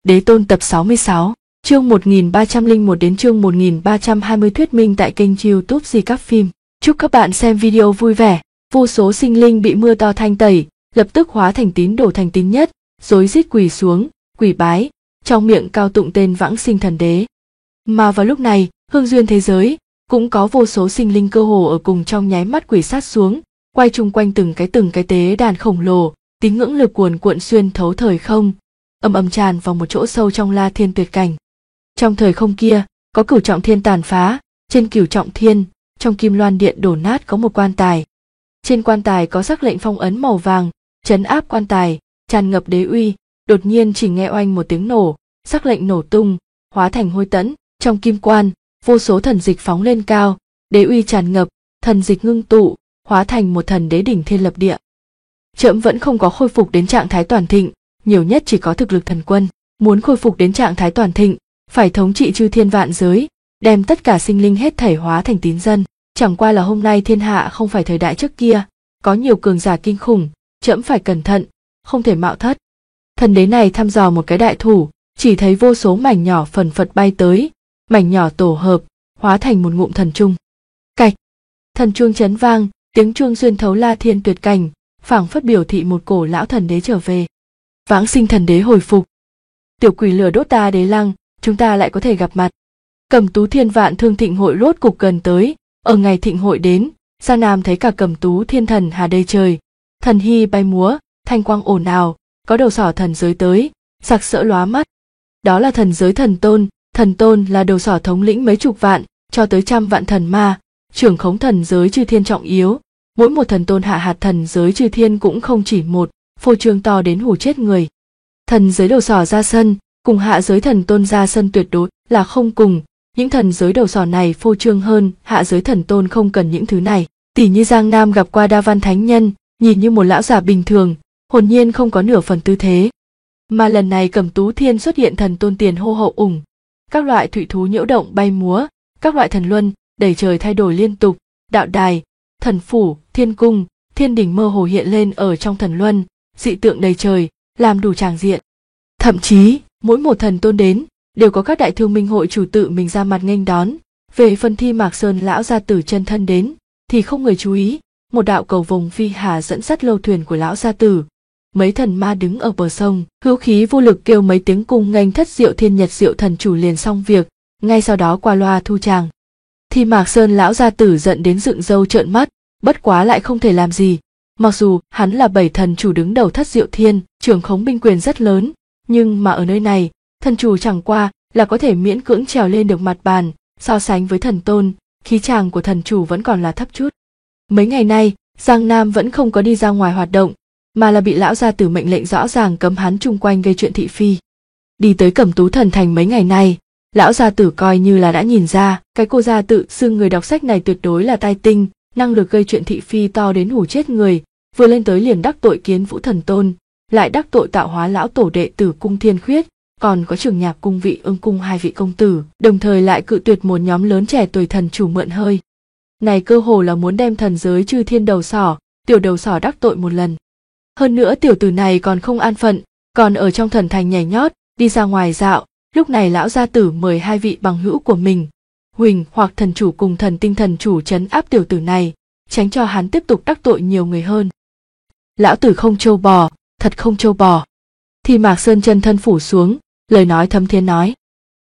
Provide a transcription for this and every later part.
Đế Tôn tập 66, chương 1301 đến chương 1320 thuyết minh tại kênh YouTube Di Các Phim. Chúc các bạn xem video vui vẻ. Vô số sinh linh bị mưa to thanh tẩy, lập tức hóa thành tín đồ thành tín nhất, rối rít quỳ xuống, quỳ bái, trong miệng cao tụng tên vãng sinh thần đế. Mà vào lúc này, hương duyên thế giới, cũng có vô số sinh linh cơ hồ ở cùng trong nháy mắt quỳ sát xuống, quay chung quanh từng cái tế đàn khổng lồ, tín ngưỡng lực cuồn cuộn xuyên thấu thời không, ầm ầm tràn vào một chỗ sâu trong La Thiên tuyệt cảnh. Trong thời không kia, có cửu trọng thiên tàn phá, trên cửu trọng thiên, trong Kim Loan điện đổ nát có một quan tài. Trên quan tài có sắc lệnh phong ấn màu vàng, trấn áp quan tài, tràn ngập đế uy. Đột nhiên chỉ nghe oanh một tiếng nổ, sắc lệnh nổ tung, hóa thành hôi tẫn. Trong kim quan, vô số thần dịch phóng lên cao, đế uy tràn ngập, thần dịch ngưng tụ, hóa thành một thần đế đỉnh thiên lập địa. Trẫm vẫn không có khôi phục đến trạng thái toàn thịnh, nhiều nhất chỉ có thực lực thần quân. Muốn khôi phục đến trạng thái toàn thịnh, phải thống trị chư thiên vạn giới, đem tất cả sinh linh hết thảy hóa thành tín dân. Chẳng qua là hôm nay thiên hạ không phải thời đại trước kia, có nhiều cường giả kinh khủng, trẫm phải cẩn thận, không thể mạo thất. Thần đế này thăm dò một cái đại thủ, chỉ thấy vô số mảnh nhỏ phần phật bay tới, mảnh nhỏ tổ hợp, hóa thành một ngụm thần trung. Cạch, thần chuông chấn vang, tiếng chuông xuyên thấu La Thiên tuyệt cảnh, phảng phất biểu thị một cổ lão thần đế trở về. Vãng sinh thần đế hồi phục. Tiểu quỷ lửa đốt ta đế lăng, chúng ta lại có thể gặp mặt. Cẩm Tú Thiên Vạn Thương thịnh hội rốt cục gần tới, ở ngày thịnh hội đến, Giang Nam thấy cả Cẩm Tú Thiên thần hà đầy trời, thần hy bay múa, thanh quang ồn ào, có đầu sỏ thần giới tới, sặc sỡ lóa mắt. Đó là thần giới thần tôn là đầu sỏ thống lĩnh mấy chục vạn, cho tới trăm vạn thần ma, trưởng khống thần giới chư thiên trọng yếu. Mỗi một thần tôn hạ hạt thần giới chư thiên cũng không chỉ một, phô trương to đến hù chết người. Thần giới đầu sỏ ra sân, cùng hạ giới thần tôn ra sân tuyệt đối là không cùng. Những thần giới đầu sỏ này phô trương hơn, hạ giới thần tôn không cần những thứ này. Tỷ như Giang Nam gặp qua Đa Văn Thánh Nhân, nhìn như một lão già bình thường, hồn nhiên không có nửa phần tư thế. Mà lần này Cẩm Tú Thiên xuất hiện thần tôn tiền hô hậu ủng, các loại thủy thú nhiễu động bay múa, các loại thần luân đầy trời thay đổi liên tục, đạo đài, thần phủ, thiên cung, thiên đình mơ hồ hiện lên ở trong thần luân, dị tượng đầy trời, làm đủ tràng diện. Thậm chí, mỗi một thần tôn đến, đều có các đại thương minh hội chủ tự mình ra mặt nghênh đón. Về phần Thi Mạc Sơn lão gia tử chân thân đến, thì không người chú ý, một đạo cầu vồng phi hà dẫn dắt lâu thuyền của lão gia tử. Mấy thần ma đứng ở bờ sông, hữu khí vô lực kêu mấy tiếng cung nghênh thất diệu thiên nhật diệu thần chủ liền xong việc, ngay sau đó qua loa thu tràng. Thi Mạc Sơn lão gia tử giận đến dựng râu trợn mắt, bất quá lại không thể làm gì. Mặc dù hắn là bảy thần chủ đứng đầu thất diệu thiên, trưởng khống binh quyền rất lớn, nhưng mà ở nơi này, thần chủ chẳng qua là có thể miễn cưỡng trèo lên được mặt bàn, so sánh với thần tôn, khí tràng của thần chủ vẫn còn là thấp chút. Mấy ngày nay, Giang Nam vẫn không có đi ra ngoài hoạt động, mà là bị lão gia tử mệnh lệnh rõ ràng cấm hắn chung quanh gây chuyện thị phi. Đi tới Cẩm Tú Thần Thành mấy ngày nay, lão gia tử coi như là đã nhìn ra, cái cô gia tự xưng người đọc sách này tuyệt đối là tai tinh, năng lực gây chuyện thị phi to đến hù chết người, vừa lên tới liền đắc tội Kiến Vũ thần tôn, lại đắc tội Tạo Hóa lão tổ đệ tử cung Thiên Khuyết, còn có Trường Nhạc cung Vị Ưng cung hai vị công tử, đồng thời lại cự tuyệt một nhóm lớn trẻ tuổi thần chủ mượn hơi. Này cơ hồ là muốn đem thần giới chư thiên đầu sỏ, tiểu đầu sỏ đắc tội một lần. Hơn nữa tiểu tử này còn không an phận, còn ở trong thần thành nhảy nhót, đi ra ngoài dạo. Lúc này lão gia tử mời hai vị bằng hữu của mình, Huỳnh hoặc thần chủ cùng Thần Tinh thần chủ trấn áp tiểu tử này, tránh cho hắn tiếp tục đắc tội nhiều người hơn. Lão tử không trâu bò, thật không trâu bò. Thì Mạc Sơn chân thân phủ xuống, lời nói thấm thiế nói: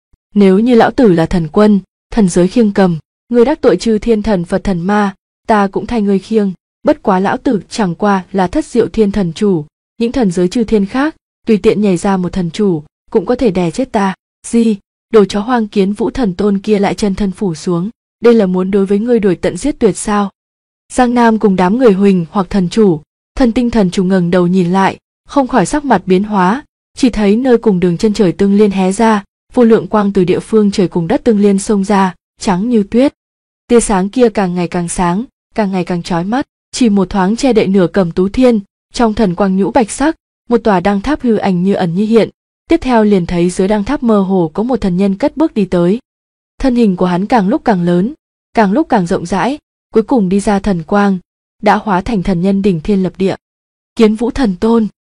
nếu như lão tử là thần quân, thần giới khiêng cầm, ngươi đắc tội chư thiên thần Phật thần ma, ta cũng thay ngươi khiêng. Bất quá lão tử chẳng qua là thất diệu thiên thần chủ, những thần giới chư thiên khác, tùy tiện nhảy ra một thần chủ, cũng có thể đè chết ta. Gì, đồ chó hoang Kiến Vũ thần tôn kia lại chân thân phủ xuống, đây là muốn đối với ngươi đuổi tận giết tuyệt sao? Giang Nam cùng đám người Huỳnh hoặc thần chủ, Thần Tinh thần chủ ngẩng đầu nhìn lại, không khỏi sắc mặt biến hóa, chỉ thấy nơi cùng đường chân trời tương liên hé ra, vô lượng quang từ địa phương trời cùng đất tương liên xông ra, trắng như tuyết. Tia sáng kia càng ngày càng sáng, càng ngày càng chói mắt, chỉ một thoáng che đậy nửa Cẩm Tú Thiên, trong thần quang nhũ bạch sắc, một tòa đăng tháp hư ảnh như ẩn như hiện. Tiếp theo liền thấy dưới đăng tháp mơ hồ có một thần nhân cất bước đi tới. Thân hình của hắn càng lúc càng lớn, càng lúc càng rộng rãi, cuối cùng đi ra thần quang, đã hóa thành thần nhân đỉnh thiên lập địa. Kiến Vũ thần tôn.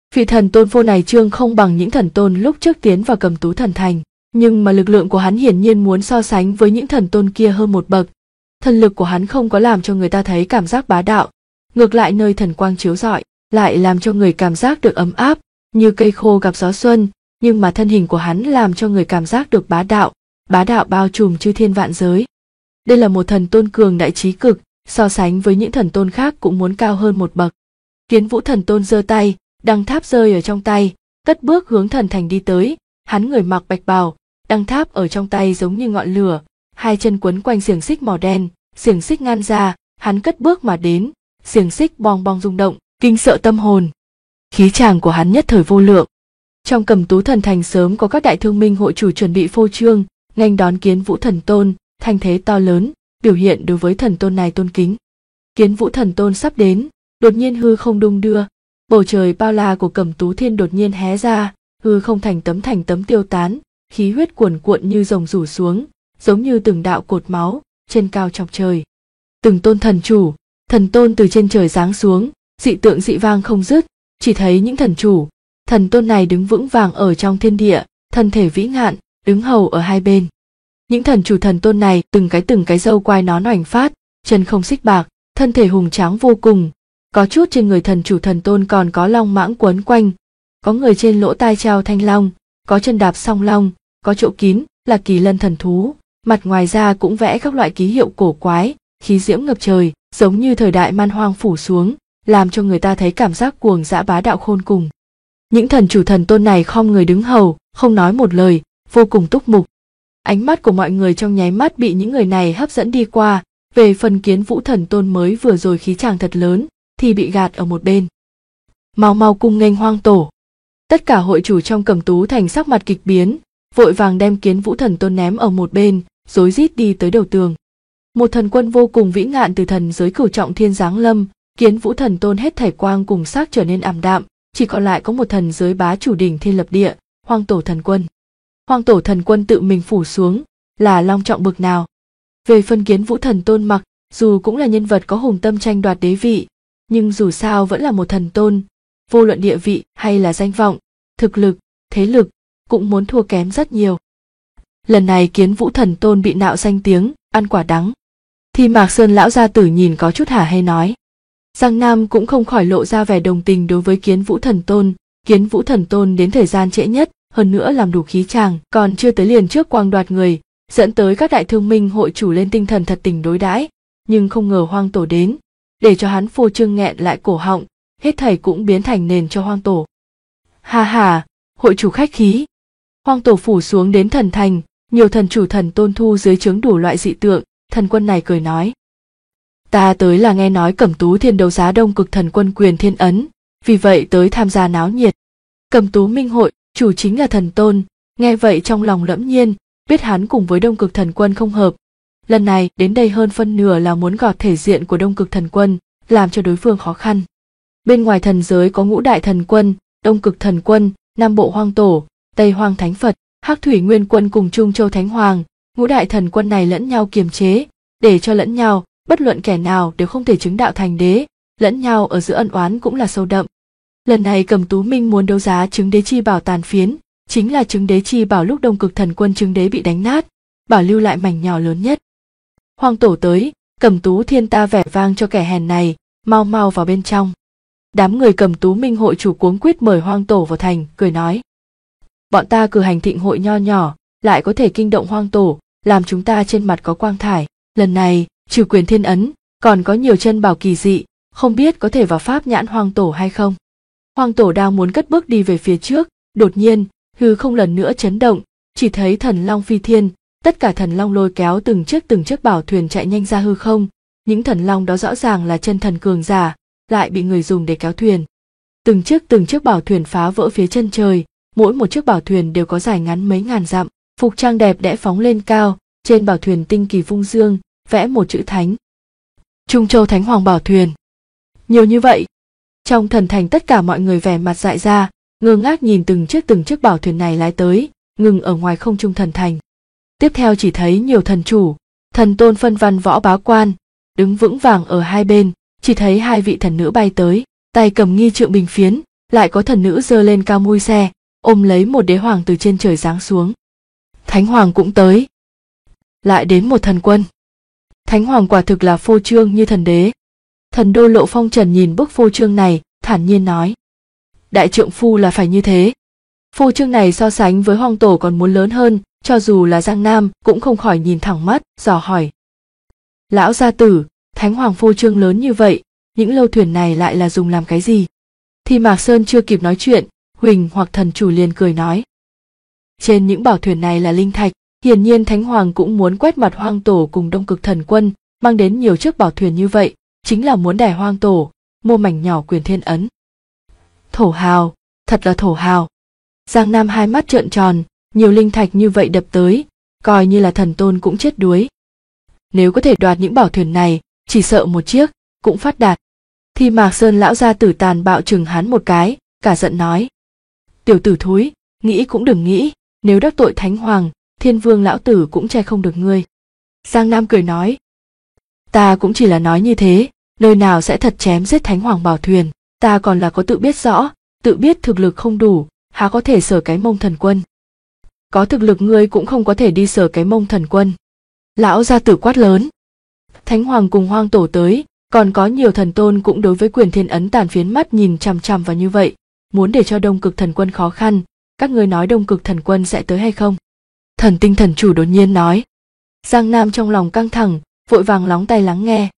Vị thần tôn vô này trương không bằng những thần tôn lúc trước tiến vào Cầm Tú Thần Thành, nhưng mà lực lượng của hắn hiển nhiên muốn so sánh với những thần tôn kia hơn một bậc. Thần lực của hắn không có làm cho người ta thấy cảm giác bá đạo, ngược lại nơi thần quang chiếu rọi lại làm cho người cảm giác được ấm áp, như cây khô gặp gió xuân, nhưng mà thân hình của hắn làm cho người cảm giác được bá đạo bao trùm chư thiên vạn giới. Đây là một thần tôn cường đại trí cực, so sánh với những thần tôn khác cũng muốn cao hơn một bậc. Kiến Vũ thần tôn giơ tay, đăng tháp rơi ở trong tay, cất bước hướng thần thành đi tới. Hắn người mặc bạch bào, đăng tháp ở trong tay giống như ngọn lửa, hai chân quấn quanh xiềng xích màu đen, xiềng xích ngăn ra, hắn cất bước mà đến, xiềng xích bong bong rung động, kinh sợ tâm hồn. Khí tràng của hắn nhất thời vô lượng. Trong Cầm Tú Thần Thành sớm có các đại thương minh hội chủ chuẩn bị phô trương, nghênh đón Kiến Vũ thần tôn, thanh thế to lớn, biểu hiện đối với thần tôn này tôn kính. Kiến Vũ thần tôn sắp đến, đột nhiên hư không đung đưa, bầu trời bao la của Cẩm Tú Thiên đột nhiên hé ra, hư không thành tấm tiêu tán, khí huyết cuồn cuộn như rồng rủ xuống, giống như từng đạo cột máu trên cao chọc trời. Từng tôn thần chủ, thần tôn từ trên trời giáng xuống, dị tượng dị vang không dứt, chỉ thấy những thần chủ, thần tôn này đứng vững vàng ở trong thiên địa, thân thể vĩ ngạn, đứng hầu ở hai bên. Những thần chủ thần tôn này từng cái râu quai nón oành phát, chân không xích bạc, thân thể hùng tráng vô cùng. Có chút trên người thần chủ thần tôn còn có long mãng quấn quanh, có người trên lỗ tai treo thanh long, có chân đạp song long, có chỗ kín là kỳ lân thần thú, mặt ngoài ra cũng vẽ các loại ký hiệu cổ quái, khí diễm ngập trời, giống như thời đại man hoang phủ xuống, làm cho người ta thấy cảm giác cuồng dã bá đạo khôn cùng. Những thần chủ thần tôn này khom người đứng hầu, không nói một lời, vô cùng túc mục. Ánh mắt của mọi người trong nháy mắt bị những người này hấp dẫn đi qua, về phần Kiến Vũ thần tôn mới vừa rồi khí tràng thật lớn, thì bị gạt ở một bên. Mau cung nghênh Hoang Tổ. Tất cả hội chủ trong Cẩm Tú Thành sắc mặt kịch biến, vội vàng đem Kiến Vũ thần tôn ném ở một bên, rối rít đi tới đầu tường. Một thần quân vô cùng vĩ ngạn từ thần giới Cửu Trọng Thiên giáng lâm, Kiến Vũ thần tôn hết thảy quang cùng sắc trở nên ảm đạm, chỉ còn lại có một thần giới bá chủ đỉnh thiên lập địa, Hoang Tổ thần quân. Hoang Tổ thần quân tự mình phủ xuống, là long trọng bực nào. Về phần Kiến Vũ thần tôn mặc dù cũng là nhân vật có hùng tâm tranh đoạt đế vị, nhưng dù sao vẫn là một thần tôn, vô luận địa vị hay là danh vọng, thực lực, thế lực, cũng muốn thua kém rất nhiều. Lần này Kiến Vũ thần tôn bị nạo danh tiếng, ăn quả đắng. Thì Mạc Sơn lão gia tử nhìn có chút hả hê nói. Giang Nam cũng không khỏi lộ ra vẻ đồng tình đối với Kiến Vũ thần tôn. Kiến Vũ thần tôn đến thời gian trễ nhất, hơn nữa làm đủ khí tràng, còn chưa tới liền trước quang đoạt người, dẫn tới các đại thương minh hội chủ lên tinh thần thật tình đối đãi, nhưng không ngờ Hoang Tổ đến, để cho hắn phô trương nghẹn lại cổ họng, hết thảy cũng biến thành nền cho Hoang Tổ. Ha ha, hội chủ khách khí. Hoang Tổ phủ xuống đến thần thành, nhiều thần chủ thần tôn thu dưới trướng đủ loại dị tượng, thần quân này cười nói. Ta tới là nghe nói Cẩm Tú Thiên đấu giá Đông Cực thần quân quyền thiên ấn, vì vậy tới tham gia náo nhiệt. Cẩm Tú Minh hội, chủ chính là thần tôn, nghe vậy trong lòng lẫm nhiên, biết hắn cùng với Đông Cực thần quân không hợp. Lần này đến đây hơn phân nửa là muốn gọt thể diện của Đông Cực thần quân, làm cho đối phương khó khăn. Bên ngoài thần giới có ngũ đại thần quân, Đông Cực thần quân, Nam Bộ Hoang Tổ, Tây Hoang Thánh Phật, Hắc Thủy Nguyên quân cùng Trung Châu Thánh Hoàng. Ngũ đại thần quân này lẫn nhau kiềm chế, để cho lẫn nhau, bất luận kẻ nào đều không thể chứng đạo thành đế, lẫn nhau ở giữa ân oán cũng là sâu đậm. Lần này Cẩm Tú Minh muốn đấu giá trứng đế chi bảo tàn phiến, chính là trứng đế chi bảo lúc Đông Cực thần quân trứng đế bị đánh nát, bảo lưu lại mảnh nhỏ lớn nhất. Hoang Tổ tới, Cẩm Tú Thiên ta vẻ vang cho kẻ hèn này, mau vào bên trong. Đám người Cẩm Tú Minh hội chủ cuống quýt mời Hoang Tổ vào thành, cười nói. Bọn ta cử hành thịnh hội nho nhỏ, lại có thể kinh động Hoang Tổ, làm chúng ta trên mặt có quang thải. Lần này, trừ quyền thiên ấn, còn có nhiều chân bảo kỳ dị, không biết có thể vào pháp nhãn Hoang Tổ hay không. Hoang Tổ đang muốn cất bước đi về phía trước, đột nhiên, hư không lần nữa chấn động, chỉ thấy thần long phi thiên, tất cả thần long lôi kéo từng chiếc bảo thuyền chạy nhanh ra hư không. Những thần long đó rõ ràng là chân thần cường giả, lại bị người dùng để kéo thuyền. Từng chiếc bảo thuyền phá vỡ phía chân trời, mỗi một chiếc bảo thuyền đều có dài ngắn mấy ngàn dặm, phục trang đẹp đẽ phóng lên cao, trên bảo thuyền tinh kỳ vung dương, vẽ một chữ thánh. Trung Châu Thánh Hoàng bảo thuyền. Nhiều như vậy. Trong thần thành tất cả mọi người vẻ mặt dại ra, ngơ ngác nhìn từng chiếc bảo thuyền này lái tới, ngừng ở ngoài không trung thần thành. Tiếp theo chỉ thấy nhiều thần chủ, thần tôn phân văn võ bá quan, đứng vững vàng ở hai bên, chỉ thấy hai vị thần nữ bay tới, tay cầm nghi trượng bình phiến, lại có thần nữ giơ lên cao mui xe, ôm lấy một đế hoàng từ trên trời giáng xuống. Thánh hoàng cũng tới. Lại đến một thần quân. Thánh hoàng quả thực là phô trương như thần đế. Thần đô Lộ Phong Trần nhìn bức phô trương này, thản nhiên nói. Đại trượng phu là phải như thế. Phô trương này so sánh với Hoang Tổ còn muốn lớn hơn, cho dù là Giang Nam cũng không khỏi nhìn thẳng mắt, dò hỏi. Lão gia tử, Thánh hoàng phô trương lớn như vậy, những lâu thuyền này lại là dùng làm cái gì? Thì Mạc Sơn chưa kịp nói chuyện, Huỳnh hoặc thần chủ liền cười nói. Trên những bảo thuyền này là linh thạch, hiển nhiên Thánh hoàng cũng muốn quét mặt Hoang Tổ cùng Đông Cực thần quân, mang đến nhiều chiếc bảo thuyền như vậy, chính là muốn đẻ Hoang Tổ, mua mảnh nhỏ quyền thiên ấn. Thổ hào, thật là thổ hào. Giang Nam hai mắt trợn tròn, nhiều linh thạch như vậy đập tới, coi như là thần tôn cũng chết đuối. Nếu có thể đoạt những bảo thuyền này, chỉ sợ một chiếc, cũng phát đạt. Thì Mạc Sơn lão gia tử tàn bạo chừng hắn một cái, cả giận nói. Tiểu tử thúi, nghĩ cũng đừng nghĩ, nếu đắc tội Thánh hoàng, Thiên vương lão tử cũng che không được ngươi. Giang Nam cười nói. Ta cũng chỉ là nói như thế, nơi nào sẽ thật chém giết Thánh hoàng bảo thuyền, ta còn là có tự biết rõ, tự biết thực lực không đủ, há có thể sở cái mông thần quân. Có thực lực ngươi cũng không có thể đi sở cái mông thần quân. Lão gia tử quát lớn. Thánh hoàng cùng Hoang Tổ tới, còn có nhiều thần tôn cũng đối với quyền thiên ấn tàn phiến mắt nhìn chằm chằm vào như vậy, muốn để cho Đông Cực thần quân khó khăn, các ngươi nói Đông Cực thần quân sẽ tới hay không? Thần Tinh thần chủ đột nhiên nói. Giang Nam trong lòng căng thẳng, vội vàng lóng tai lắng nghe.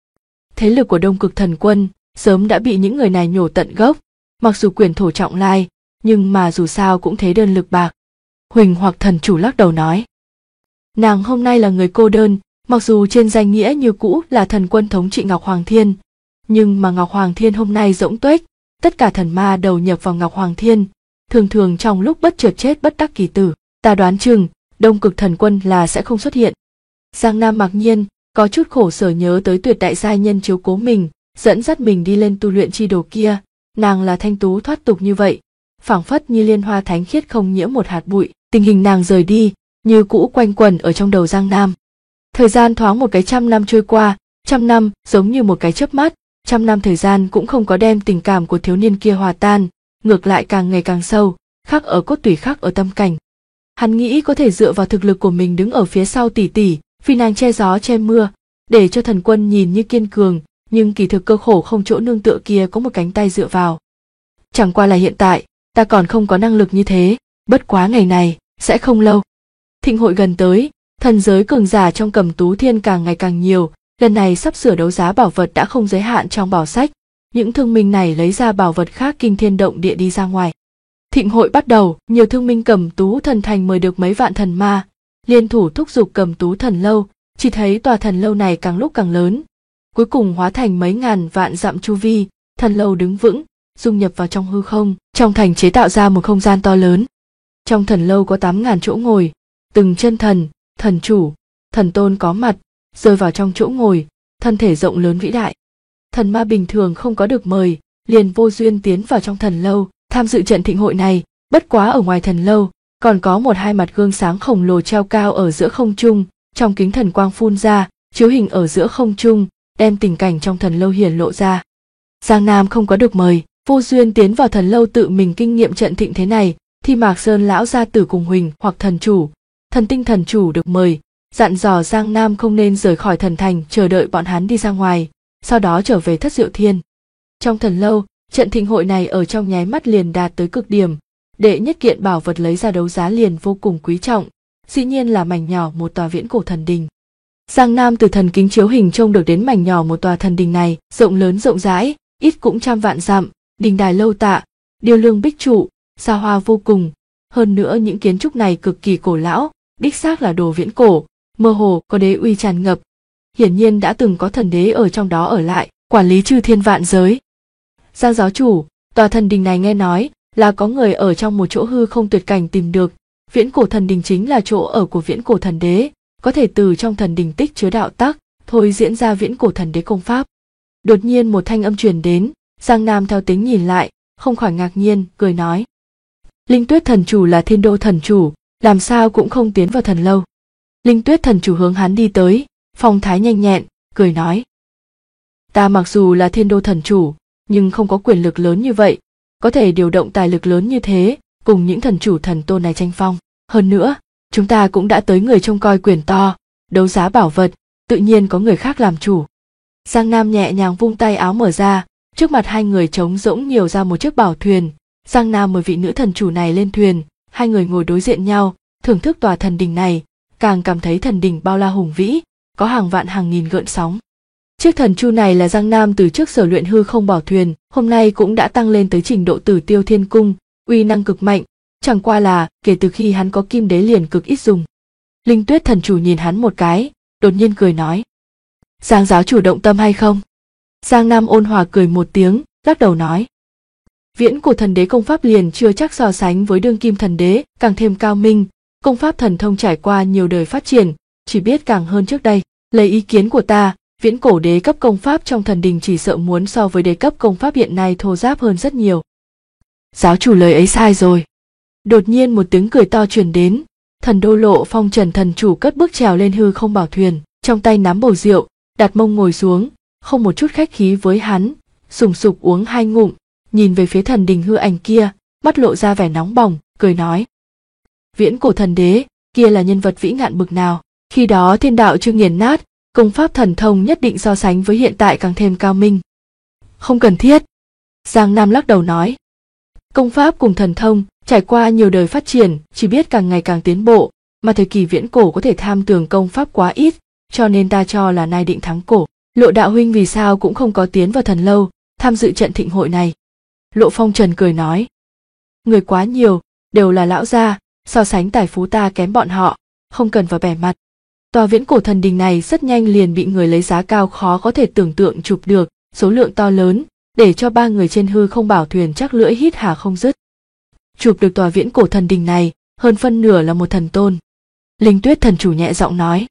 Thế lực của Đông Cực thần quân sớm đã bị những người này nhổ tận gốc, mặc dù quyền thổ trọng lai, nhưng mà dù sao cũng thế đơn lực bạc. Huỳnh hoặc thần chủ lắc đầu nói. Nàng hôm nay là người cô đơn, mặc dù trên danh nghĩa như cũ là thần quân thống trị Ngọc Hoàng Thiên, nhưng mà Ngọc Hoàng Thiên hôm nay rỗng tuếch, tất cả thần ma đầu nhập vào Ngọc Hoàng Thiên, thường thường trong lúc bất chợt chết bất đắc kỳ tử, ta đoán chừng Đông Cực thần quân là sẽ không xuất hiện. Giang Nam mặc nhiên có chút khổ sở nhớ tới tuyệt đại giai nhân chiếu cố mình, dẫn dắt mình đi lên tu luyện chi đồ kia, nàng là thanh tú thoát tục như vậy, phảng phất như liên hoa thánh khiết không nhiễm một hạt bụi, tình hình nàng rời đi như cũ quanh quẩn ở trong đầu Giang Nam. Thời gian thoáng một cái 100 năm trôi qua, 100 năm giống như một cái chớp mắt, 100 năm thời gian cũng không có đem tình cảm của thiếu niên kia hòa tan, ngược lại càng ngày càng sâu, khắc ở cốt tủy khắc ở tâm cảnh. Hắn nghĩ có thể dựa vào thực lực của mình đứng ở phía sau tỷ tỷ, vì nàng che gió che mưa, để cho thần quân nhìn như kiên cường, nhưng kỳ thực cơ khổ không chỗ nương tựa kia có một cánh tay dựa vào. Chẳng qua là hiện tại, ta còn không có năng lực như thế, bất quá ngày này sẽ không lâu. Thịnh hội gần tới, thần giới cường giả trong Cẩm Tú Thiên càng ngày càng nhiều, lần này sắp sửa đấu giá bảo vật đã không giới hạn trong bảo sách, những thương minh này lấy ra bảo vật khác kinh thiên động địa đi ra ngoài. Thịnh hội bắt đầu, nhiều thương minh Cẩm Tú thần thành mời được mấy vạn thần ma, liên thủ thúc giục Cẩm Tú thần lâu, chỉ thấy tòa thần lâu này càng lúc càng lớn, cuối cùng hóa thành mấy ngàn vạn dặm chu vi, thần lâu đứng vững, dung nhập vào trong hư không, trong thành chế tạo ra một không gian to lớn. Trong thần lâu có 8.000 chỗ ngồi, từng chân thần, thần chủ, thần tôn có mặt, rơi vào trong chỗ ngồi, thân thể rộng lớn vĩ đại. Thần ma bình thường không có được mời, liền vô duyên tiến vào trong thần lâu, tham dự trận thịnh hội này, bất quá ở ngoài thần lâu, còn có một hai mặt gương sáng khổng lồ treo cao ở giữa không trung, trong kính thần quang phun ra, chiếu hình ở giữa không trung, đem tình cảnh trong thần lâu hiển lộ ra. Giang Nam không có được mời, vô duyên tiến vào thần lâu tự mình kinh nghiệm trận thịnh thế này, thì Mạc Sơn lão gia tử cùng Huỳnh hoặc thần chủ, Thần Tinh thần chủ được mời, dặn dò Giang Nam không nên rời khỏi thần thành chờ đợi bọn hắn đi ra ngoài, sau đó trở về Thất Diệu Thiên. Trong thần lâu, trận thịnh hội này ở trong nháy mắt liền đạt tới cực điểm, đệ nhất kiện bảo vật lấy ra đấu giá liền vô cùng quý trọng, dĩ nhiên là mảnh nhỏ một tòa viễn cổ thần đình. Giang Nam từ thần kính chiếu hình trông được đến mảnh nhỏ một tòa thần đình này, rộng lớn rộng rãi, ít cũng 100 vạn dặm, đình đài lâu tạ, điêu lương bích trụ, xa hoa vô cùng, hơn nữa những kiến trúc này cực kỳ cổ lão, đích xác là đồ viễn cổ, mơ hồ có đế uy tràn ngập, hiển nhiên đã từng có thần đế ở trong đó ở lại, quản lý chư thiên vạn giới. Giang giáo chủ, tòa thần đình này nghe nói là có người ở trong một chỗ hư không tuyệt cảnh tìm được, viễn cổ thần đình chính là chỗ ở của viễn cổ thần đế, có thể từ trong thần đình tích chứa đạo tắc, thôi diễn ra viễn cổ thần đế công pháp. Đột nhiên một thanh âm truyền đến, Giang Nam theo tiếng nhìn lại, không khỏi ngạc nhiên, cười nói. Linh Tuyết thần chủ là Thiên Đô thần chủ, làm sao cũng không tiến vào thần lâu. Linh Tuyết thần chủ hướng hắn đi tới, phong thái nhanh nhẹn, cười nói. Ta mặc dù là Thiên Đô thần chủ, nhưng không có quyền lực lớn như vậy, có thể điều động tài lực lớn như thế, cùng những thần chủ thần tôn này tranh phong. Hơn nữa, chúng ta cũng đã tới người trông coi quyền to, đấu giá bảo vật, tự nhiên có người khác làm chủ. Giang Nam nhẹ nhàng vung tay áo mở ra, trước mặt hai người trống rỗng nhiều ra một chiếc bảo thuyền. Giang Nam mời vị nữ thần chủ này lên thuyền, hai người ngồi đối diện nhau, thưởng thức tòa thần đình này, càng cảm thấy thần đình bao la hùng vĩ, có hàng vạn hàng nghìn gợn sóng. Chiếc thần chu này là Giang Nam từ trước sở luyện hư không bảo thuyền, hôm nay cũng đã tăng lên tới trình độ Tử Tiêu Thiên Cung, uy năng cực mạnh, chẳng qua là kể từ khi hắn có kim đế liền cực ít dùng. Linh Tuyết thần chủ nhìn hắn một cái, đột nhiên cười nói: Giang giáo chủ động tâm hay không? Giang Nam ôn hòa cười một tiếng, lắc đầu nói: Viễn cổ thần đế công pháp liền chưa chắc so sánh với đương kim thần đế, càng thêm cao minh, công pháp thần thông trải qua nhiều đời phát triển, chỉ biết càng hơn trước đây. Lấy ý kiến của ta, viễn cổ đế cấp công pháp trong thần đình chỉ sợ muốn so với đế cấp công pháp hiện nay thô ráp hơn rất nhiều. Giáo chủ lời ấy sai rồi. Đột nhiên một tiếng cười to truyền đến, thần đô Lộ Phong Trần thần chủ cất bước trèo lên hư không bảo thuyền, trong tay nắm bầu rượu, đặt mông ngồi xuống, không một chút khách khí với hắn, sùng sục uống hai ngụm, nhìn về phía thần đình hư ảnh kia, mắt lộ ra vẻ nóng bỏng, cười nói: Viễn cổ thần đế, kia là nhân vật vĩ ngạn bực nào, khi đó thiên đạo chưa nghiền nát, công pháp thần thông nhất định so sánh với hiện tại càng thêm cao minh. Không cần thiết. Giang Nam lắc đầu nói: Công pháp cùng thần thông trải qua nhiều đời phát triển, chỉ biết càng ngày càng tiến bộ, mà thời kỳ viễn cổ có thể tham tưởng công pháp quá ít, cho nên ta cho là nay định thắng cổ. Lộ đạo huynh vì sao cũng không có tiến vào thần lâu, tham dự trận thịnh hội này? Lộ Phong Trần cười nói: Người quá nhiều, đều là lão gia, so sánh tài phú ta kém bọn họ, không cần vào bẻ mặt. Tòa viễn cổ thần đình này rất nhanh liền bị người lấy giá cao khó có thể tưởng tượng chụp được, số lượng to lớn, để cho ba người trên hư không bảo thuyền chắc lưỡi hít hà không dứt. Chụp được tòa viễn cổ thần đình này, hơn phân nửa là một thần tôn. Linh Tuyết thần chủ nhẹ giọng nói: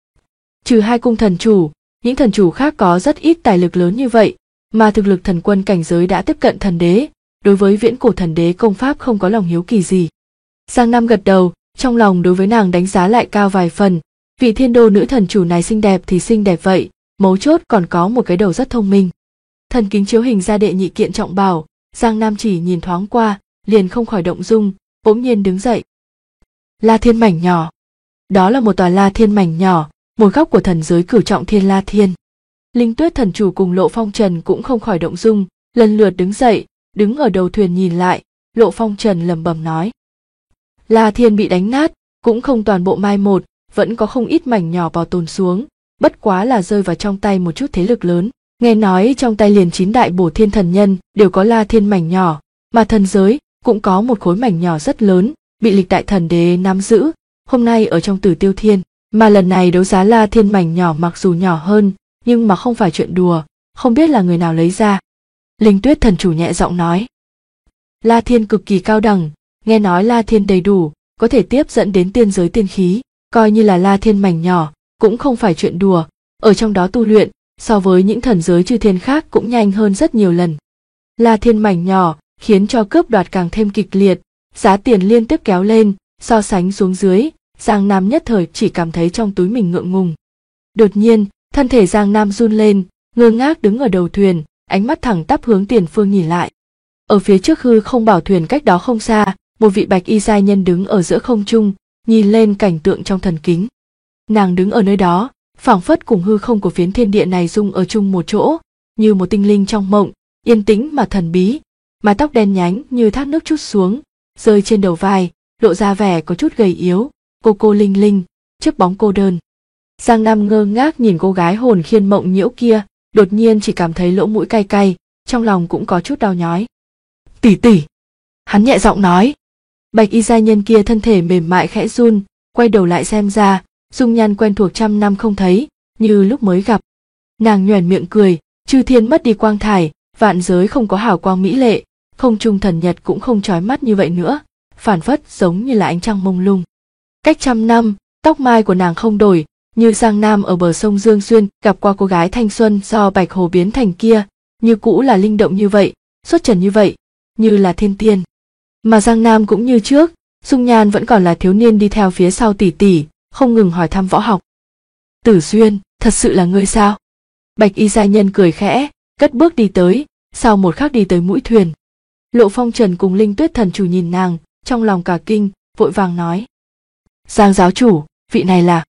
Trừ hai cung thần chủ, những thần chủ khác có rất ít tài lực lớn như vậy, mà thực lực thần quân cảnh giới đã tiếp cận thần đế, đối với viễn cổ thần đế công pháp không có lòng hiếu kỳ gì. Giang Nam gật đầu, trong lòng đối với nàng đánh giá lại cao vài phần, vị thiên đô nữ thần chủ này xinh đẹp thì xinh đẹp vậy, mấu chốt còn có một cái đầu rất thông minh. Thần kính chiếu hình ra đệ nhị kiện trọng bảo, Giang Nam chỉ nhìn thoáng qua, liền không khỏi động dung, bỗng nhiên đứng dậy. La Thiên mảnh nhỏ. Đó là một tòa La Thiên mảnh nhỏ, một góc của thần giới cửu trọng thiên La Thiên. Linh Tuyết thần chủ cùng Lộ Phong Trần cũng không khỏi động dung, lần lượt đứng dậy, đứng ở đầu thuyền nhìn lại. Lộ Phong Trần lẩm bẩm nói: La Thiên bị đánh nát, cũng không toàn bộ mai một, vẫn có không ít mảnh nhỏ bảo tồn xuống, bất quá là rơi vào trong tay một chút thế lực lớn. Nghe nói trong tay liền 9 đại bổ thiên thần nhân đều có La Thiên mảnh nhỏ, mà thần giới cũng có một khối mảnh nhỏ rất lớn, bị lịch đại thần đế nắm giữ, hôm nay ở trong Tử Tiêu Thiên, mà lần này đấu giá La Thiên mảnh nhỏ mặc dù nhỏ hơn, nhưng mà không phải chuyện đùa, không biết là người nào lấy ra. Linh Tuyết thần chủ nhẹ giọng nói: La Thiên cực kỳ cao đẳng, nghe nói La Thiên đầy đủ, có thể tiếp dẫn đến tiên giới tiên khí, coi như là La Thiên mảnh nhỏ, cũng không phải chuyện đùa, ở trong đó tu luyện, so với những thần giới chư thiên khác cũng nhanh hơn rất nhiều lần. La Thiên mảnh nhỏ khiến cho cướp đoạt càng thêm kịch liệt, giá tiền liên tiếp kéo lên, so sánh xuống dưới, Giang Nam nhất thời chỉ cảm thấy trong túi mình ngượng ngùng. Đột nhiên, thân thể Giang Nam run lên, ngơ ngác đứng ở đầu thuyền, ánh mắt thẳng tắp hướng tiền phương nhìn lại. Ở phía trước hư không bảo thuyền cách đó không xa, một vị bạch y giai nhân đứng ở giữa không trung, nhìn lên cảnh tượng trong thần kính. Nàng đứng ở nơi đó, phảng phất cùng hư không của phiến thiên địa này dung ở chung một chỗ, như một tinh linh trong mộng, yên tĩnh mà thần bí, mái tóc đen nhánh như thác nước trút xuống, rơi trên đầu vai, lộ ra vẻ có chút gầy yếu, cô linh linh, chiếc bóng cô đơn. Giang Nam ngơ ngác nhìn cô gái hồn khiên mộng nhiễu kia, đột nhiên chỉ cảm thấy lỗ mũi cay cay, trong lòng cũng có chút đau nhói. Tỷ tỷ, hắn nhẹ giọng nói. Bạch y giai nhân kia thân thể mềm mại khẽ run, quay đầu lại xem ra, dung nhan quen thuộc trăm năm không thấy, như lúc mới gặp. Nàng nhoẻn miệng cười, chư thiên mất đi quang thải, vạn giới không có hào quang mỹ lệ, không trung thần nhật cũng không chói mắt như vậy nữa, phản phất giống như là ánh trăng mông lung. Cách trăm năm, tóc mai của nàng không đổi, như Giang Nam ở bờ sông Dương Xuyên gặp qua cô gái thanh xuân do bạch hồ biến thành kia, như cũ là linh động như vậy, xuất trần như vậy, như là thiên tiên. Mà Giang Nam cũng như trước, dung nhan vẫn còn là thiếu niên đi theo phía sau tỷ tỷ, không ngừng hỏi thăm võ học. Tử Xuyên, thật sự là ngươi sao? Bạch y giai nhân cười khẽ, cất bước đi tới, sau một khắc đi tới mũi thuyền. Lộ Phong Trần cùng Linh Tuyết Thần Chủ nhìn nàng, trong lòng cả kinh, vội vàng nói. Giang giáo chủ, vị này là...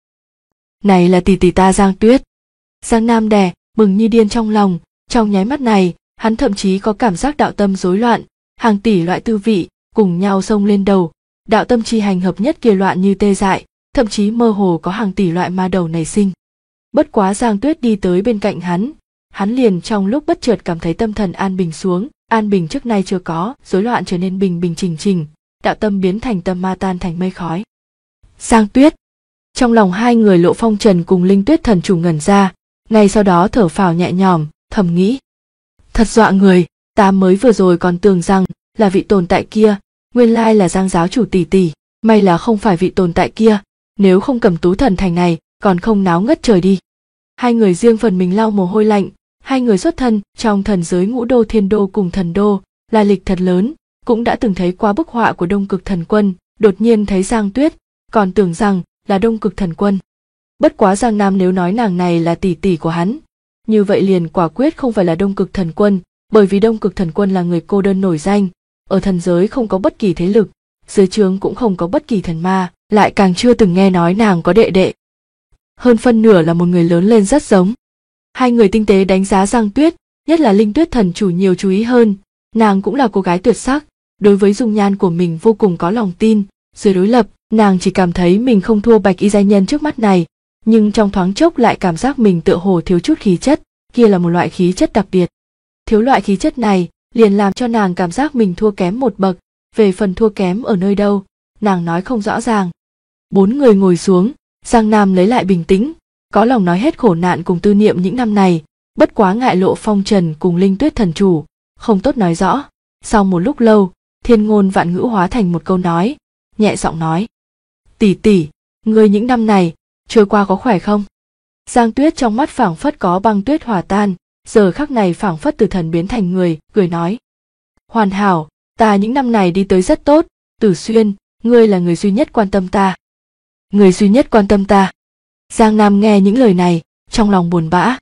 Này là tỷ tỷ ta Giang Tuyết. Giang Nam đè, mừng như điên trong lòng, trong nháy mắt này, hắn thậm chí có cảm giác đạo tâm rối loạn, hàng tỷ loại tư vị, cùng nhau xông lên đầu, đạo tâm chi hành hợp nhất kia loạn như tê dại, thậm chí mơ hồ có hàng tỷ loại ma đầu nảy sinh. Bất quá Giang Tuyết đi tới bên cạnh hắn liền trong lúc bất chợt cảm thấy tâm thần an bình xuống, an bình trước nay chưa có, rối loạn trở nên bình bình chỉnh, đạo tâm biến thành tâm ma tan thành mây khói. Giang Tuyết. Trong lòng hai người Lộ Phong Trần cùng Linh Tuyết Thần Chủ ngẩn ra, ngay sau đó thở phào nhẹ nhõm, thầm nghĩ. Thật dọa người, ta mới vừa rồi còn tưởng rằng là vị tồn tại kia, nguyên lai là Giang giáo chủ tỷ tỷ, may là không phải vị tồn tại kia, nếu không Cẩm Tú Thần Thành này còn không náo ngất trời đi. Hai người riêng phần mình lau mồ hôi lạnh, hai người xuất thân trong thần giới Ngũ Đô Thiên Đô cùng Thần Đô, lai lịch thật lớn, cũng đã từng thấy qua bức họa của Đông Cực Thần Quân, đột nhiên thấy Giang Tuyết, còn tưởng rằng là Đông Cực Thần Quân. Bất quá Giang Nam nếu nói nàng này là tỷ tỷ của hắn, như vậy liền quả quyết không phải là Đông Cực Thần Quân, bởi vì Đông Cực Thần Quân là người cô đơn nổi danh, ở thần giới không có bất kỳ thế lực, dưới trướng cũng không có bất kỳ thần ma, lại càng chưa từng nghe nói nàng có đệ đệ. Hơn phân nửa là một người lớn lên rất giống. Hai người tinh tế đánh giá Giang Tuyết, nhất là Linh Tuyết Thần Chủ nhiều chú ý hơn, nàng cũng là cô gái tuyệt sắc, đối với dung nhan của mình vô cùng có lòng tin, dưới đối lập, nàng chỉ cảm thấy mình không thua bạch y giai nhân trước mắt này, nhưng trong thoáng chốc lại cảm giác mình tựa hồ thiếu chút khí chất, kia là một loại khí chất đặc biệt. Thiếu loại khí chất này, liền làm cho nàng cảm giác mình thua kém một bậc, về phần thua kém ở nơi đâu, nàng nói không rõ ràng. Bốn người ngồi xuống, Giang Nam lấy lại bình tĩnh, có lòng nói hết khổ nạn cùng tư niệm những năm này, bất quá ngại Lộ Phong Trần cùng Linh Tuyết Thần Chủ, không tốt nói rõ. Sau một lúc lâu, thiên ngôn vạn ngữ hóa thành một câu nói, nhẹ giọng nói. Tỷ tỷ, ngươi những năm này, trôi qua có khỏe không? Giang Tuyết trong mắt phảng phất có băng tuyết hòa tan, giờ khắc này phảng phất từ thần biến thành người, cười nói. Hoàn hảo, ta những năm này đi tới rất tốt, Tử Xuyên, ngươi là người duy nhất quan tâm ta. Người duy nhất quan tâm ta. Giang Nam nghe những lời này, trong lòng buồn bã.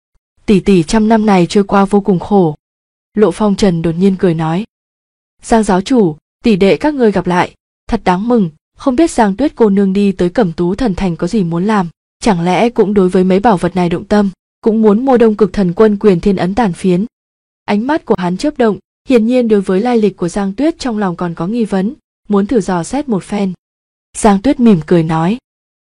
Tỷ tỷ trăm năm này trôi qua vô cùng khổ. Lộ Phong Trần đột nhiên cười nói. Giang giáo chủ, tỷ đệ các ngươi gặp lại, thật đáng mừng, không biết Giang Tuyết cô nương đi tới Cẩm Tú Thần Thành có gì muốn làm, chẳng lẽ cũng đối với mấy bảo vật này động tâm, cũng muốn mua Đông Cực Thần Quân Quyền Thiên Ấn tàn phiến. Ánh mắt của hắn chớp động, hiển nhiên đối với lai lịch của Giang Tuyết trong lòng còn có nghi vấn, muốn thử dò xét một phen. Giang Tuyết mỉm cười nói.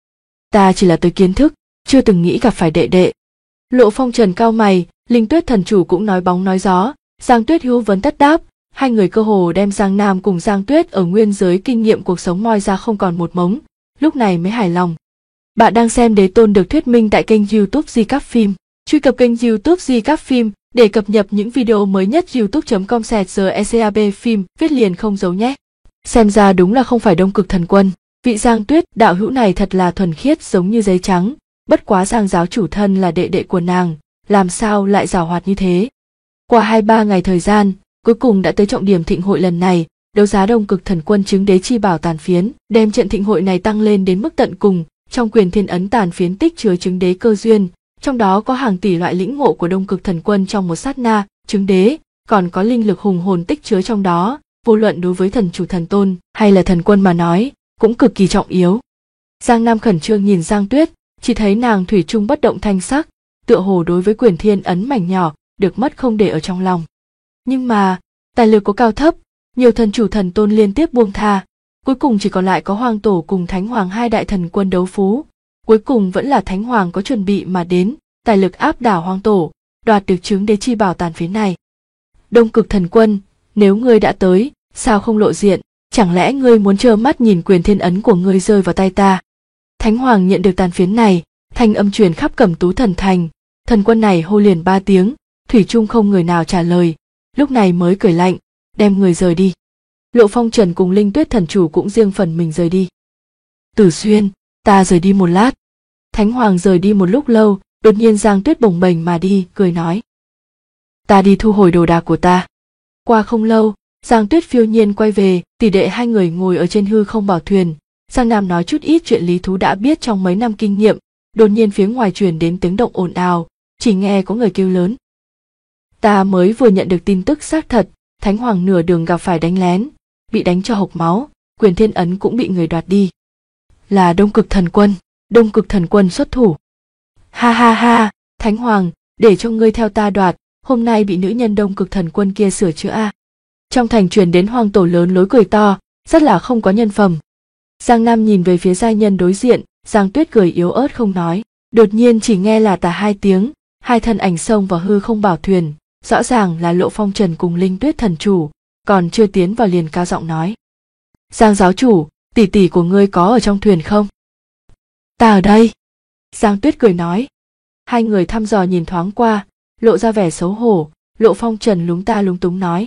Ta chỉ là tới kiến thức, chưa từng nghĩ gặp phải đệ đệ. Lộ Phong Trần cau mày, Linh Tuyết Thần Chủ cũng nói bóng nói gió, Giang Tuyết hữu vấn tất đáp, hai người cơ hồ đem Giang Nam cùng Giang Tuyết ở nguyên giới kinh nghiệm cuộc sống moi ra không còn một mống, lúc này mới hài lòng. Bạn đang xem Đế Tôn được thuyết minh tại kênh YouTube Di Cáp Phim. Truy cập kênh YouTube Di Cáp Phim để cập nhật những video mới nhất. youtube.com/GECAB phim viết liền không giấu nhé. Xem ra đúng là không phải Đông Cực Thần Quân, vị Giang Tuyết đạo hữu này thật là thuần khiết giống như giấy trắng, bất quá Giang giáo chủ thân là đệ đệ của nàng, làm sao lại giàu hoạt như thế. Qua 2-3 ngày thời gian, cuối cùng đã tới trọng điểm thịnh hội lần này, đấu giá Đông Cực Thần Quân chứng đế chi bảo tàn phiến, đem trận thịnh hội này tăng lên đến mức tận cùng, trong Quyền Thiên Ấn tàn phiến tích chứa chứng đế cơ duyên, trong đó có hàng tỷ loại lĩnh ngộ của Đông Cực Thần Quân trong một sát na, chứng đế, còn có linh lực hùng hồn tích chứa trong đó, vô luận đối với thần chủ thần tôn hay là thần quân mà nói, cũng cực kỳ trọng yếu. Giang Nam khẩn trương nhìn Giang Tuyết, chỉ thấy nàng thủy chung bất động thanh sắc, tựa hồ đối với Quyền Thiên Ấn mảnh nhỏ, được mất không để ở trong lòng. Nhưng mà, tài lực có cao thấp, nhiều thần chủ thần tôn liên tiếp buông tha, cuối cùng chỉ còn lại có Hoàng Tổ cùng Thánh Hoàng hai đại thần quân đấu phú. Cuối cùng vẫn là Thánh Hoàng có chuẩn bị mà đến, tài lực áp đảo Hoàng Tổ, đoạt được chứng đế chi bảo tàn phiến này. Đông Cực Thần Quân, nếu ngươi đã tới, sao không lộ diện, chẳng lẽ ngươi muốn trơ mắt nhìn Quyền Thiên Ấn của ngươi rơi vào tay ta? Thánh Hoàng nhận được tàn phiến này, thanh âm truyền khắp Cẩm Tú Thần Thành, thần quân này hô liền 3 tiếng, thủy chung không người nào trả lời, lúc này mới cười lạnh, đem người rời đi. Lộ Phong Trần cùng Linh Tuyết Thần Chủ cũng riêng phần mình rời đi. Tử Xuyên, ta rời đi một lát. Thánh Hoàng rời đi một lúc lâu, đột nhiên Giang Tuyết bồng bềnh mà đi, cười nói. Ta đi thu hồi đồ đạc của ta. Qua không lâu, Giang Tuyết phiêu nhiên quay về, tỷ đệ hai người ngồi ở trên hư không bảo thuyền. Giang Nam nói chút ít chuyện lý thú đã biết trong mấy năm kinh nghiệm, đột nhiên phía ngoài truyền đến tiếng động ồn ào, chỉ nghe có người kêu lớn. Ta mới vừa nhận được tin tức xác thật, Thánh Hoàng nửa đường gặp phải đánh lén, bị đánh cho hộc máu, quyền thiên ấn cũng bị người đoạt đi. Là Đông Cực Thần Quân, Đông Cực Thần Quân xuất thủ. Ha ha ha, Thánh Hoàng, để cho ngươi theo ta đoạt, hôm nay bị nữ nhân Đông Cực Thần Quân kia sửa chữa a. Trong thành truyền đến Hoàng tổ lớn lối cười to, rất là không có nhân phẩm. Giang Nam nhìn về phía giai nhân đối diện, Giang Tuyết cười yếu ớt không nói, đột nhiên chỉ nghe là tà hai tiếng, hai thân ảnh xông vào hư không bảo thuyền, rõ ràng là Lộ Phong Trần cùng Linh Tuyết thần chủ, còn chưa tiến vào liền cao giọng nói: Giang giáo chủ, tỷ tỷ của ngươi có ở trong thuyền không? Ta ở đây. Giang Tuyết cười nói. Hai người thăm dò nhìn thoáng qua, lộ ra vẻ xấu hổ. Lộ Phong Trần lúng ta lúng túng nói: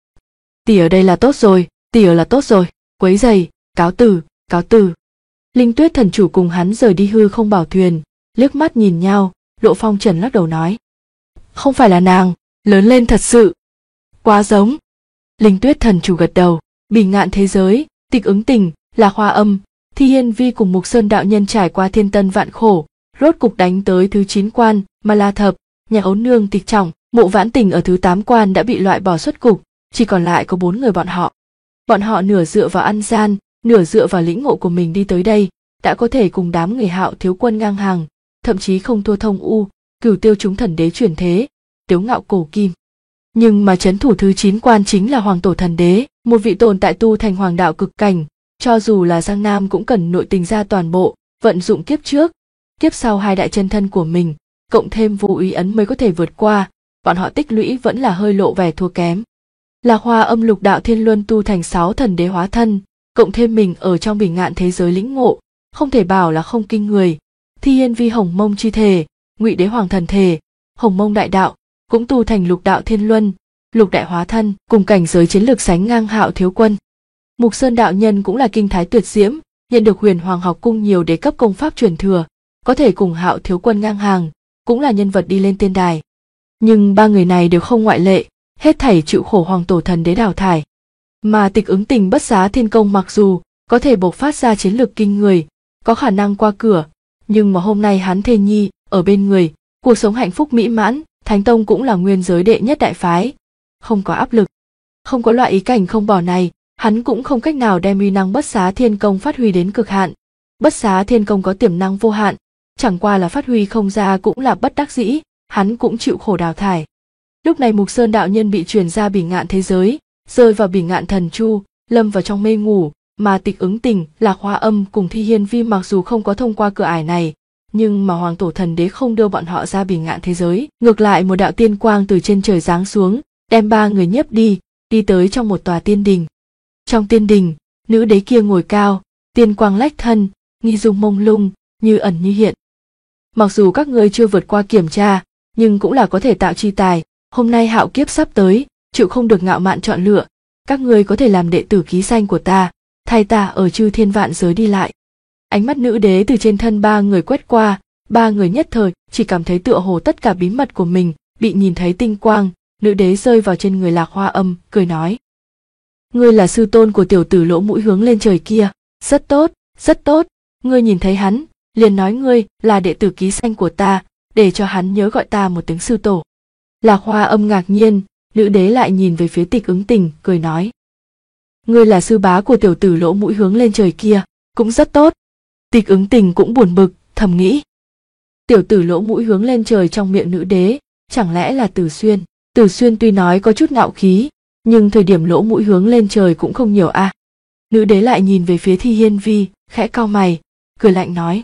tỷ ở đây là tốt rồi, tỷ ở là tốt rồi, quấy rầy, cáo từ, cáo từ. Linh Tuyết thần chủ cùng hắn rời đi hư không bảo thuyền, liếc mắt nhìn nhau. Lộ Phong Trần lắc đầu nói: không phải là nàng, lớn lên thật sự quá giống. Linh Tuyết thần chủ gật đầu. Bỉ Ngạn thế giới, Tịch Ứng Tình, Lạc Hoa Âm, Thi Hiên Vi cùng Mục Sơn đạo nhân trải qua thiên tân vạn khổ, rốt cục đánh tới thứ 9 quan, Ma La Thập, Nhạc Ấu Nương Tịch Trọng, Mộ Vãn Tình ở thứ 8 quan đã bị loại bỏ xuất cục, chỉ còn lại có 4 người bọn họ. Bọn họ nửa dựa vào ăn gian, nửa dựa vào lĩnh ngộ của mình đi tới đây, đã có thể cùng đám người Hạo thiếu quân ngang hàng, thậm chí không thua Thông U, Cửu Tiêu chúng thần đế chuyển thế, Tiếu Ngạo cổ kim. Nhưng mà trấn thủ thứ 9 quan chính là Hoàng tổ thần đế, một vị tồn tại tu thành hoàng đạo cực cảnh, cho dù là Giang Nam cũng cần nội tình ra toàn bộ, vận dụng kiếp trước, kiếp sau hai đại chân thân của mình, cộng thêm vô úy ấn mới có thể vượt qua, bọn họ tích lũy vẫn là hơi lộ vẻ thua kém. Lạc Hoa Âm Lục đạo thiên luân tu thành 6 thần đế hóa thân, cộng thêm mình ở trong Bỉ Ngạn thế giới lĩnh ngộ, không thể bảo là không kinh người. Thi Hiên Vi Hồng Mông chi thể, Ngụy Đế Hoàng thần thể, Hồng Mông đại đạo, cũng tu thành lục đạo thiên luân, lục đại hóa thân, cùng cảnh giới chiến lược sánh ngang Hạo thiếu quân. Mục Sơn đạo nhân cũng là kinh thái tuyệt diễm, nhận được Huyền Hoàng học cung nhiều đế cấp công pháp truyền thừa, có thể cùng Hạo thiếu quân ngang hàng, cũng là nhân vật đi lên tiên đài. Nhưng ba người này đều không ngoại lệ, hết thảy chịu khổ Hoàng tổ thần đế đào thải. Mà Tịch Ứng Tình Bất Xá Thiên Công mặc dù có thể bộc phát ra chiến lược kinh người, có khả năng qua cửa, nhưng mà hôm nay hắn thê nhi ở bên người, cuộc sống hạnh phúc mỹ mãn. Thánh Tông cũng là nguyên giới đệ nhất đại phái, không có áp lực, không có loại ý cảnh không bỏ này, hắn cũng không cách nào đem uy năng Bất Xá Thiên Công phát huy đến cực hạn. Bất Xá Thiên Công có tiềm năng vô hạn, chẳng qua là phát huy không ra cũng là bất đắc dĩ, hắn cũng chịu khổ đào thải. Lúc này Mục Sơn đạo nhân bị truyền ra Bỉ Ngạn thế giới, rơi vào Bỉ Ngạn thần chu, lâm vào trong mê ngủ, mà Tịch Ứng Tình, Lạc Hoa Âm cùng Thi Hiên Vi mặc dù không có thông qua cửa ải này, nhưng mà Hoàng tổ thần đế không đưa bọn họ ra Bỉ Ngạn thế giới, ngược lại một đạo tiên quang từ trên trời giáng xuống, đem ba người nhiếp đi, đi tới trong một tòa tiên đình. Trong tiên đình, nữ đế kia ngồi cao, tiên quang lách thân, nghi dung mông lung, như ẩn như hiện. Mặc dù các ngươi chưa vượt qua kiểm tra, nhưng cũng là có thể tạo chi tài, hôm nay hạo kiếp sắp tới, chịu không được ngạo mạn chọn lựa, các ngươi có thể làm đệ tử ký danh của ta, thay ta ở chư thiên vạn giới đi lại. Ánh mắt nữ đế từ trên thân ba người quét qua, ba người nhất thời chỉ cảm thấy tựa hồ tất cả bí mật của mình bị nhìn thấy tinh quang. Nữ đế rơi vào trên người Lạc Hoa Âm, cười nói: ngươi là sư tôn của tiểu tử lỗ mũi hướng lên trời kia, rất tốt, rất tốt, ngươi nhìn thấy hắn, liền nói ngươi là đệ tử ký danh của ta, để cho hắn nhớ gọi ta một tiếng sư tổ. Lạc Hoa Âm ngạc nhiên, nữ đế lại nhìn về phía Tịch Ứng Tình, cười nói: ngươi là sư bá của tiểu tử lỗ mũi hướng lên trời kia, cũng rất tốt. Tịch Ứng Tình cũng buồn bực, thầm nghĩ: tiểu tử lỗ mũi hướng lên trời trong miệng nữ đế, chẳng lẽ là Tử Xuyên? Tử Xuyên tuy nói có chút ngạo khí, nhưng thời điểm lỗ mũi hướng lên trời cũng không nhiều a. Nữ đế lại nhìn về phía Thi Hiên Vi, khẽ cau mày, cười lạnh nói: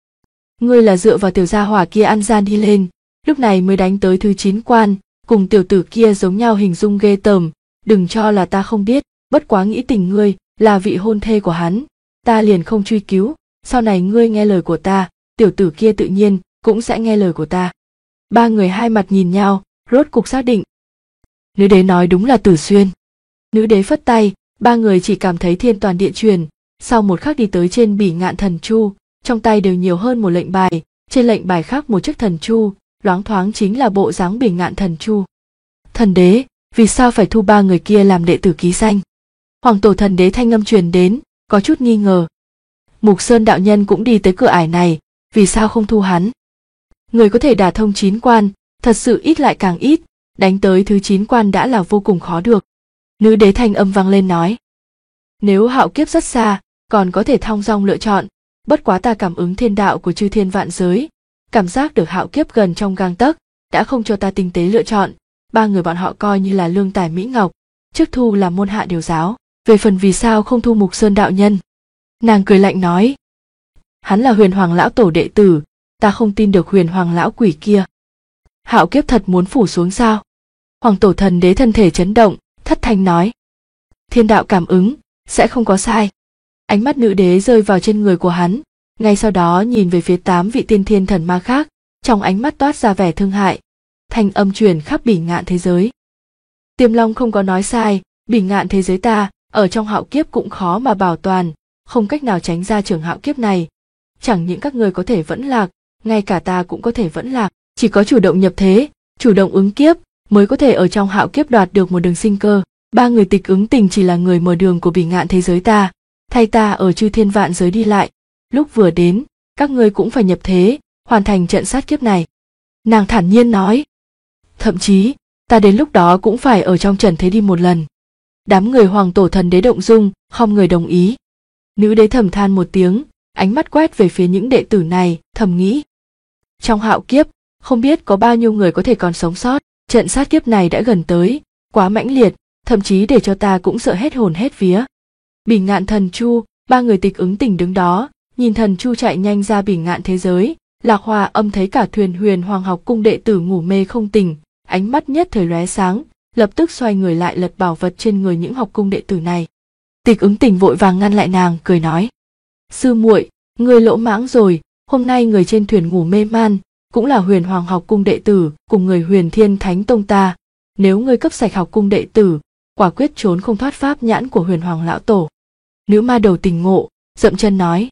ngươi là dựa vào tiểu gia hỏa kia ăn gian đi lên, lúc này mới đánh tới thứ 9 quan, cùng tiểu tử kia giống nhau hình dung ghê tởm, đừng cho là ta không biết, bất quá nghĩ tình ngươi là vị hôn thê của hắn, ta liền không truy cứu, sau này ngươi nghe lời của ta, tiểu tử kia tự nhiên cũng sẽ nghe lời của ta. Ba người hai mặt nhìn nhau, rốt cục xác định. Nữ đế nói đúng là Tử Xuyên. Nữ đế phất tay, ba người chỉ cảm thấy thiên toàn địa truyền, sau một khắc đi tới trên Bỉ Ngạn thần chu, trong tay đều nhiều hơn một lệnh bài, trên lệnh bài khác một chiếc thần chu, loáng thoáng chính là bộ dáng Bỉ Ngạn thần chu. Thần đế, vì sao phải thu ba người kia làm đệ tử ký danh? Hoàng tổ thần đế thanh âm truyền đến, có chút nghi ngờ. Mục Sơn đạo nhân cũng đi tới cửa ải này, vì sao không thu hắn? Người có thể đả thông 9 quan, thật sự ít lại càng ít, đánh tới thứ 9 quan đã là vô cùng khó được. Nữ đế thanh âm vang lên nói. Nếu hạo kiếp rất xa, còn có thể thong dong lựa chọn, bất quá ta cảm ứng thiên đạo của chư thiên vạn giới, cảm giác được hạo kiếp gần trong gang tấc, đã không cho ta tinh tế lựa chọn, ba người bọn họ coi như là lương tài mỹ ngọc, trước thu làm môn hạ điều giáo, về phần vì sao không thu Mục Sơn đạo nhân. Nàng cười lạnh nói. Hắn là Huyền Hoàng lão tổ đệ tử, ta không tin được Huyền Hoàng lão quỷ kia. Hạo kiếp thật muốn phủ xuống sao? Hoàng tổ thần đế thân thể chấn động, thất thanh nói. Thiên đạo cảm ứng, sẽ không có sai. Ánh mắt nữ đế rơi vào trên người của hắn, ngay sau đó nhìn về phía 8 vị tiên thiên thần ma khác, trong ánh mắt toát ra vẻ thương hại. Thanh âm truyền khắp bỉ ngạn thế giới. Tiềm Long không có nói sai, bỉ ngạn thế giới ta, ở trong hạo kiếp cũng khó mà bảo toàn, không cách nào tránh ra trường hạo kiếp này. Chẳng những các ngươi có thể vẫn lạc, ngay cả ta cũng có thể vẫn lạc, chỉ có chủ động nhập thế, chủ động ứng kiếp, mới có thể ở trong hạo kiếp đoạt được một đường sinh cơ. Ba người Tịch Ứng Tình chỉ là người mở đường của bỉ ngạn thế giới ta, thay ta ở chư thiên vạn giới đi lại, lúc vừa đến, các ngươi cũng phải nhập thế, hoàn thành trận sát kiếp này. Nàng thản nhiên nói. Thậm chí, ta đến lúc đó cũng phải ở trong trần thế đi một lần. Đám người Hoàng tổ thần đế động dung, không người đồng ý. Nữ đế thầm than một tiếng, ánh mắt quét về phía những đệ tử này, thầm nghĩ. Trong hạo kiếp, không biết có bao nhiêu người có thể còn sống sót, trận sát kiếp này đã gần tới, quá mãnh liệt, thậm chí để cho ta cũng sợ hết hồn hết vía. Bỉ ngạn thần chu, ba người Tịch Ứng Tình đứng đó, nhìn thần chu chạy nhanh ra bỉ ngạn thế giới. Lạc Hòa Âm thấy cả thuyền Huyền Hoàng học cung đệ tử ngủ mê không tỉnh, ánh mắt nhất thời lóe sáng, lập tức xoay người lại lật bảo vật trên người những học cung đệ tử này. Tịch Ứng Tình vội vàng ngăn lại nàng, cười nói: Sư muội, ngươi lỗ mãng rồi, hôm nay người trên thuyền ngủ mê man, cũng là Huyền Hoàng học cung đệ tử, cùng người Huyền Thiên Thánh Tông ta. Nếu ngươi cấp sạch học cung đệ tử, quả quyết trốn không thoát pháp nhãn của Huyền Hoàng lão tổ. Nữ ma đầu tỉnh ngộ, dậm chân nói: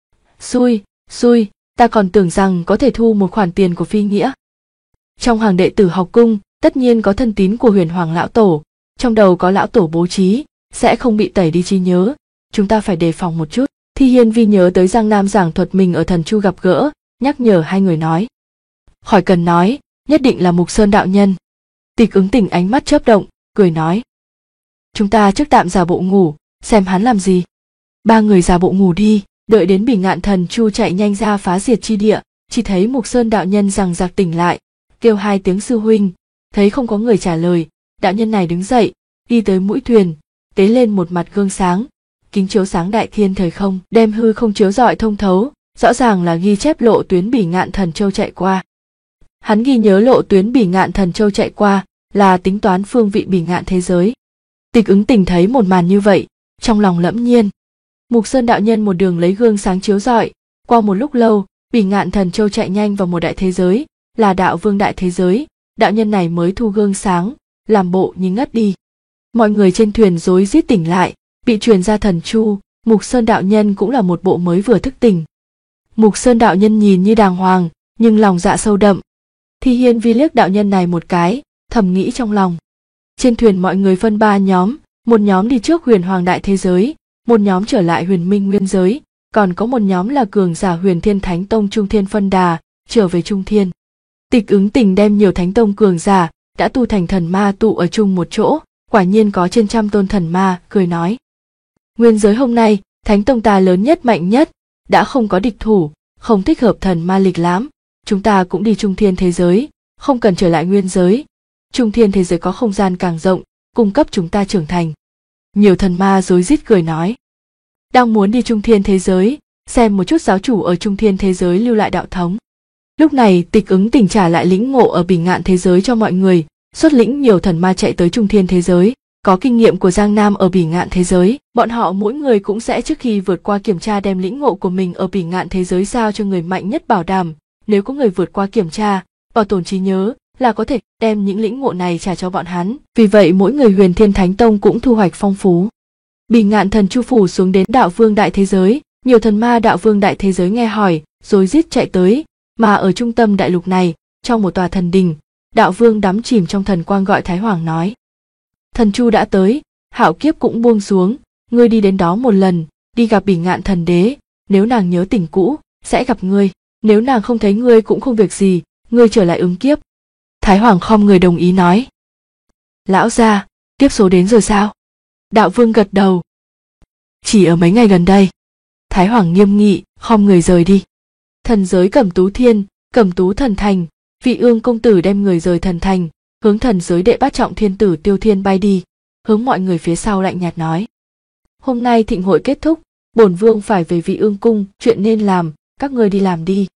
Xui, ta còn tưởng rằng có thể thu một khoản tiền của phi nghĩa. Trong hàng đệ tử học cung, tất nhiên có thân tín của Huyền Hoàng lão tổ, trong đầu có lão tổ bố trí, sẽ không bị tẩy đi trí nhớ, chúng ta phải đề phòng một chút. Thi Hiên Vi nhớ tới Giang Nam giảng thuật mình ở thần chu gặp gỡ, nhắc nhở hai người nói: Khỏi cần nói, nhất định là Mục Sơn đạo nhân. Tịch Ứng Tình ánh mắt chớp động, cười nói: Chúng ta trước tạm giả bộ ngủ, xem hắn làm gì. Ba người giả bộ ngủ đi, đợi đến bỉ ngạn thần chu chạy nhanh ra phá diệt chi địa, chỉ thấy Mục Sơn đạo nhân rằng giặc tỉnh lại, kêu hai tiếng sư huynh, thấy không có người trả lời, đạo nhân này đứng dậy, đi tới mũi thuyền, tế lên một mặt gương sáng, kính chiếu sáng đại thiên thời không, đem hư không chiếu rọi thông thấu, rõ ràng là ghi chép lộ tuyến bỉ ngạn thần châu chạy qua. Hắn ghi nhớ lộ tuyến bỉ ngạn thần châu chạy qua, là tính toán phương vị bỉ ngạn thế giới. Tịch Ứng Tình thấy một màn như vậy, trong lòng lẫm nhiên. Mục Sơn đạo nhân một đường lấy gương sáng chiếu rọi, qua một lúc lâu, bỉ ngạn thần châu chạy nhanh vào một đại thế giới, là đạo vương đại thế giới, đạo nhân này mới thu gương sáng, làm bộ như ngất đi. Mọi người trên thuyền rối rít tỉnh lại, bị truyền ra thần chu, Mục Sơn đạo nhân cũng là một bộ mới vừa thức tỉnh. Mục Sơn đạo nhân nhìn như đàng hoàng, nhưng lòng dạ sâu đậm. Thi Hiên Vi liếc đạo nhân này một cái, thầm nghĩ trong lòng. Trên thuyền mọi người phân ba nhóm, một nhóm đi trước Huyền Hoàng đại thế giới, một nhóm trở lại Huyền Minh nguyên giới, còn có một nhóm là cường giả Huyền Thiên Thánh Tông Trung Thiên phân đà, trở về Trung Thiên. Tịch Ứng Tình đem nhiều thánh tông cường giả đã tu thành thần ma tụ ở chung một chỗ, quả nhiên có trên 100 tôn thần ma, cười nói: Nguyên giới hôm nay, thánh tông ta lớn nhất mạnh nhất, đã không có địch thủ, không thích hợp thần ma lịch lãm, chúng ta cũng đi Trung Thiên thế giới, không cần trở lại nguyên giới. Trung Thiên thế giới có không gian càng rộng, cung cấp chúng ta trưởng thành. Nhiều thần ma rối rít cười nói: Đang muốn đi Trung Thiên thế giới, xem một chút giáo chủ ở Trung Thiên thế giới lưu lại đạo thống. Lúc này Tịch Ứng Tình trả lại lĩnh ngộ ở bỉ ngạn thế giới cho mọi người, xuất lĩnh nhiều thần ma chạy tới Trung Thiên thế giới, có kinh nghiệm của Giang Nam ở bỉ ngạn thế giới, bọn họ mỗi người cũng sẽ trước khi vượt qua kiểm tra đem lĩnh ngộ của mình ở bỉ ngạn thế giới giao cho người mạnh nhất bảo đảm, nếu có người vượt qua kiểm tra, bảo tồn trí nhớ là có thể đem những lĩnh ngộ này trả cho bọn hắn. Vì vậy mỗi người Huyền Thiên Thánh Tông cũng thu hoạch phong phú. Bỉ ngạn thần chu phủ xuống đến đạo vương đại thế giới, nhiều thần ma đạo vương đại thế giới nghe hỏi, rối rít chạy tới, mà ở trung tâm đại lục này, trong một tòa thần đình, đạo vương đắm chìm trong thần quang gọi Thái Hoàng nói: Thần chu đã tới, hạo kiếp cũng buông xuống, ngươi đi đến đó một lần, đi gặp bỉ ngạn thần đế, nếu nàng nhớ tình cũ, sẽ gặp ngươi, nếu nàng không thấy ngươi cũng không việc gì, ngươi trở lại ứng kiếp. Thái Hoàng khom người đồng ý nói: Lão gia, Kiếp số đến rồi sao? Đạo Vương gật đầu. Chỉ ở mấy ngày gần đây. Thái Hoàng nghiêm nghị, khom người rời đi. Thần giới Cẩm Tú Thiên, Cẩm Tú Thần Thành, Vị Ương công tử đem người rời thần thành, hướng thần giới đệ bát trọng thiên tử Tiêu Thiên bay đi, hướng mọi người phía sau lạnh nhạt nói: Hôm nay thịnh hội kết thúc, bổn vương phải về Vị Ương cung, chuyện nên làm, các ngươi đi làm đi.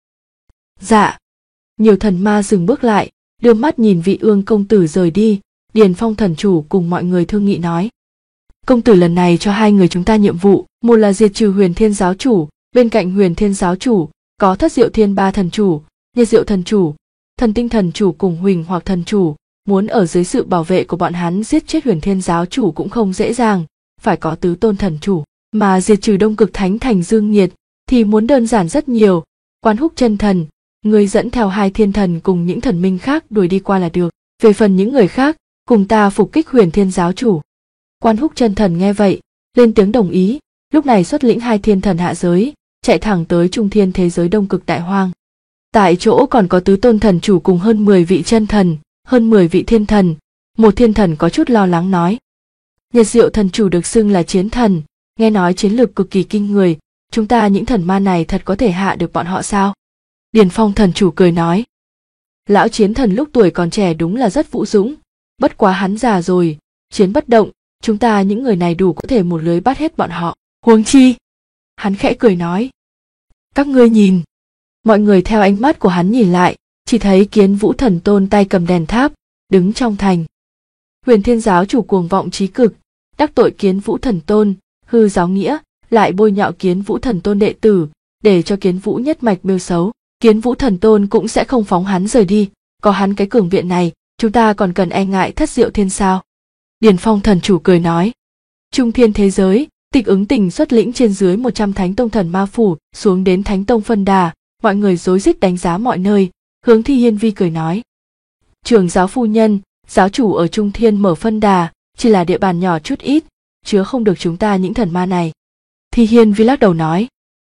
Dạ. Nhiều thần ma dừng bước lại, đưa mắt nhìn Vị Ương công tử rời đi. Điền Phong thần chủ cùng mọi người thương nghị nói: Công tử lần này cho hai người chúng ta nhiệm vụ, một là diệt trừ Huyền Thiên giáo chủ, bên cạnh Huyền Thiên giáo chủ có Thất Diệu Thiên Ba thần chủ, Nhật Diệu thần chủ, Thần Tinh thần chủ cùng Huỳnh Hoặc thần chủ, muốn ở dưới sự bảo vệ của bọn hắn giết chết Huyền Thiên giáo chủ cũng không dễ dàng, phải có tứ tôn thần chủ, mà diệt trừ Đông Cực Thánh thành Dương Nhiệt thì muốn đơn giản rất nhiều. Quan Húc chân thần, người dẫn theo hai thiên thần cùng những thần minh khác đuổi đi qua là được. Về phần những người khác, cùng ta phục kích Huyền Thiên giáo chủ. Quan Húc chân thần nghe vậy, lên tiếng đồng ý, lúc này xuất lĩnh hai thiên thần hạ giới, chạy thẳng tới trung thiên thế giới Đông Cực Đại Hoang. Tại chỗ còn có tứ tôn thần chủ cùng hơn 10 vị chân thần, hơn 10 vị thiên thần. Một thiên thần có chút lo lắng nói: Nhật Diệu thần chủ được xưng là chiến thần, nghe nói chiến lược cực kỳ kinh người, chúng ta những thần ma này thật có thể hạ được bọn họ sao? Điền Phong thần chủ cười nói: Lão chiến thần lúc tuổi còn trẻ đúng là rất vũ dũng, bất quá hắn già rồi, chiến bất động, chúng ta những người này đủ có thể một lưới bắt hết bọn họ. Huống chi, hắn khẽ cười nói: Các ngươi nhìn. Mọi người theo ánh mắt của hắn nhìn lại, chỉ thấy Kiến Vũ thần tôn tay cầm đèn tháp, đứng trong thành. Huyền Thiên giáo chủ cuồng vọng chí cực, đắc tội Kiến Vũ thần tôn, hư giáo nghĩa, lại bôi nhọ Kiến Vũ thần tôn đệ tử, để cho Kiến Vũ nhất mạch bêu xấu. Kiến Vũ thần tôn cũng sẽ không phóng hắn rời đi, có hắn cái cường viện này, chúng ta còn cần e ngại Thất Diệu Thiên sao? Điền Phong thần chủ cười nói: Trung thiên thế giới, Tịch Ứng Tình xuất lĩnh trên dưới 100 thánh tông thần ma phủ xuống đến Thánh tông phân đà, mọi người rối rít đánh giá mọi nơi. Hướng Thi Hiên Vi cười nói: Trưởng giáo phu nhân, giáo chủ ở Trung thiên mở phân đà, chỉ là địa bàn nhỏ chút ít, chứa không được chúng ta những thần ma này. Thi Hiên Vi lắc đầu nói: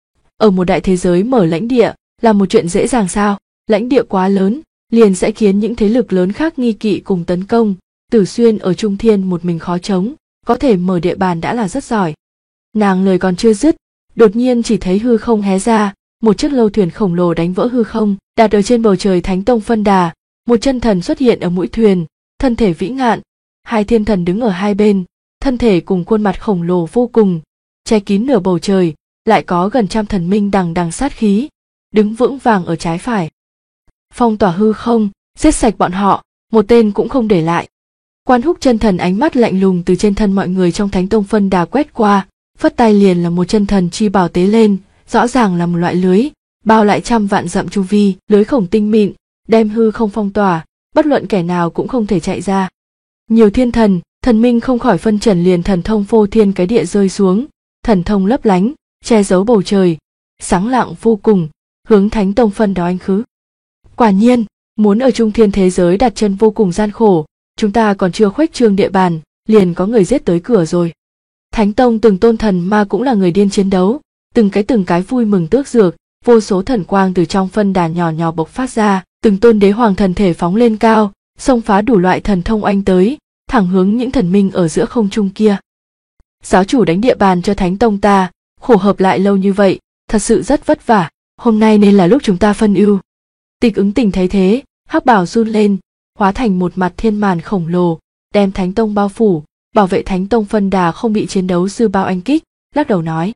Ở một đại thế giới mở lãnh địa là một chuyện dễ dàng sao? Lãnh địa quá lớn, liền sẽ khiến những thế lực lớn khác nghi kỵ cùng tấn công. Tử Xuyên ở Trung thiên một mình khó chống, có thể mở địa bàn đã là rất giỏi. Nàng lời còn chưa dứt, đột nhiên chỉ thấy hư không hé ra, một chiếc lâu thuyền khổng lồ đánh vỡ hư không, đặt ở trên bầu trời Thánh tông phân đà. Một chân thần xuất hiện ở mũi thuyền, thân thể vĩ ngạn, hai thiên thần đứng ở hai bên, thân thể cùng khuôn mặt khổng lồ vô cùng, che kín nửa bầu trời, lại có gần trăm thần minh đằng đằng sát khí, đứng vững vàng ở trái phải. Phong tỏa hư không, giết sạch bọn họ, một tên cũng không để lại. Quan Húc chân thần ánh mắt lạnh lùng từ trên thân mọi người trong Thánh tông phân đà quét qua, phất tay liền là một chân thần chi bảo tế lên, rõ ràng là một loại lưới, bao lại trăm vạn dặm chu vi, lưới khổng tinh mịn, đem hư không phong tỏa, bất luận kẻ nào cũng không thể chạy ra. Nhiều thiên thần, thần minh không khỏi phân trần liền thần thông phô thiên cái địa rơi xuống, thần thông lấp lánh, che giấu bầu trời, sáng lạng vô cùng, hướng Thánh tông phân đà anh khứ. Quả nhiên, muốn ở trung thiên thế giới đặt chân vô cùng gian khổ, chúng ta còn chưa khuếch trương địa bàn, liền có người giết tới cửa rồi. Thánh tông từng tôn thần ma cũng là người điên chiến đấu, từng cái vui mừng tước dược, vô số thần quang từ trong phân đà nhỏ nhỏ bộc phát ra, từng tôn đế hoàng thần thể phóng lên cao, xông phá đủ loại thần thông oanh tới, thẳng hướng những thần minh ở giữa không trung kia. Giáo chủ đánh địa bàn cho Thánh tông ta, khổ hợp lại lâu như vậy, thật sự rất vất vả, hôm nay nên là lúc chúng ta phân ưu. Tịch Ứng Tình thấy thế, hắc bào run lên, hóa thành một mặt thiên màn khổng lồ, đem Thánh tông bao phủ, bảo vệ Thánh tông phân đà không bị chiến đấu dư bao anh kích, lắc đầu nói: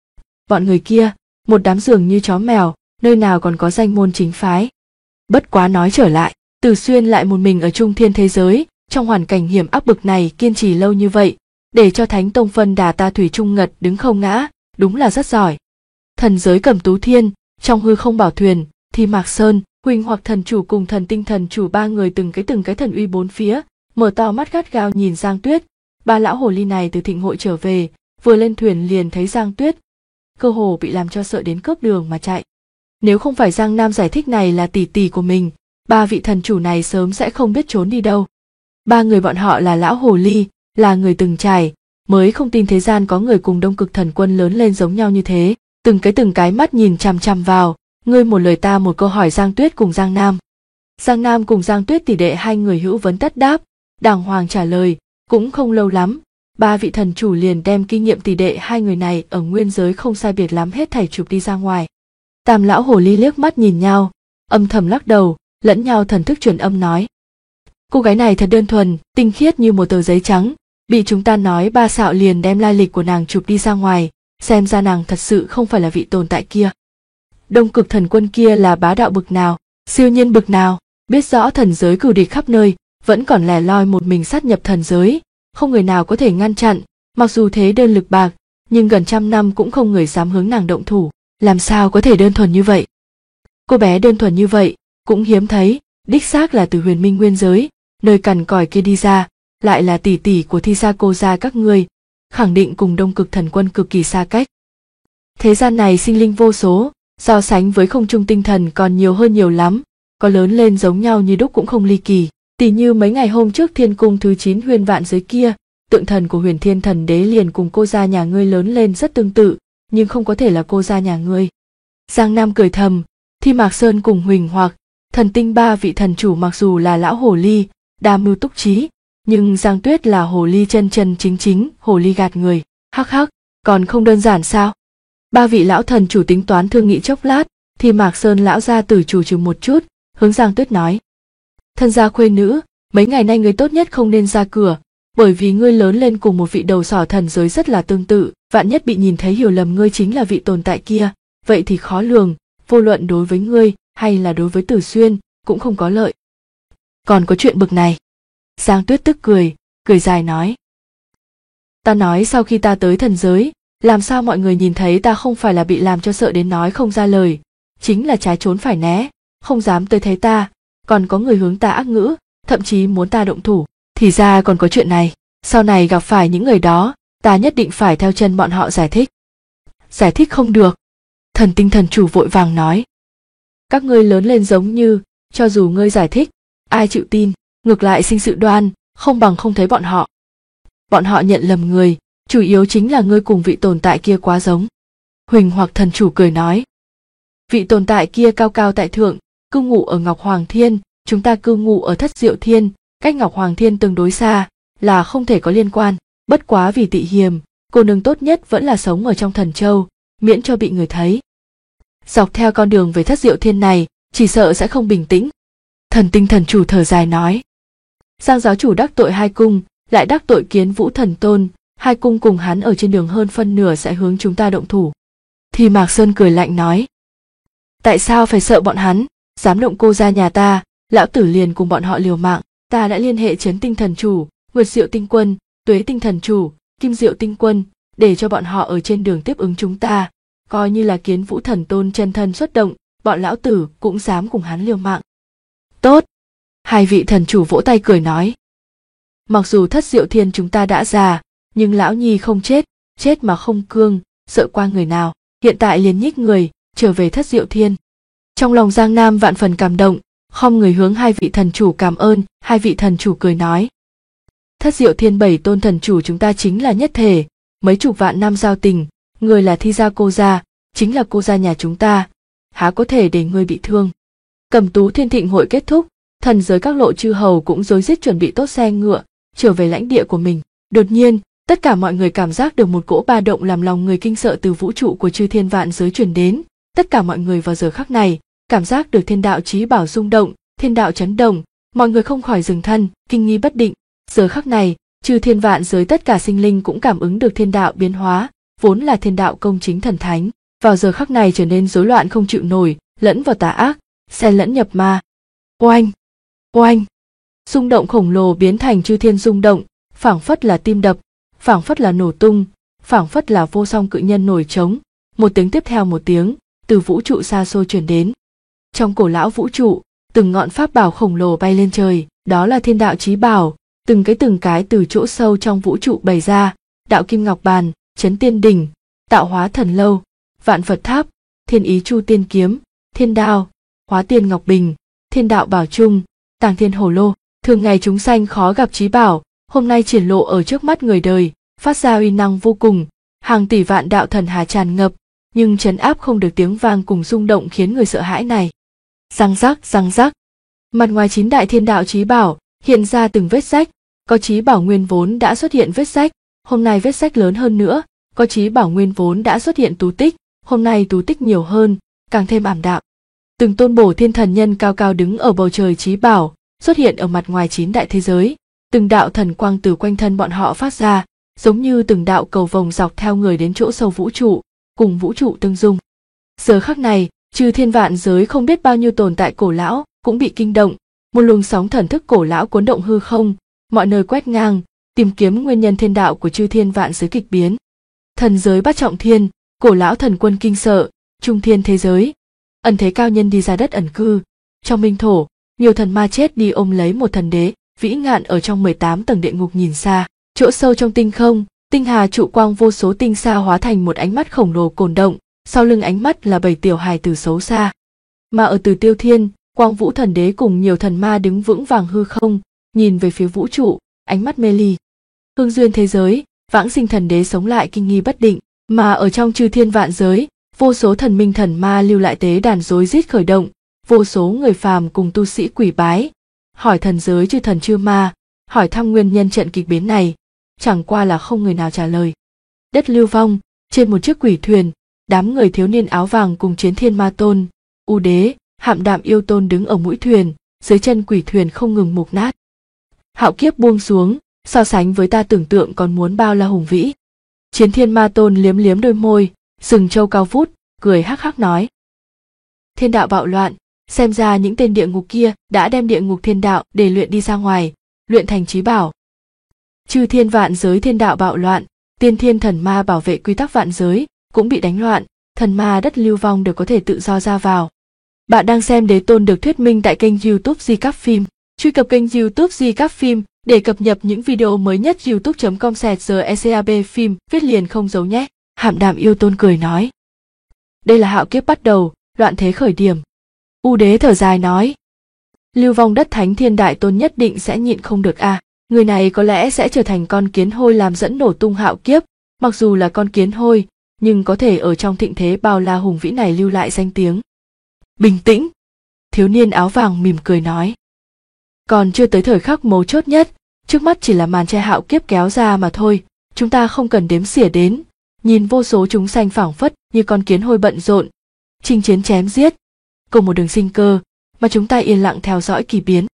Bọn người kia, một đám dường như chó mèo, nơi nào còn có danh môn chính phái. Bất quá nói trở lại, Tử Xuyên lại một mình ở trung thiên thế giới, trong hoàn cảnh hiểm áp bực này kiên trì lâu như vậy, để cho Thánh tông phân đà ta thủy chung ngật đứng không ngã, đúng là rất giỏi. Thần giới Cẩm Tú Thiên, trong hư không bảo thuyền, Thi Mạc Sơn, Huỳnh Hoặc thần chủ cùng Thần Tinh thần chủ ba người từng cái thần uy bốn phía, mở to mắt gắt gao nhìn Giang Tuyết. Ba lão hồ ly này từ thịnh hội trở về, vừa lên thuyền liền thấy Giang Tuyết, cơ hồ bị làm cho sợ đến cướp đường mà chạy. Nếu không phải Giang Nam giải thích này là tỷ tỷ của mình, ba vị thần chủ này sớm sẽ không biết trốn đi đâu. Ba người bọn họ là lão hồ ly, là người từng trải, mới không tin thế gian có người cùng Đông Cực thần quân lớn lên giống nhau như thế, từng cái mắt nhìn chằm chằm vào, ngươi một lời ta một câu hỏi Giang Tuyết cùng Giang Nam. Giang Nam cùng Giang Tuyết tỷ đệ hai người hữu vấn tất đáp, đàng hoàng trả lời, Cũng không lâu lắm, ba vị thần chủ liền đem kinh nghiệm tỷ đệ hai người này ở nguyên giới không sai biệt lắm hết thảy chụp đi ra ngoài. Tam lão hồ ly liếc mắt nhìn nhau, âm thầm lắc đầu, lẫn nhau thần thức truyền âm nói: cô gái này thật đơn thuần, tinh khiết như một tờ giấy trắng, bị chúng ta nói ba xạo liền đem lai lịch của nàng chụp đi ra ngoài, xem ra nàng thật sự không phải là vị tồn tại kia. Đông Cực Thần Quân kia là bá đạo bực nào, siêu nhiên bực nào, biết rõ thần giới cừu địch khắp nơi, vẫn còn lẻ loi một mình sát nhập thần giới, không người nào có thể ngăn chặn, mặc dù thế đơn lực bạc, nhưng gần trăm năm cũng không người dám hướng nàng động thủ, làm sao có thể đơn thuần như vậy. Cô bé đơn thuần như vậy, cũng hiếm thấy, đích xác là từ Huyền Minh nguyên giới, nơi cằn cõi kia đi ra, lại là tỷ tỷ của Thi Gia cô gia các ngươi, khẳng định cùng Đông Cực Thần Quân cực kỳ xa cách. Thế gian này sinh linh vô số, so sánh với không trung tinh thần còn nhiều hơn nhiều lắm, có lớn lên giống nhau như đúc cũng không ly kỳ. Tỉ như mấy ngày hôm trước thiên cung thứ 9 huyền vạn giới kia, tượng thần của Huyền Thiên Thần Đế liền cùng cô gia nhà ngươi lớn lên rất tương tự, nhưng không có thể là cô gia nhà ngươi. Giang Nam cười thầm, Thi Mạc Sơn cùng Huỳnh Hoặc, Thần Tinh ba vị thần chủ mặc dù là lão hồ ly, đa mưu túc trí, nhưng Giang Tuyết là hồ ly chân chân chính chính, hồ ly gạt người, hắc hắc, còn không đơn giản sao? Ba vị lão thần chủ tính toán thương nghị chốc lát, Thi Mạc Sơn lão gia tử chủ trừ một chút, hướng Giang Tuyết nói: thân gia khuê nữ, mấy ngày nay ngươi tốt nhất không nên ra cửa, bởi vì ngươi lớn lên cùng một vị đầu sỏ thần giới rất là tương tự, vạn nhất bị nhìn thấy hiểu lầm ngươi chính là vị tồn tại kia, vậy thì khó lường, vô luận đối với ngươi hay là đối với Tử Xuyên cũng không có lợi. Còn có chuyện bực này. Giang Tuyết tức cười, cười dài nói: ta nói sau khi ta tới thần giới, làm sao mọi người nhìn thấy ta không phải là bị làm cho sợ đến nói không ra lời, chính là trái trốn phải né, không dám tới thấy ta, còn có người hướng ta ác ngữ, thậm chí muốn ta động thủ, thì ra còn có chuyện này, sau này gặp phải những người đó, ta nhất định phải theo chân bọn họ giải thích. Giải thích không được. Thần Tinh thần chủ vội vàng nói: các ngươi lớn lên giống như, cho dù ngươi giải thích, ai chịu tin, ngược lại sinh sự đoan, không bằng không thấy bọn họ. Bọn họ nhận lầm người, chủ yếu chính là ngươi cùng vị tồn tại kia quá giống. Huỳnh Hoặc thần chủ cười nói: vị tồn tại kia cao cao tại thượng, cư ngụ ở Ngọc Hoàng Thiên, chúng ta cư ngụ ở Thất Diệu Thiên, cách Ngọc Hoàng Thiên tương đối xa, là không thể có liên quan, bất quá vì tị hiềm, cô nương tốt nhất vẫn là sống ở trong Thần Châu, miễn cho bị người thấy. Dọc theo con đường về Thất Diệu Thiên này, chỉ sợ sẽ không bình tĩnh. Thần Tinh thần chủ thở dài nói: Giang giáo chủ đắc tội hai cung, lại đắc tội Kiến Vũ thần tôn, hai cung cùng hắn ở trên đường hơn phân nửa sẽ hướng chúng ta động thủ. Thì Mạc Sơn cười lạnh nói: tại sao phải sợ bọn hắn, dám động cô gia nhà ta, lão tử liền cùng bọn họ liều mạng. Ta đã liên hệ Chấn Tinh thần chủ, Nguyệt Diệu tinh quân, Tuế Tinh thần chủ, Kim Diệu tinh quân, để cho bọn họ ở trên đường tiếp ứng chúng ta, coi như là Kiến Vũ thần tôn chân thân xuất động, bọn lão tử cũng dám cùng hắn liều mạng. Tốt. Hai vị thần chủ vỗ tay cười nói: mặc dù Thất Diệu Thiên chúng ta đã già, nhưng lão nhi không chết, chết mà không cương, sợ qua người nào, hiện tại liền nhích người trở về Thất Diệu Thiên. Trong lòng Giang Nam vạn phần cảm động, khom người hướng hai vị thần chủ cảm ơn. Hai vị thần chủ cười nói: Thất Diệu Thiên 7 tôn thần chủ chúng ta chính là nhất thể, mấy chục vạn năm giao tình, người là Thi gia cô gia, chính là cô gia nhà chúng ta, há có thể để ngươi bị thương. Cẩm Tú Thiên thịnh hội kết thúc, thần giới các lộ chư hầu cũng rối rít chuẩn bị tốt xe ngựa trở về lãnh địa của mình. Đột nhiên, tất cả mọi người cảm giác được một cỗ ba động làm lòng người kinh sợ từ vũ trụ của chư thiên vạn giới truyền đến. Tất cả mọi người vào giờ khắc này cảm giác được thiên đạo chí bảo rung động, thiên đạo chấn động, mọi người không khỏi dừng thân, kinh nghi bất định. Giờ khắc này, chư thiên vạn giới tất cả sinh linh cũng cảm ứng được thiên đạo biến hóa, vốn là thiên đạo công chính thần thánh, vào giờ khắc này trở nên rối loạn không chịu nổi, lẫn vào tà ác, xen lẫn nhập ma. Oanh, oanh, rung động khổng lồ biến thành chư thiên rung động, phảng phất là tim đập, phảng phất là nổ tung, phảng phất là vô song cự nhân nổi trống. Một tiếng tiếp theo một tiếng, từ vũ trụ xa xôi truyền đến. Trong cổ lão vũ trụ, từng ngọn pháp bảo khổng lồ bay lên trời, đó là thiên đạo chí bảo, từng cái từ chỗ sâu trong vũ trụ bày ra, đạo kim ngọc bàn, chấn tiên đỉnh, tạo hóa thần lâu, vạn Phật tháp, thiên ý chu tiên kiếm, thiên đao, hóa tiên ngọc bình, thiên đạo bảo trung, tàng thiên hổ lô. Thường ngày chúng sanh khó gặp chí bảo, hôm nay triển lộ ở trước mắt người đời, phát ra uy năng vô cùng, hàng tỷ vạn đạo thần hà tràn ngập, nhưng trấn áp không được tiếng vang cùng rung động khiến người sợ hãi này. Răng rắc, mặt ngoài 9 đại thiên đạo chí bảo hiện ra từng vết rách, Có chí bảo nguyên vốn đã xuất hiện vết rách, hôm nay vết rách lớn hơn nữa. Có chí bảo nguyên vốn đã xuất hiện tú tích, hôm nay tú tích nhiều hơn, càng thêm ảm đạm. Từng tôn bổ thiên thần nhân cao cao đứng ở bầu trời chí bảo, xuất hiện ở mặt ngoài 9 đại thế giới. Từng đạo thần quang từ quanh thân bọn họ phát ra, giống như từng đạo cầu vồng dọc theo người đến chỗ sâu vũ trụ, cùng vũ trụ tương dung. Giờ khắc này, trừ thiên vạn giới không biết bao nhiêu tồn tại cổ lão cũng bị kinh động, một luồng sóng thần thức cổ lão cuốn động hư không, mọi nơi quét ngang, tìm kiếm nguyên nhân thiên đạo của chư thiên vạn giới kịch biến. Thần giới bát trọng thiên, cổ lão thần quân kinh sợ, trung thiên thế giới, ẩn thế cao nhân đi ra đất ẩn cư, trong minh thổ, nhiều thần ma chết đi ôm lấy một thần đế, vĩ ngạn ở trong 18 tầng địa ngục nhìn xa, chỗ sâu trong tinh không, tinh hà trụ quang vô số tinh xa hóa thành một ánh mắt khổng lồ cồn động, sau lưng ánh mắt là 7 tiểu hài tử xấu xa. Mà ở Từ Tiêu Thiên, Quang Vũ thần đế cùng nhiều thần ma đứng vững vàng hư không, nhìn về phía vũ trụ, ánh mắt mê ly. Hương duyên thế giới, vãng sinh thần đế sống lại kinh nghi bất định, mà ở trong chư thiên vạn giới, vô số thần minh thần ma lưu lại tế đàn rối rít khởi động, vô số người phàm cùng tu sĩ quỳ bái, hỏi thần giới chư thần chư ma, hỏi thăm nguyên nhân trận kịch biến này, chẳng qua là không người nào trả lời. Đất lưu vong, trên một chiếc quỷ thuyền, đám người thiếu niên áo vàng cùng Chiến Thiên Ma Tôn, U Đế, Hạm Đạm Yêu Tôn đứng ở mũi thuyền, dưới chân quỷ thuyền không ngừng mục nát. Hạo kiếp buông xuống, so sánh với ta tưởng tượng còn muốn bao la hùng vĩ. Chiến Thiên Ma Tôn liếm liếm đôi môi, sừng trâu cao vút, cười hắc hắc nói: Thiên đạo bạo loạn, xem ra những tên địa ngục kia đã đem địa ngục thiên đạo để luyện đi ra ngoài, luyện thành chí bảo. Chư thiên vạn giới thiên đạo bạo loạn, tiên thiên thần ma bảo vệ quy tắc vạn giới cũng bị đánh loạn, thần ma đất lưu vong đều có thể tự do ra vào. Bạn đang xem Đế Tôn được thuyết minh tại kênh YouTube Di Các Phim. Truy cập kênh YouTube Di Các Phim để cập nhật những video mới nhất. youtube.com/secab phim viết liền không giấu nhé. Hạm Đạm Yêu Tôn cười nói: Đây là hạo kiếp bắt đầu, loạn thế khởi điểm. U Đế thở dài nói: Lưu vong đất thánh thiên đại tôn nhất định sẽ nhịn không được à, người này có lẽ sẽ trở thành con kiến hôi làm dẫn nổ tung hạo kiếp, mặc dù là con kiến hôi, nhưng có thể ở trong thịnh thế bao la hùng vĩ này lưu lại danh tiếng. Bình tĩnh, thiếu niên áo vàng mỉm cười nói. Còn chưa tới thời khắc mấu chốt nhất, trước mắt chỉ là màn che hạo kiếp kéo ra mà thôi, chúng ta không cần đếm xỉa đến, nhìn vô số chúng sanh phảng phất như con kiến hôi bận rộn, chinh chiến chém giết, cùng một đường sinh cơ, mà chúng ta yên lặng theo dõi kỳ biến.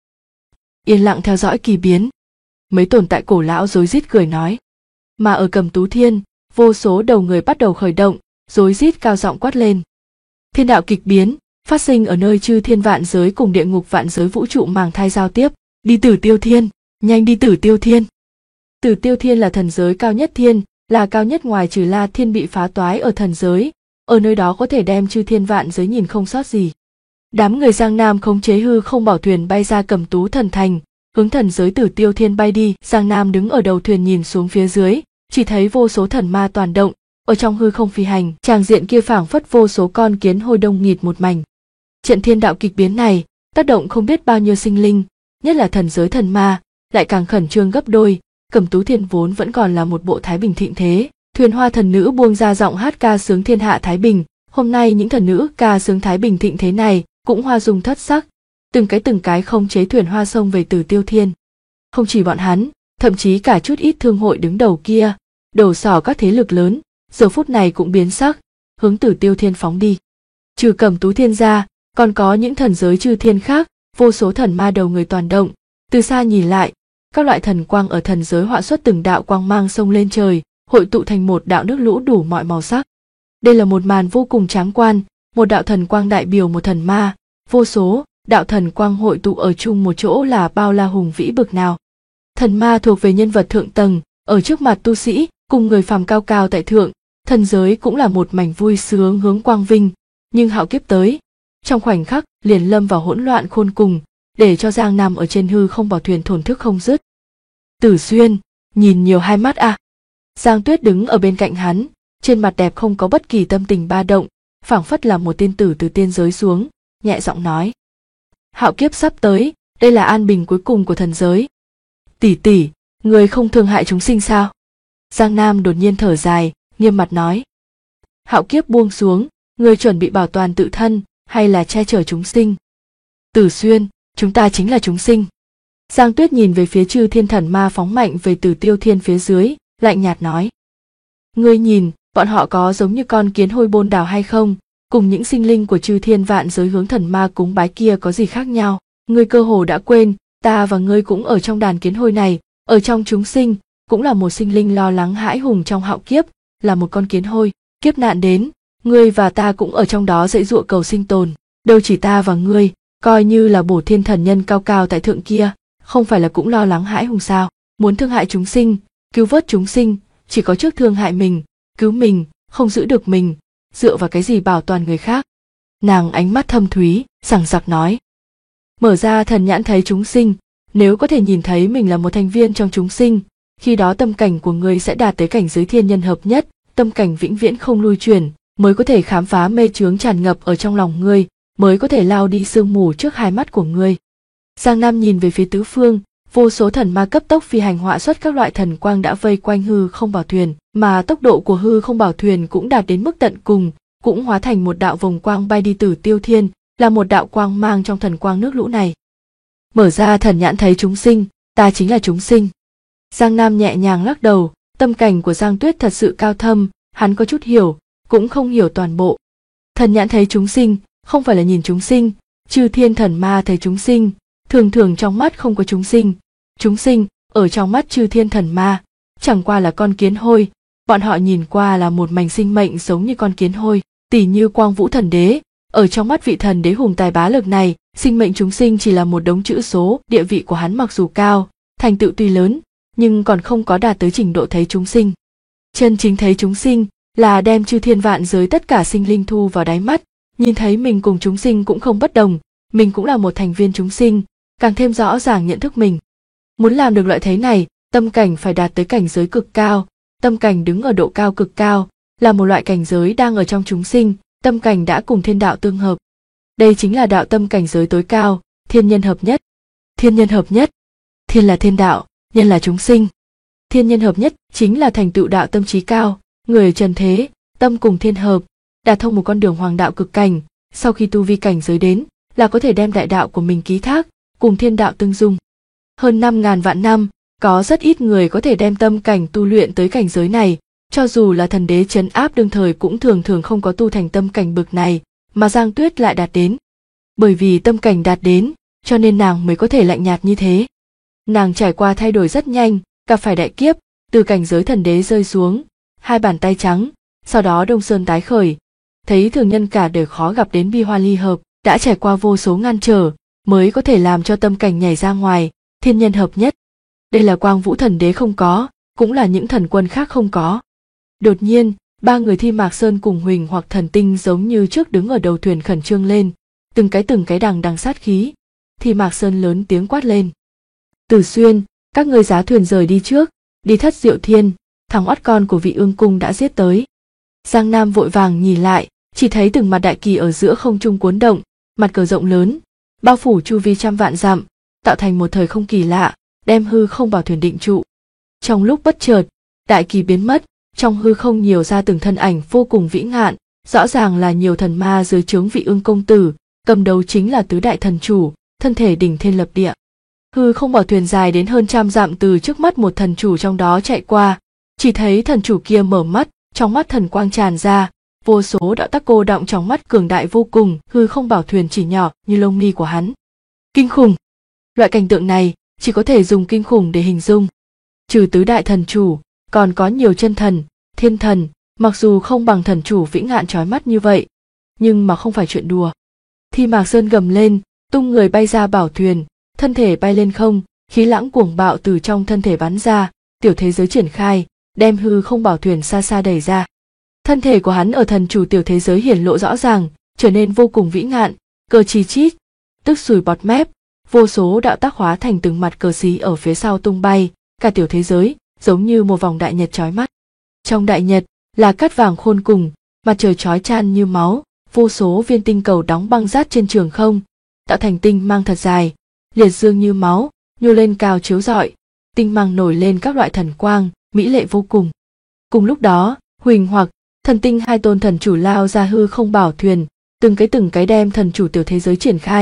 Yên lặng theo dõi kỳ biến. Mấy tồn tại cổ lão rối rít cười nói. Mà ở Cầm Tú Thiên, vô số đầu người bắt đầu khởi động, rối rít cao giọng quát lên. Thiên đạo kịch biến, phát sinh ở nơi chư thiên vạn giới cùng địa ngục vạn giới vũ trụ màng thai giao tiếp, đi Tử Tiêu Thiên, nhanh đi Tử Tiêu Thiên. Tử Tiêu Thiên là thần giới cao nhất thiên, là cao nhất ngoài trừ La Thiên bị phá toái ở thần giới, ở nơi đó có thể đem chư thiên vạn giới nhìn không sót gì. Đám người Giang Nam khống chế hư không bảo thuyền bay ra Cầm Tú thần thành, hướng thần giới Tử Tiêu Thiên bay đi. Giang Nam đứng ở đầu thuyền nhìn xuống phía dưới, chỉ thấy vô số thần ma toàn động, ở trong hư không phi hành, tràng diện kia phảng phất vô số con kiến hôi đông nghịt một mảnh. Trận thiên đạo kịch biến này tác động không biết bao nhiêu sinh linh, nhất là thần giới thần ma, lại càng khẩn trương gấp đôi. Cầm Tú Thiên vốn vẫn còn là một bộ thái bình thịnh thế, thuyền hoa thần nữ buông ra giọng hát ca sướng thiên hạ thái bình. Hôm nay những thần nữ ca sướng thái bình thịnh thế này cũng hoa dung thất sắc, từng cái không chế thuyền hoa sông về Tử Tiêu Thiên. Không chỉ bọn hắn, thậm chí cả chút ít thương hội đứng đầu kia, đầu sỏ các thế lực lớn, giờ phút này cũng biến sắc, hướng Tử Tiêu Thiên phóng đi. Trừ Cầm Tú Thiên ra, còn có những thần giới chư thiên khác, vô số thần ma đầu người toàn động, từ xa nhìn lại, các loại thần quang ở thần giới họa xuất từng đạo quang mang sông lên trời, hội tụ thành một đạo nước lũ đủ mọi màu sắc. Đây là một màn vô cùng tráng quan, một đạo thần quang đại biểu một thần ma, vô số đạo thần quang hội tụ ở chung một chỗ là bao la hùng vĩ bực nào. Thần ma thuộc về nhân vật thượng tầng, ở trước mặt tu sĩ cùng người phàm cao cao tại thượng, thần giới cũng là một mảnh vui sướng hướng quang vinh, nhưng hạo kiếp tới, trong khoảnh khắc liền lâm vào hỗn loạn khôn cùng, để cho Giang Nam ở trên hư không bảo thuyền thổn thức không dứt. Tử Xuyên, nhìn nhiều hai mắt à? Giang Tuyết đứng ở bên cạnh hắn, trên mặt đẹp không có bất kỳ tâm tình ba động, phảng phất là một tiên tử từ tiên giới xuống, nhẹ giọng nói. Hạo kiếp sắp tới, đây là an bình cuối cùng của thần giới. Tỷ tỷ, người không thương hại chúng sinh sao? Giang Nam đột nhiên thở dài, nghiêm mặt nói. Hạo kiếp buông xuống, người chuẩn bị bảo toàn tự thân, hay là che chở chúng sinh? Tử Xuyên, chúng ta chính là chúng sinh. Giang Tuyết nhìn về phía Chư Thiên Thần Ma phóng mạnh về Tử Tiêu Thiên phía dưới, lạnh nhạt nói. Ngươi nhìn, bọn họ có giống như con kiến hôi bôn đào hay không? Cùng những sinh linh của Chư Thiên vạn giới hướng thần ma cúng bái kia có gì khác nhau? Ngươi cơ hồ đã quên, ta và ngươi cũng ở trong đàn kiến hôi này, ở trong chúng sinh, cũng là một sinh linh lo lắng hãi hùng trong hạo kiếp, là một con kiến hôi. Kiếp nạn đến, ngươi và ta cũng ở trong đó dãy dụa cầu sinh tồn. Đâu chỉ ta và ngươi, coi như là Bổ Thiên thần nhân cao cao tại thượng kia, không phải là cũng lo lắng hãi hùng sao? Muốn thương hại chúng sinh, cứu vớt chúng sinh, chỉ có trước thương hại mình, cứu mình, không giữ được mình, dựa vào cái gì bảo toàn người khác? Nàng ánh mắt thâm thúy, sảng sặc nói. Mở ra thần nhãn thấy chúng sinh, nếu có thể nhìn thấy mình là một thành viên trong chúng sinh, khi đó tâm cảnh của ngươi sẽ đạt tới cảnh giới thiên nhân hợp nhất, tâm cảnh vĩnh viễn không lui chuyển, mới có thể khám phá mê chướng tràn ngập ở trong lòng ngươi, mới có thể lao đi sương mù trước hai mắt của ngươi. Giang Nam nhìn về phía tứ phương, vô số thần ma cấp tốc phi hành họa xuất các loại thần quang đã vây quanh hư không bảo thuyền, mà tốc độ của hư không bảo thuyền cũng đạt đến mức tận cùng, cũng hóa thành một đạo vòng quang bay đi Tử Tiêu Thiên, là một đạo quang mang trong thần quang nước lũ này. Mở ra thần nhãn thấy chúng sinh, ta chính là chúng sinh. Giang Nam nhẹ nhàng lắc đầu, tâm cảnh của Giang Tuyết thật sự cao thâm, hắn có chút hiểu, cũng không hiểu toàn bộ. Thần nhãn thấy chúng sinh, không phải là nhìn chúng sinh, Chư Thiên thần ma thấy chúng sinh, thường thường trong mắt không có chúng sinh, ở trong mắt Chư Thiên thần ma, chẳng qua là con kiến hôi, bọn họ nhìn qua là một mảnh sinh mệnh giống như con kiến hôi, tỉ như Quang Vũ thần đế, ở trong mắt vị thần đế hùng tài bá lực này, sinh mệnh chúng sinh chỉ là một đống chữ số, địa vị của hắn mặc dù cao, thành tựu tuy lớn, nhưng còn không có đạt tới trình độ thấy chúng sinh. Chân chính thấy chúng sinh là đem Chư Thiên vạn giới tất cả sinh linh thu vào đáy mắt, nhìn thấy mình cùng chúng sinh cũng không bất đồng, mình cũng là một thành viên chúng sinh, càng thêm rõ ràng nhận thức mình. Muốn làm được loại thấy này, tâm cảnh phải đạt tới cảnh giới cực cao, tâm cảnh đứng ở độ cao cực cao, là một loại cảnh giới đang ở trong chúng sinh, tâm cảnh đã cùng thiên đạo tương hợp. Đây chính là đạo tâm cảnh giới tối cao, thiên nhân hợp nhất. Thiên nhân hợp nhất, thiên là thiên đạo, nhân là chúng sinh. Thiên nhân hợp nhất chính là thành tựu đạo tâm trí cao, người ở trần thế, tâm cùng thiên hợp, đạt thông một con đường hoàng đạo cực cảnh, sau khi tu vi cảnh giới đến, là có thể đem đại đạo của mình ký thác, cùng thiên đạo tương dung. Hơn 5.000 vạn năm, có rất ít người có thể đem tâm cảnh tu luyện tới cảnh giới này, cho dù là thần đế trấn áp đương thời cũng thường thường không có tu thành tâm cảnh bực này, mà Giang Tuyết lại đạt đến. Bởi vì tâm cảnh đạt đến, cho nên nàng mới có thể lạnh nhạt như thế. Nàng trải qua thay đổi rất nhanh, gặp phải đại kiếp, từ cảnh giới thần đế rơi xuống, hai bàn tay trắng, sau đó Đông Sơn tái khởi, thấy thường nhân cả đời khó gặp đến bi hoa ly hợp, đã trải qua vô số ngăn trở, mới có thể làm cho tâm cảnh nhảy ra ngoài, thiên nhân hợp nhất. Đây là Quang Vũ thần đế không có, cũng là những thần quân khác không có. Đột nhiên, ba người Thi Mạc Sơn cùng Huỳnh hoặc thần tinh giống như trước đứng ở đầu thuyền khẩn trương lên, từng cái đằng đằng sát khí. Thi Mạc Sơn lớn tiếng quát lên. Tử Xuyên, các ngươi giá thuyền rời đi trước, đi Thất Diệu Thiên, thằng oắt con của vị ương cung đã giết tới. Giang Nam vội vàng nhìn lại, chỉ thấy từng mặt đại kỳ ở giữa không trung cuốn động, mặt cờ rộng lớn, bao phủ chu vi trăm vạn dặm, tạo thành một thời không kỳ lạ, đem hư không bảo thuyền định trụ. Trong lúc bất chợt, đại kỳ biến mất, trong hư không nhiều ra từng thân ảnh vô cùng vĩ ngạn, rõ ràng là nhiều thần ma dưới trướng vị ương công tử, cầm đầu chính là tứ đại thần chủ, thân thể đỉnh thiên lập địa. Hư không bảo thuyền dài đến hơn trăm dặm từ trước mắt một thần chủ trong đó chạy qua, chỉ thấy thần chủ kia mở mắt, trong mắt thần quang tràn ra, vô số đạo tắc cô đọng trong mắt cường đại vô cùng, hư không bảo thuyền chỉ nhỏ như lông mi của hắn. Kinh khủng! Loại cảnh tượng này chỉ có thể dùng kinh khủng để hình dung. Trừ tứ đại thần chủ, còn có nhiều chân thần, thiên thần, mặc dù không bằng thần chủ vĩ ngạn chói mắt như vậy, nhưng mà không phải chuyện đùa. Thi Mạc Sơn gầm lên, tung người bay ra bảo thuyền, thân thể bay lên không, khí lãng cuồng bạo từ trong thân thể bắn ra, tiểu thế giới triển khai, đem hư không bảo thuyền xa xa đẩy ra. Thân thể của hắn ở thần chủ tiểu thế giới hiển lộ rõ ràng, trở nên vô cùng vĩ ngạn, cơ chi chít, tức sùi bọt mép, vô số đạo tác hóa thành từng mặt cờ xí ở phía sau tung bay, cả tiểu thế giới giống như một vòng đại nhật chói mắt. Trong đại nhật là cát vàng khôn cùng, mặt trời chói chan như máu, vô số viên tinh cầu đóng băng rát trên trường không, tạo thành tinh mang thật dài, liệt dương như máu, nhô lên cao chiếu rọi, tinh mang nổi lên các loại thần quang, mỹ lệ vô cùng. Cùng lúc đó, Huỳnh hoặc thần tinh hai tôn thần chủ lao ra hư không bảo thuyền, từng cái đem thần chủ tiểu thế giới triển khai,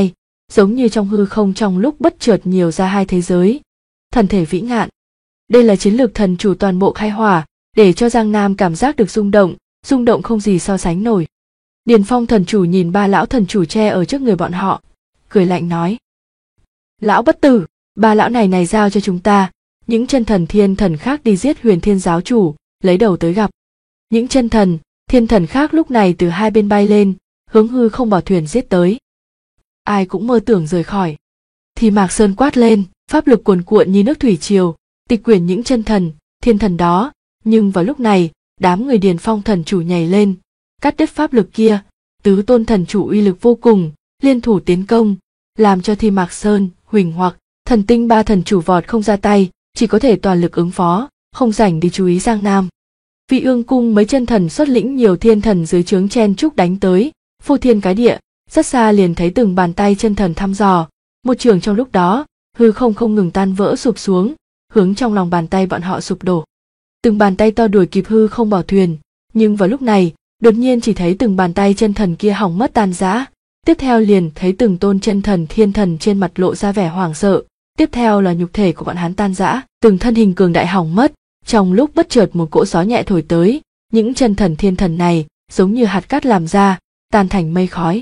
giống như trong hư không trong lúc bất chợt nhiều ra hai thế giới. Thần thể vĩ ngạn. Đây là chiến lược thần chủ toàn bộ khai hỏa, để cho Giang Nam cảm giác được rung động không gì so sánh nổi. Điền Phong thần chủ nhìn ba lão thần chủ che ở trước người bọn họ, cười lạnh nói: Lão bất tử, ba lão này giao cho chúng ta, những chân thần thiên thần khác đi giết Huyền Thiên giáo chủ, lấy đầu tới gặp. Những chân thần, thiên thần khác lúc này từ hai bên bay lên, hướng hư không bảo thuyền giết tới. Ai cũng mơ tưởng rời khỏi. Thì Mạc Sơn quát lên, pháp lực cuồn cuộn như nước thủy triều, tịch quyển những chân thần, thiên thần đó. Nhưng vào lúc này, đám người Điền Phong thần chủ nhảy lên, cắt đứt pháp lực kia. Tứ tôn thần chủ uy lực vô cùng, liên thủ tiến công, làm cho Thi Mạc Sơn, Huỳnh Hoặc, Thần Tinh ba thần chủ vọt không ra tay, chỉ có thể toàn lực ứng phó, không rảnh đi chú ý Giang Nam. Vị Ương cung mấy chân thần xuất lĩnh nhiều thiên thần dưới trướng chen chúc đánh tới, phô thiên cái địa, rất xa liền thấy từng bàn tay chân thần thăm dò, một trường trong lúc đó, hư không ngừng tan vỡ sụp xuống, hướng trong lòng bàn tay bọn họ sụp đổ. Từng bàn tay to đuổi kịp hư không bảo thuyền, nhưng vào lúc này, đột nhiên chỉ thấy từng bàn tay chân thần kia hỏng mất tan rã, tiếp theo liền thấy từng tôn chân thần thiên thần trên mặt lộ ra vẻ hoảng sợ, tiếp theo là nhục thể của bọn hắn tan rã, từng thân hình cường đại hỏng mất. Trong lúc bất chợt một cỗ gió nhẹ thổi tới, những chân thần thiên thần này giống như hạt cát làm ra, tan thành mây khói.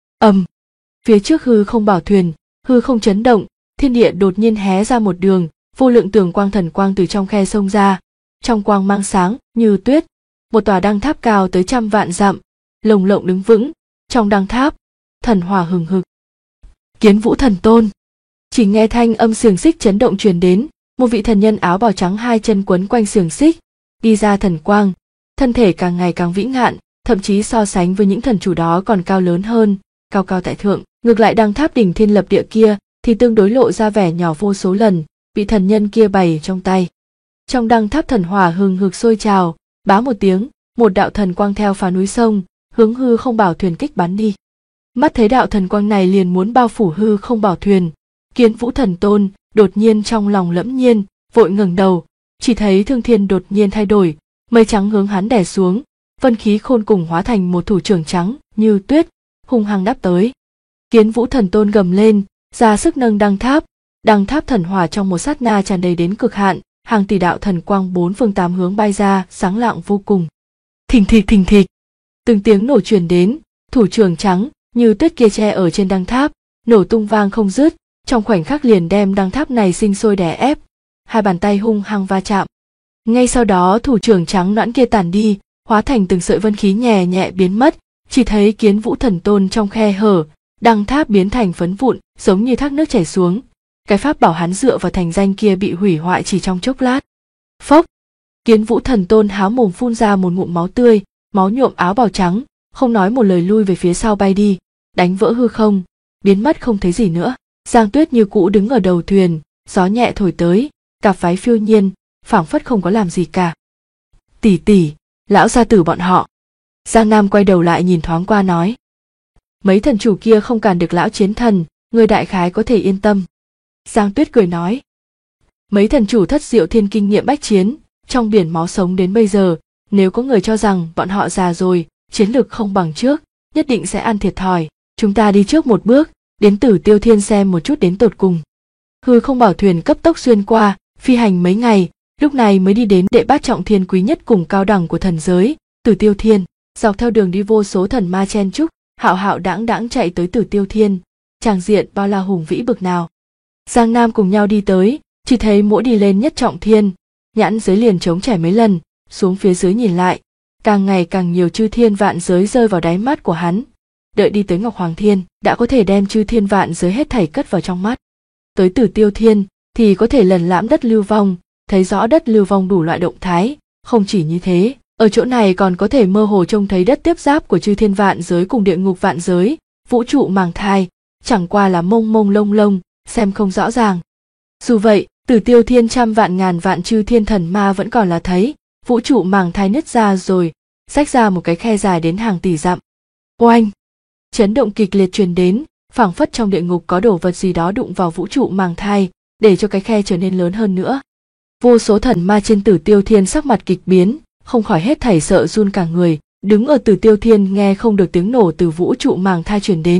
Phía trước hư không bảo thuyền, hư không chấn động, thiên địa đột nhiên hé ra một đường, vô lượng tường quang thần quang từ trong khe xông ra, trong quang mang sáng như tuyết, một tòa đăng tháp cao tới 100 vạn dặm, lồng lộng đứng vững, trong đăng tháp, thần hỏa hừng hực. Kiến Vũ thần tôn. Chỉ nghe thanh âm xiềng xích chấn động truyền đến, một vị thần nhân áo bào trắng hai chân quấn quanh xiềng xích, đi ra thần quang, thân thể càng ngày càng vĩ ngạn, thậm chí so sánh với những thần chủ đó còn cao lớn hơn, cao cao tại thượng. Ngược lại đăng tháp đỉnh thiên lập địa kia thì tương đối lộ ra vẻ nhỏ vô số lần, bị thần nhân kia bày trong tay. Trong đăng tháp thần hỏa hừng hực sôi trào, bá một tiếng, một đạo thần quang theo phá núi sông, hướng hư không bảo thuyền kích bắn đi. Mắt thấy đạo thần quang này liền muốn bao phủ hư không bảo thuyền, Kiến Vũ thần tôn đột nhiên trong lòng lẫm nhiên, vội ngẩng đầu, chỉ thấy thương thiên đột nhiên thay đổi, mây trắng hướng hắn đè xuống, vân khí khôn cùng hóa thành một thủ trưởng trắng như tuyết, hung hăng đáp tới. Kiến Vũ thần tôn gầm lên, ra sức nâng đăng tháp thần hỏa trong một sát na tràn đầy đến cực hạn, hàng tỷ đạo thần quang bốn phương tám hướng bay ra, sáng lạng vô cùng. Thình thịch, từng tiếng nổ truyền đến, thủ trưởng trắng như tuyết kia che ở trên đăng tháp, nổ tung vang không dứt, trong khoảnh khắc liền đem đăng tháp này sinh sôi đè ép, hai bàn tay hung hăng va chạm. Ngay sau đó thủ trưởng trắng nõn kia tản đi, hóa thành từng sợi vân khí nhẹ nhẹ biến mất, chỉ thấy Kiến Vũ thần tôn trong khe hở, đăng tháp biến thành phấn vụn, giống như thác nước chảy xuống. Cái pháp bảo hắn dựa vào thành danh kia bị hủy hoại chỉ trong chốc lát. Phốc! Kiến Vũ thần tôn há mồm phun ra một ngụm máu tươi, máu nhuộm áo bào trắng, không nói một lời lui về phía sau bay đi, đánh vỡ hư không, biến mất không thấy gì nữa. Giang Tuyết như cũ đứng ở đầu thuyền, gió nhẹ thổi tới, cặp váy phiêu nhiên, phảng phất không có làm gì cả. Tỷ, lão gia tử bọn họ. Giang Nam quay đầu lại nhìn thoáng qua nói. Mấy thần chủ kia không cản được lão chiến thần, người đại khái có thể yên tâm. Giang Tuyết cười nói. Mấy thần chủ thất diệu thiên kinh nghiệm bách chiến, trong biển máu sống đến bây giờ, nếu có người cho rằng bọn họ già rồi, chiến lược không bằng trước, nhất định sẽ ăn thiệt thòi. Chúng ta đi trước một bước, đến Tử Tiêu Thiên xem một chút đến tột cùng. Hư không bảo thuyền cấp tốc xuyên qua, phi hành mấy ngày, lúc này mới đi đến đệ bát trọng thiên quý nhất cùng cao đẳng của thần giới, Tử Tiêu Thiên. Dọc theo đường đi vô số thần ma chen chúc, hạo hạo đãng đãng chạy tới Tử Tiêu Thiên, tràng diện bao la hùng vĩ bực nào. Giang Nam cùng nhau đi tới, chỉ thấy mỗi đi lên nhất trọng thiên, nhãn giới liền trống trải mấy lần, xuống phía dưới nhìn lại, càng ngày càng nhiều chư thiên vạn giới rơi vào đáy mắt của hắn. Đợi đi tới Ngọc Hoàng Thiên, đã có thể đem chư thiên vạn giới hết thảy cất vào trong mắt. Tới Tử Tiêu Thiên thì có thể lần lãm đất lưu vong, thấy rõ đất lưu vong đủ loại động thái, không chỉ như thế, ở chỗ này còn có thể mơ hồ trông thấy đất tiếp giáp của chư thiên vạn giới cùng địa ngục vạn giới, vũ trụ màng thai, chẳng qua là mông mông lông lông, xem không rõ ràng. Dù vậy, Tử Tiêu Thiên trăm vạn ngàn vạn chư thiên thần ma vẫn còn là thấy, vũ trụ màng thai nứt ra rồi, rách ra một cái khe dài đến hàng tỷ dặm. Oanh! Chấn động kịch liệt truyền đến, phảng phất trong địa ngục có đồ vật gì đó đụng vào vũ trụ màng thai, để cho cái khe trở nên lớn hơn nữa. Vô số thần ma trên Tử Tiêu Thiên sắc mặt kịch biến, không khỏi hết thảy sợ run cả người, đứng ở Tử Tiêu Thiên nghe không được tiếng nổ từ vũ trụ màng thai truyền đến,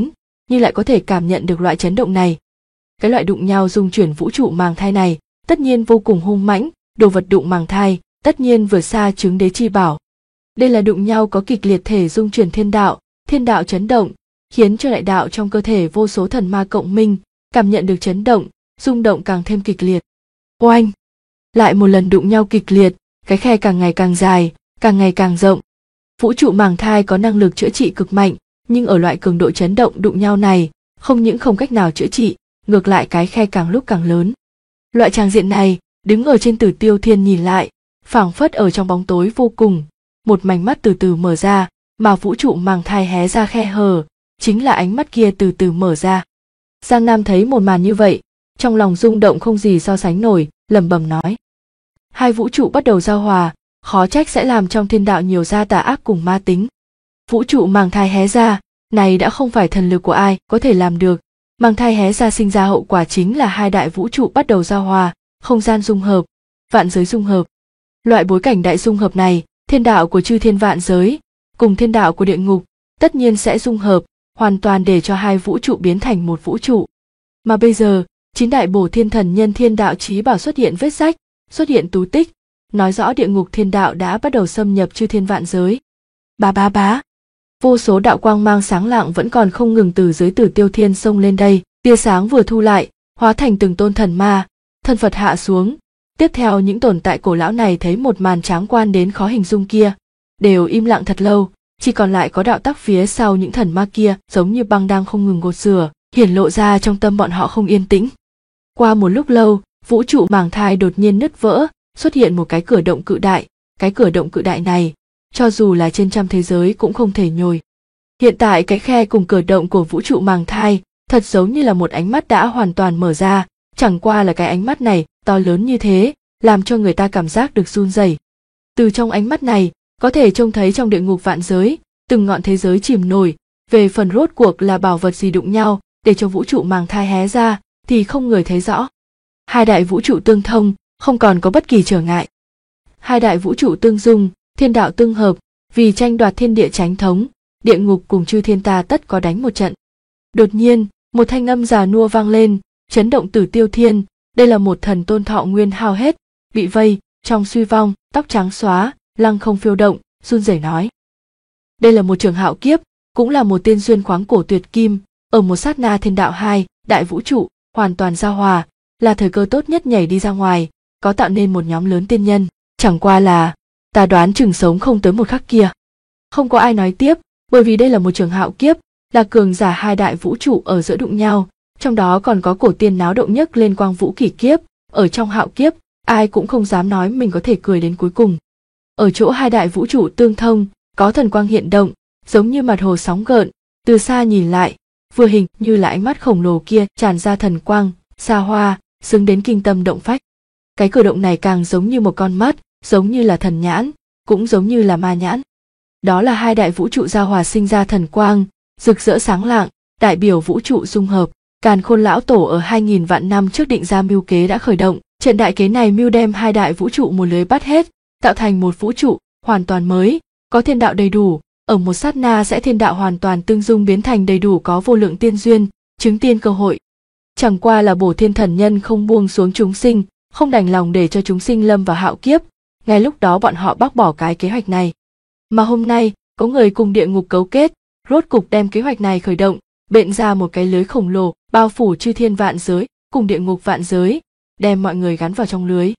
nhưng lại có thể cảm nhận được loại chấn động này. Cái loại đụng nhau dung chuyển vũ trụ màng thai này tất nhiên vô cùng hung mãnh, đồ vật đụng màng thai tất nhiên vượt xa chứng đế chi bảo. Đây là đụng nhau có kịch liệt thể dung chuyển thiên đạo chấn động, khiến cho đại đạo trong cơ thể vô số thần ma cộng minh, cảm nhận được chấn động, rung động càng thêm kịch liệt. Oanh! Lại một lần đụng nhau kịch liệt, cái khe càng ngày càng dài, càng ngày càng rộng. Vũ trụ màng thai có năng lực chữa trị cực mạnh, nhưng ở loại cường độ chấn động đụng nhau này, không những không cách nào chữa trị, ngược lại cái khe càng lúc càng lớn. Loại tràng diện này, đứng ở trên Tử Tiêu Thiên nhìn lại, phảng phất ở trong bóng tối vô cùng, một mảnh mắt từ từ mở ra, mà vũ trụ màng thai hé ra khe hở, chính là ánh mắt kia từ từ mở ra. Giang Nam thấy một màn như vậy, trong lòng rung động không gì so sánh nổi, lẩm bẩm nói: hai vũ trụ bắt đầu giao hòa, khó trách sẽ làm trong thiên đạo nhiều ra tà ác cùng ma tính. Vũ trụ màng thai hé ra, này đã không phải thần lực của ai có thể làm được. Màng thai hé ra sinh ra hậu quả chính là hai đại vũ trụ bắt đầu giao hòa, không gian dung hợp, vạn giới dung hợp. Loại bối cảnh đại dung hợp này, thiên đạo của chư thiên vạn giới cùng thiên đạo của địa ngục tất nhiên sẽ dung hợp, hoàn toàn để cho hai vũ trụ biến thành một vũ trụ. Mà bây giờ, chín đại bổ thiên thần nhân thiên đạo chí bảo xuất hiện vết rách, xuất hiện tú tích, nói rõ địa ngục thiên đạo đã bắt đầu xâm nhập chư thiên vạn giới. Bá bá bá, vô số đạo quang mang sáng lạng vẫn còn không ngừng từ dưới Tử Tiêu Thiên xông lên đây, tia sáng vừa thu lại, hóa thành từng tôn thần ma, thân Phật hạ xuống. Tiếp theo những tồn tại cổ lão này thấy một màn tráng quan đến khó hình dung kia, đều im lặng thật lâu, chỉ còn lại có đạo tắc phía sau những thần ma kia giống như băng đang không ngừng gột rửa, hiển lộ ra trong tâm bọn họ không yên tĩnh. Qua một lúc lâu, vũ trụ màng thai đột nhiên nứt vỡ, xuất hiện một cái cửa động cự đại, cái cửa động cự đại này, cho dù là trên trăm thế giới cũng không thể nhồi. Hiện tại cái khe cùng cửa động của vũ trụ màng thai, thật giống như là một ánh mắt đã hoàn toàn mở ra, chẳng qua là cái ánh mắt này to lớn như thế, làm cho người ta cảm giác được run rẩy. Từ trong ánh mắt này, có thể trông thấy trong địa ngục vạn giới, từng ngọn thế giới chìm nổi, về phần rốt cuộc là bảo vật gì đụng nhau, để cho vũ trụ màng thai hé ra, thì không người thấy rõ. Hai đại vũ trụ tương thông, không còn có bất kỳ trở ngại. Hai đại vũ trụ tương dung, thiên đạo tương hợp, vì tranh đoạt thiên địa chánh thống, địa ngục cùng chư thiên ta tất có đánh một trận. Đột nhiên, một thanh âm già nua vang lên, chấn động Tử Tiêu Thiên. Đây là một thần tôn thọ nguyên hao hết, bị vây trong suy vong, tóc trắng xóa, lăng không phiêu động, run rẩy nói: đây là một trường hạo kiếp, cũng là một tiên duyên khoáng cổ tuyệt kim. Ở một sát na thiên đạo hai đại vũ trụ hoàn toàn giao hòa, là thời cơ tốt nhất nhảy đi ra ngoài, có tạo nên một nhóm lớn tiên nhân. Chẳng qua là ta đoán chừng sống không tới một khắc kia. Không có ai nói tiếp, bởi vì đây là một trường hạo kiếp, là cường giả hai đại vũ trụ ở giữa đụng nhau, trong đó còn có cổ tiên náo động nhất lên quang vũ kỷ kiếp. Ở trong hạo kiếp, ai cũng không dám nói mình có thể cười đến cuối cùng. Ở chỗ hai đại vũ trụ tương thông, có thần quang hiện động, giống như mặt hồ sóng gợn, từ xa nhìn lại, vừa hình như là ánh mắt khổng lồ kia tràn ra thần quang, xa hoa, xứng đến kinh tâm động phách. Cái cửa động này càng giống như một con mắt, giống như là thần nhãn, cũng giống như là ma nhãn. Đó là hai đại vũ trụ giao hòa sinh ra thần quang, rực rỡ sáng lạng, đại biểu vũ trụ dung hợp. Càn Khôn lão tổ ở 2000 vạn năm trước định ra mưu kế đã khởi động, trận đại kế này mưu đem hai đại vũ trụ một lưới bắt hết, tạo thành một vũ trụ hoàn toàn mới, có thiên đạo đầy đủ, ở một sát na sẽ thiên đạo hoàn toàn tương dung biến thành đầy đủ, có vô lượng tiên duyên, chứng tiên cơ hội. Chẳng qua là bổ thiên thần nhân không buông xuống chúng sinh, không đành lòng để cho chúng sinh lâm vào hạo kiếp, ngay lúc đó bọn họ bác bỏ cái kế hoạch này. Mà hôm nay, có người cùng địa ngục cấu kết, rốt cục đem kế hoạch này khởi động, bện ra một cái lưới khổng lồ, bao phủ chư thiên vạn giới, cùng địa ngục vạn giới, đem mọi người gắn vào trong lưới.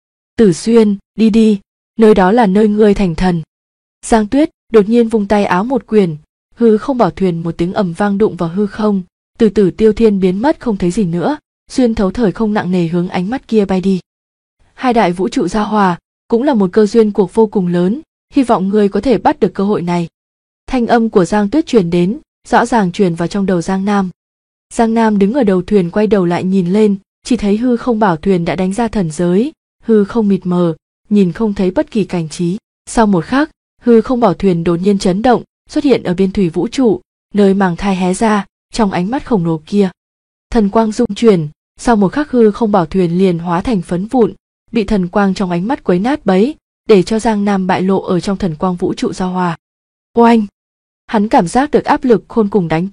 Tử Xuyên, đi đi, nơi đó là nơi ngươi thành thần. Giang Tuyết đột nhiên vung tay áo một quyền, hư không bảo thuyền một tiếng ầm vang đụng vào hư không, từ Tử Tiêu Thiên biến mất không thấy gì nữa, xuyên thấu thời không nặng nề hướng ánh mắt kia bay đi. Hai đại vũ trụ giao hòa, cũng là một cơ duyên cuộc vô cùng lớn, hy vọng ngươi có thể bắt được cơ hội này. Thanh âm của Giang Tuyết truyền đến, rõ ràng truyền vào trong đầu Giang Nam. Giang Nam đứng ở đầu thuyền quay đầu lại nhìn lên, chỉ thấy hư không bảo thuyền đã đánh ra thần giới, hư không mịt mờ, nhìn không thấy bất kỳ cảnh trí. Sau một khắc, hư không bảo thuyền đột nhiên chấn động, xuất hiện ở biên thủy vũ trụ, nơi màng thai hé ra, trong ánh mắt khổng lồ kia. Thần quang dung chuyển, sau một khắc hư không bảo thuyền liền hóa thành phấn vụn, bị thần quang trong ánh mắt quấy nát bấy, để cho Giang Nam bại lộ ở trong thần quang vũ trụ giao hòa. Oanh! Hắn cảm giác được áp lực khôn cùng đánh tới,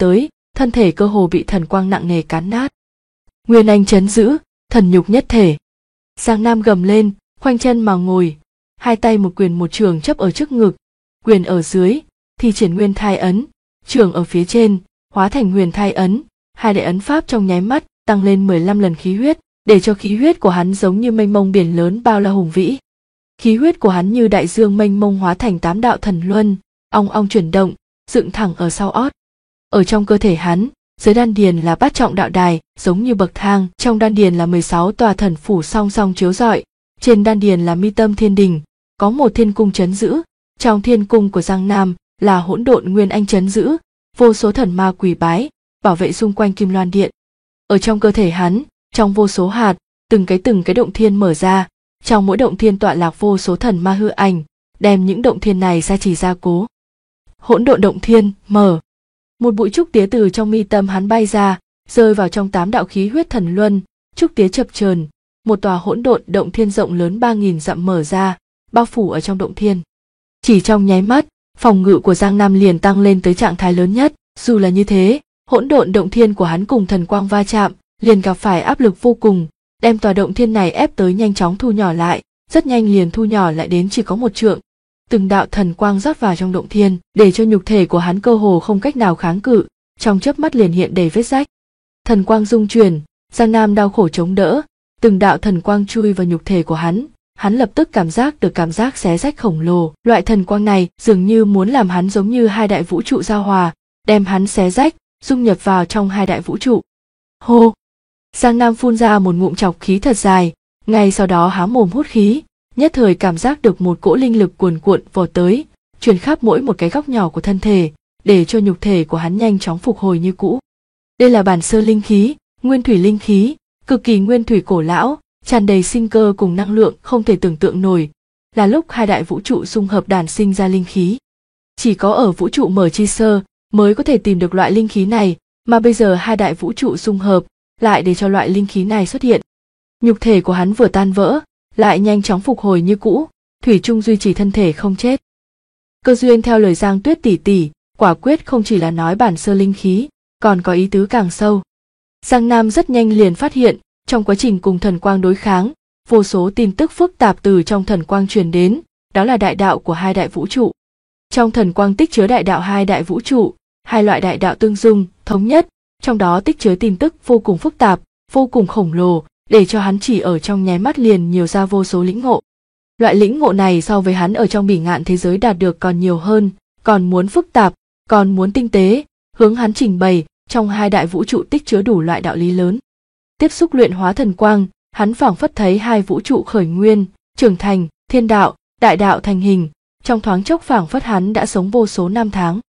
thân thể cơ hồ bị thần quang nặng nề cán nát. Nguyên anh trấn giữ, thần nhục nhất thể. Giang Nam gầm lên, khoanh chân mà ngồi, hai tay một quyền một chưởng chấp ở trước ngực, quyền ở dưới thì triển nguyên thai ấn, chưởng ở phía trên hóa thành huyền thai ấn, hai đại ấn pháp trong nháy mắt tăng lên 15 lần khí huyết, để cho khí huyết của hắn giống như mênh mông biển lớn bao la hùng vĩ. Khí huyết của hắn như đại dương mênh mông hóa thành 8 đạo thần luân, ong ong chuyển động, dựng thẳng ở sau ót. Ở trong cơ thể hắn, dưới đan điền là bát trọng đạo đài, giống như bậc thang, trong đan điền là 16 tòa thần phủ song song chiếu rọi, trên đan điền là mi tâm thiên đình, có một thiên cung trấn giữ, trong thiên cung của Giang Nam là hỗn độn nguyên anh trấn giữ, vô số thần ma quỳ bái, bảo vệ xung quanh Kim Loan điện. Ở trong cơ thể hắn, trong vô số hạt, từng cái động thiên mở ra, trong mỗi động thiên tọa lạc vô số thần ma hư ảnh, đem những động thiên này gia trì gia cố. Hỗn độn động thiên mở, một bụi trúc tía từ trong mi tâm hắn bay ra, rơi vào trong 8 đạo khí huyết thần luân, trúc tía chập chờn, một tòa hỗn độn động thiên rộng lớn 3000 dặm mở ra, bao phủ ở trong động thiên. Chỉ trong nháy mắt, phòng ngự của Giang Nam liền tăng lên tới trạng thái lớn nhất. Dù là như thế, hỗn độn động thiên của hắn cùng thần quang va chạm, liền gặp phải áp lực vô cùng, đem tòa động thiên này ép tới nhanh chóng thu nhỏ lại, rất nhanh liền thu nhỏ lại đến chỉ có 1 trượng. Từng đạo thần quang rót vào trong động thiên, để cho nhục thể của hắn cơ hồ không cách nào kháng cự, trong chớp mắt liền hiện đầy vết rách. Thần quang dung chuyển, Giang Nam đau khổ chống đỡ, từng đạo thần quang chui vào nhục thể của hắn lập tức cảm giác được cảm giác xé rách khổng lồ. Loại thần quang này dường như muốn làm hắn giống như hai đại vũ trụ giao hòa, đem hắn xé rách, dung nhập vào trong hai đại vũ trụ. Hô! Giang Nam phun ra một ngụm trọc khí thật dài, ngay sau đó há mồm hút khí, nhất thời cảm giác được một cỗ linh lực cuồn cuộn vồ tới, truyền khắp mỗi một cái góc nhỏ của thân thể, để cho nhục thể của hắn nhanh chóng phục hồi như cũ. Đây là bản sơ linh khí, nguyên thủy linh khí, cực kỳ nguyên thủy cổ lão, tràn đầy sinh cơ cùng năng lượng không thể tưởng tượng nổi, là lúc hai đại vũ trụ xung hợp đản sinh ra linh khí. Chỉ có ở vũ trụ mở chi sơ mới có thể tìm được loại linh khí này, mà bây giờ hai đại vũ trụ xung hợp lại để cho loại linh khí này xuất hiện. Nhục thể của hắn vừa tan vỡ, lại nhanh chóng phục hồi như cũ, thủy chung duy trì thân thể không chết. Cơ duyên theo lời Giang Tuyết tỷ tỷ, quả quyết không chỉ là nói bản sơ linh khí, còn có ý tứ càng sâu. Giang Nam rất nhanh liền phát hiện, trong quá trình cùng thần quang đối kháng, vô số tin tức phức tạp từ trong thần quang truyền đến, đó là đại đạo của hai đại vũ trụ. Trong thần quang tích chứa đại đạo hai đại vũ trụ, hai loại đại đạo tương dung, thống nhất, trong đó tích chứa tin tức vô cùng phức tạp, vô cùng khổng lồ, để cho hắn chỉ ở trong nháy mắt liền nhiều ra vô số lĩnh ngộ. Loại lĩnh ngộ này so với hắn ở trong bỉ ngạn thế giới đạt được còn nhiều hơn, còn muốn phức tạp, còn muốn tinh tế, hướng hắn trình bày, trong hai đại vũ trụ tích chứa đủ loại đạo lý lớn. Tiếp xúc luyện hóa thần quang, hắn phảng phất thấy hai vũ trụ khởi nguyên, trưởng thành, thiên đạo, đại đạo thành hình, trong thoáng chốc phảng phất hắn đã sống vô số năm tháng.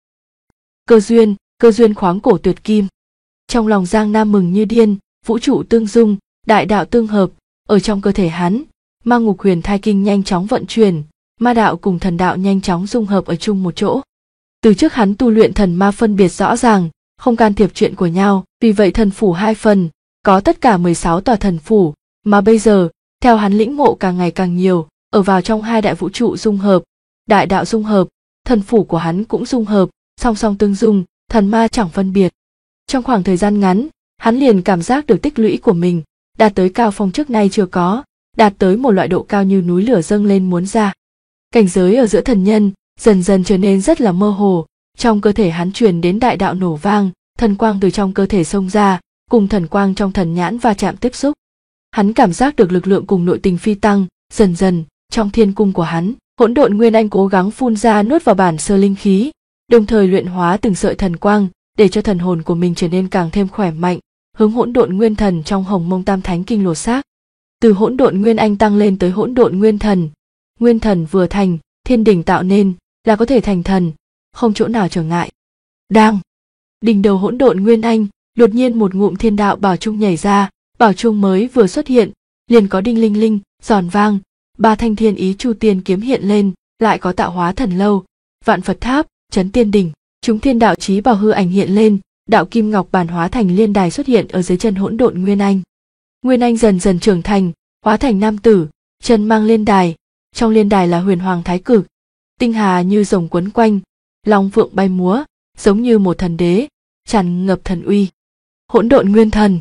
Cơ duyên khoáng cổ tuyệt kim. Trong lòng Giang Nam mừng như điên, vũ trụ tương dung, đại đạo tương hợp, ở trong cơ thể hắn, ma ngục huyền thai kinh nhanh chóng vận chuyển, ma đạo cùng thần đạo nhanh chóng dung hợp ở chung một chỗ. Từ trước hắn tu luyện thần ma phân biệt rõ ràng, không can thiệp chuyện của nhau, vì vậy thần phủ 2 phần, có tất cả 16 tòa thần phủ, mà bây giờ, theo hắn lĩnh ngộ càng ngày càng nhiều, ở vào trong hai đại vũ trụ dung hợp, đại đạo dung hợp, thần phủ của hắn cũng dung hợp, song song tương dung, thần ma chẳng phân biệt. Trong khoảng thời gian ngắn, hắn liền cảm giác được tích lũy của mình đạt tới cao phong trước nay chưa có, đạt tới một loại độ cao như núi lửa dâng lên muốn ra. Cảnh giới ở giữa thần nhân dần dần trở nên rất là mơ hồ, trong cơ thể hắn truyền đến đại đạo nổ vang, thần quang từ trong cơ thể xông ra, cùng thần quang trong thần nhãn va chạm tiếp xúc. Hắn cảm giác được lực lượng cùng nội tình phi tăng, dần dần, trong thiên cung của hắn, hỗn độn nguyên anh cố gắng phun ra nuốt vào bản sơ linh khí, đồng thời luyện hóa từng sợi thần quang, để cho thần hồn của mình trở nên càng thêm khỏe mạnh, hướng hỗn độn nguyên thần trong Hồng Mông Tam Thánh Kinh lột xác. Từ hỗn độn nguyên anh tăng lên tới hỗn độn nguyên thần vừa thành, thiên đình tạo nên, là có thể thành thần, không chỗ nào trở ngại. Đang đỉnh đầu hỗn độn nguyên anh, đột nhiên một ngụm thiên đạo bảo trung nhảy ra, bảo trung mới vừa xuất hiện, liền có đinh linh linh, giòn vang, 3 thanh thiên ý chu tiên kiếm hiện lên, lại có tạo hóa thần lâu, vạn Phật tháp, trấn tiên đỉnh, chúng thiên đạo chí bảo hư ảnh hiện lên, đạo kim ngọc bản hóa thành liên đài xuất hiện ở dưới chân hỗn độn nguyên anh. Nguyên anh dần dần trưởng thành, hóa thành nam tử, chân mang liên đài, trong liên đài là huyền hoàng thái cực, tinh hà như rồng quấn quanh, long phượng bay múa, giống như một thần đế, tràn ngập thần uy. Hỗn độn nguyên thần.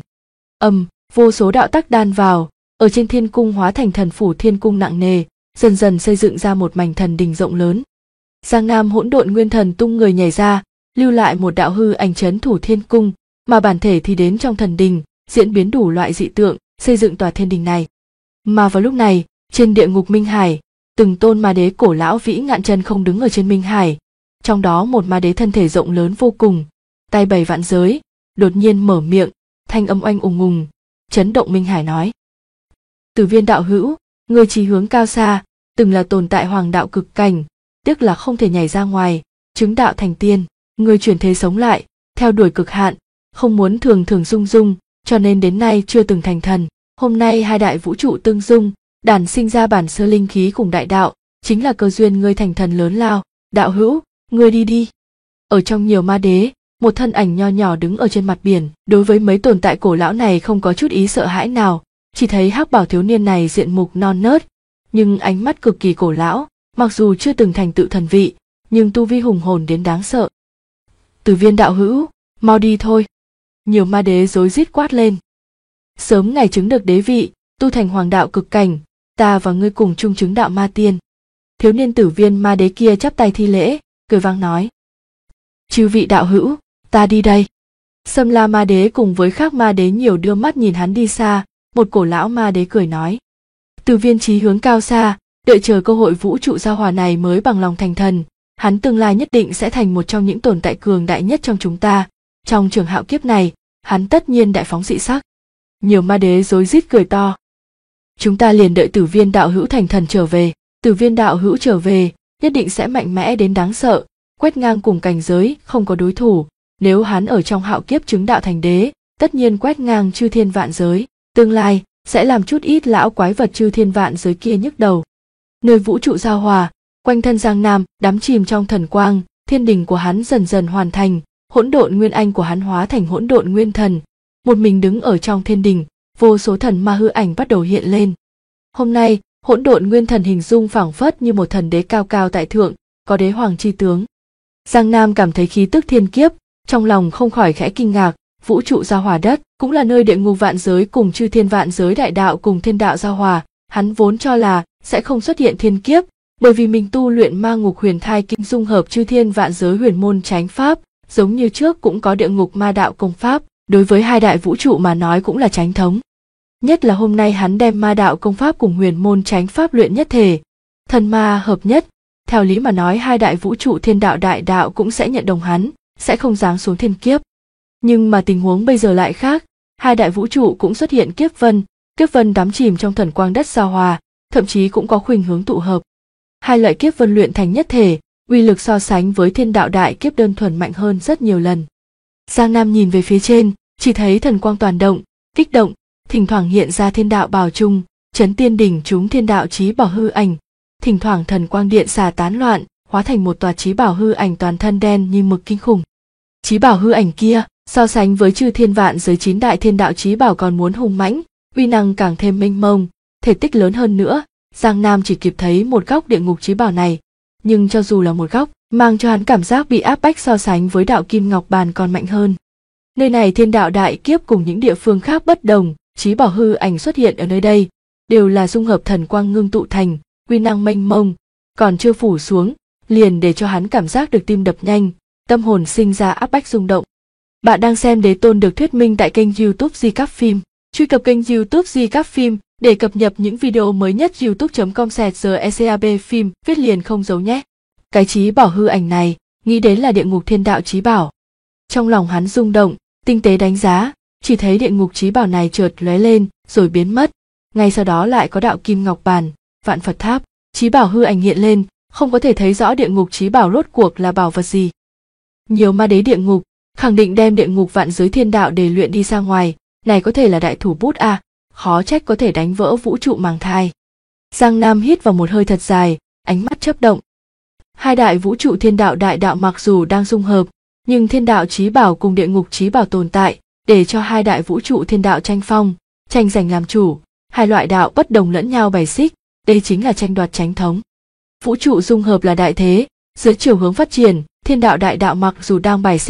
Vô số đạo tắc đan vào, ở trên thiên cung hóa thành thần phủ thiên cung nặng nề, dần dần xây dựng ra một mảnh thần đình rộng lớn. Giang Nam hỗn độn nguyên thần tung người nhảy ra, lưu lại một đạo hư ảnh trấn thủ thiên cung, mà bản thể thì đến trong thần đình, diễn biến đủ loại dị tượng, xây dựng tòa thiên đình này. Mà vào lúc này, trên địa ngục Minh Hải, từng tôn ma đế cổ lão vĩ ngạn chân không đứng ở trên Minh Hải, trong đó một ma đế thân thể rộng lớn vô cùng, tay bày vạn giới, đột nhiên mở miệng, thanh âm oanh ùng ùng, chấn động Minh Hải nói: Tử Viên đạo hữu, người chí hướng cao xa, từng là tồn tại hoàng đạo cực cảnh, tiếc là không thể nhảy ra ngoài, chứng đạo thành tiên, người chuyển thế sống lại, theo đuổi cực hạn, không muốn thường thường dung dung, cho nên đến nay chưa từng thành thần. Hôm nay hai đại vũ trụ tương dung, đản sinh ra bản sơ linh khí cùng đại đạo, chính là cơ duyên ngươi thành thần lớn lao. Đạo hữu, ngươi đi đi. Ở trong nhiều ma đế, một thân ảnh nho nhỏ đứng ở trên mặt biển, đối với mấy tồn tại cổ lão này không có chút ý sợ hãi nào, chỉ thấy hắc bảo thiếu niên này diện mục non nớt, nhưng ánh mắt cực kỳ cổ lão, mặc dù chưa từng thành tựu thần vị, nhưng tu vi hùng hồn đến đáng sợ. Tử Viên đạo hữu, mau đi thôi. Nhiều ma đế rối rít quát lên. Sớm ngày chứng được đế vị, tu thành hoàng đạo cực cảnh, ta và ngươi cùng chung chứng đạo ma tiên. Thiếu niên Tử Viên ma đế kia chắp tay thi lễ, cười vang nói: Chư vị đạo hữu, ta đi đây. Sâm La ma đế cùng với khác ma đế nhiều đưa mắt nhìn hắn đi xa, một cổ lão ma đế cười nói: Tử Viên chí hướng cao xa, đợi chờ cơ hội vũ trụ giao hòa này mới bằng lòng thành thần, hắn tương lai nhất định sẽ thành một trong những tồn tại cường đại nhất trong chúng ta, trong trường hạo kiếp này, hắn tất nhiên đại phóng dị sắc. Nhiều ma đế rối rít cười to. Chúng ta liền đợi Tử Viên đạo hữu thành thần trở về. Tử Viên đạo hữu trở về, nhất định sẽ mạnh mẽ đến đáng sợ, quét ngang cùng cảnh giới, không có đối thủ. Nếu hắn ở trong hạo kiếp chứng đạo thành đế, tất nhiên quét ngang chư thiên vạn giới, tương lai sẽ làm chút ít lão quái vật chư thiên vạn giới kia nhức đầu. Nơi vũ trụ giao hòa, quanh thân Giang Nam đắm chìm trong thần quang, thiên đình của hắn dần dần hoàn thành, hỗn độn nguyên anh của hắn hóa thành hỗn độn nguyên thần, một mình đứng ở trong thiên đình, vô số thần ma hư ảnh bắt đầu hiện lên. Hôm nay, hỗn độn nguyên thần hình dung phảng phất như một thần đế cao cao tại thượng, có đế hoàng chi tướng. Giang Nam cảm thấy khí tức thiên kiếp, trong lòng không khỏi khẽ kinh ngạc, vũ trụ giao hòa đất cũng là nơi địa ngục vạn giới cùng chư thiên vạn giới đại đạo cùng thiên đạo giao hòa, hắn vốn cho là sẽ không xuất hiện thiên kiếp, bởi vì mình tu luyện ma ngục huyền thai kinh dung hợp chư thiên vạn giới huyền môn chánh pháp, giống như trước cũng có địa ngục ma đạo công pháp, đối với hai đại vũ trụ mà nói cũng là chánh thống. Nhất là hôm nay hắn đem ma đạo công pháp cùng huyền môn chánh pháp luyện nhất thể, thần ma hợp nhất, theo lý mà nói hai đại vũ trụ thiên đạo đại đạo cũng sẽ nhận đồng hắn, sẽ không giáng xuống thiên kiếp. Nhưng mà tình huống bây giờ lại khác, hai đại vũ trụ cũng xuất hiện kiếp vân đắm chìm trong thần quang đất giao hòa, thậm chí cũng có khuynh hướng tụ hợp. Hai loại kiếp vân luyện thành nhất thể, uy lực so sánh với thiên đạo đại kiếp đơn thuần mạnh hơn rất nhiều lần. Giang Nam nhìn về phía trên, chỉ thấy thần quang toàn động, kích động, thỉnh thoảng hiện ra thiên đạo bảo trung, chấn tiên đỉnh chúng thiên đạo chí bảo hư ảnh, thỉnh thoảng thần quang điện xả tán loạn, hóa thành một tòa chí bảo hư ảnh toàn thân đen như mực kinh khủng. Chí bảo hư ảnh kia, so sánh với chư thiên vạn giới 9 đại thiên đạo chí bảo còn muốn hùng mãnh, uy năng càng thêm mênh mông, thể tích lớn hơn nữa. Giang Nam chỉ kịp thấy một góc địa ngục chí bảo này, nhưng cho dù là một góc, mang cho hắn cảm giác bị áp bách so sánh với đạo kim ngọc bàn còn mạnh hơn. Nơi này thiên đạo đại kiếp cùng những địa phương khác bất đồng, chí bảo hư ảnh xuất hiện ở nơi đây, đều là dung hợp thần quang ngưng tụ thành, uy năng mênh mông, còn chưa phủ xuống, liền để cho hắn cảm giác được tim đập nhanh, tâm hồn sinh ra áp bách rung động. Bạn đang xem Đế Tôn được thuyết minh tại kênh YouTube Di Các Phim. Truy cập kênh YouTube Di Các Phim để cập nhật những video mới nhất. youtube.com/secab phim viết liền không giấu nhé. Cái chí bảo hư ảnh này, nghĩ đến là địa ngục thiên đạo chí bảo. Trong lòng hắn rung động, tinh tế đánh giá, chỉ thấy địa ngục chí bảo này chợt lóe lên rồi biến mất, ngay sau đó lại có đạo kim ngọc bàn, vạn Phật tháp, chí bảo hư ảnh hiện lên, không có thể thấy rõ địa ngục chí bảo rốt cuộc là bảo vật gì. Nhiều ma đế địa ngục khẳng định đem địa ngục vạn giới thiên đạo để luyện đi ra ngoài, này có thể là đại thủ bút a, khó trách có thể đánh vỡ vũ trụ màng thai. Giang Nam hít vào một hơi thật dài, ánh mắt chớp động. Hai đại vũ trụ thiên đạo đại đạo mặc dù đang dung hợp, nhưng thiên đạo chí bảo cùng địa ngục chí bảo tồn tại, để cho hai đại vũ trụ thiên đạo tranh phong, tranh giành làm chủ, hai loại đạo bất đồng lẫn nhau bày xích, đây chính là tranh đoạt chánh thống. Vũ trụ dung hợp là đại thế, dưới chiều hướng phát triển, thiên đạo đại đạo mặc dù đang bài xích,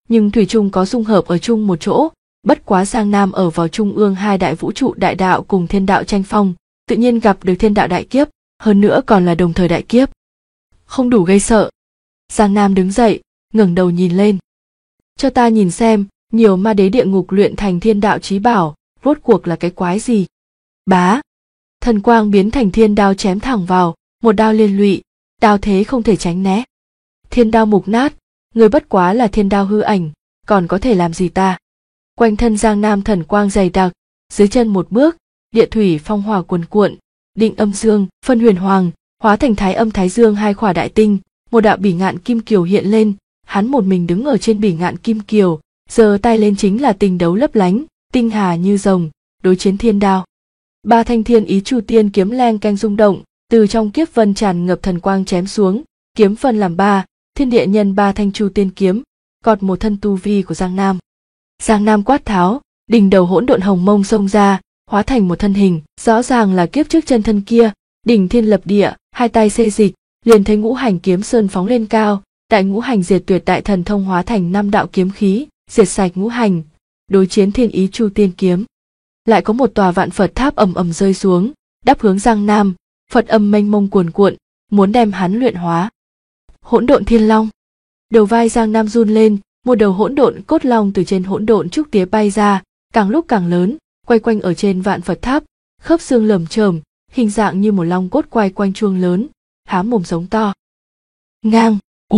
nhưng thủy chung có dung hợp ở chung một chỗ. Bất quá Giang Nam ở vào trung ương hai đại vũ trụ đại đạo cùng thiên đạo tranh phong, tự nhiên gặp được thiên đạo đại kiếp, hơn nữa còn là đồng thời đại kiếp. Không đủ gây sợ. Giang Nam đứng dậy, ngẩng đầu nhìn lên. Cho ta nhìn xem, nhiều ma đế địa ngục luyện thành thiên đạo chí bảo, rốt cuộc là cái quái gì? Bá! Thần quang biến thành thiên đao chém thẳng vào, một đao liên lụy, đao thế không thể tránh né. Thiên đao mục nát, người bất quá là thiên đao hư ảnh, còn có thể làm gì ta? Quanh thân Giang Nam thần quang dày đặc, dưới chân một bước, địa thủy phong hỏa cuồn cuộn, định âm dương, phân huyền hoàng, hóa thành thái âm thái dương hai khỏa đại tinh, một đạo bỉ ngạn kim kiều hiện lên, hắn một mình đứng ở trên bỉ ngạn kim kiều, giơ tay lên chính là tình đấu lấp lánh, tinh hà như rồng, đối chiến thiên đao. Ba thanh thiên ý chu tiên kiếm leng keng rung động, từ trong kiếp vân tràn ngập thần quang chém xuống, kiếm phân làm ba, thiên địa nhân ba thanh chu tiên kiếm, cọt một thân tu vi của Giang Nam. Giang Nam quát tháo, đỉnh đầu hỗn độn hồng mông xông ra, hóa thành một thân hình, rõ ràng là kiếp trước chân thân kia, đỉnh thiên lập địa, hai tay xê dịch, liền thấy ngũ hành kiếm sơn phóng lên cao, đại ngũ hành diệt tuyệt đại thần thông hóa thành năm đạo kiếm khí, diệt sạch ngũ hành, đối chiến thiên ý chu tiên kiếm. Lại có một tòa vạn Phật tháp ầm ầm rơi xuống, đáp hướng Giang Nam, Phật âm mênh mông cuồn cuộn, muốn đem hắn luyện hóa. Hỗn độn thiên long. Đầu vai Giang Nam run lên, một đầu hỗn độn cốt long từ trên hỗn độn trúc tía bay ra, càng lúc càng lớn, quay quanh ở trên vạn Phật tháp, khớp xương lởm chởm, hình dạng như một long cốt quay quanh chuông lớn, há mồm giống to. Ngang,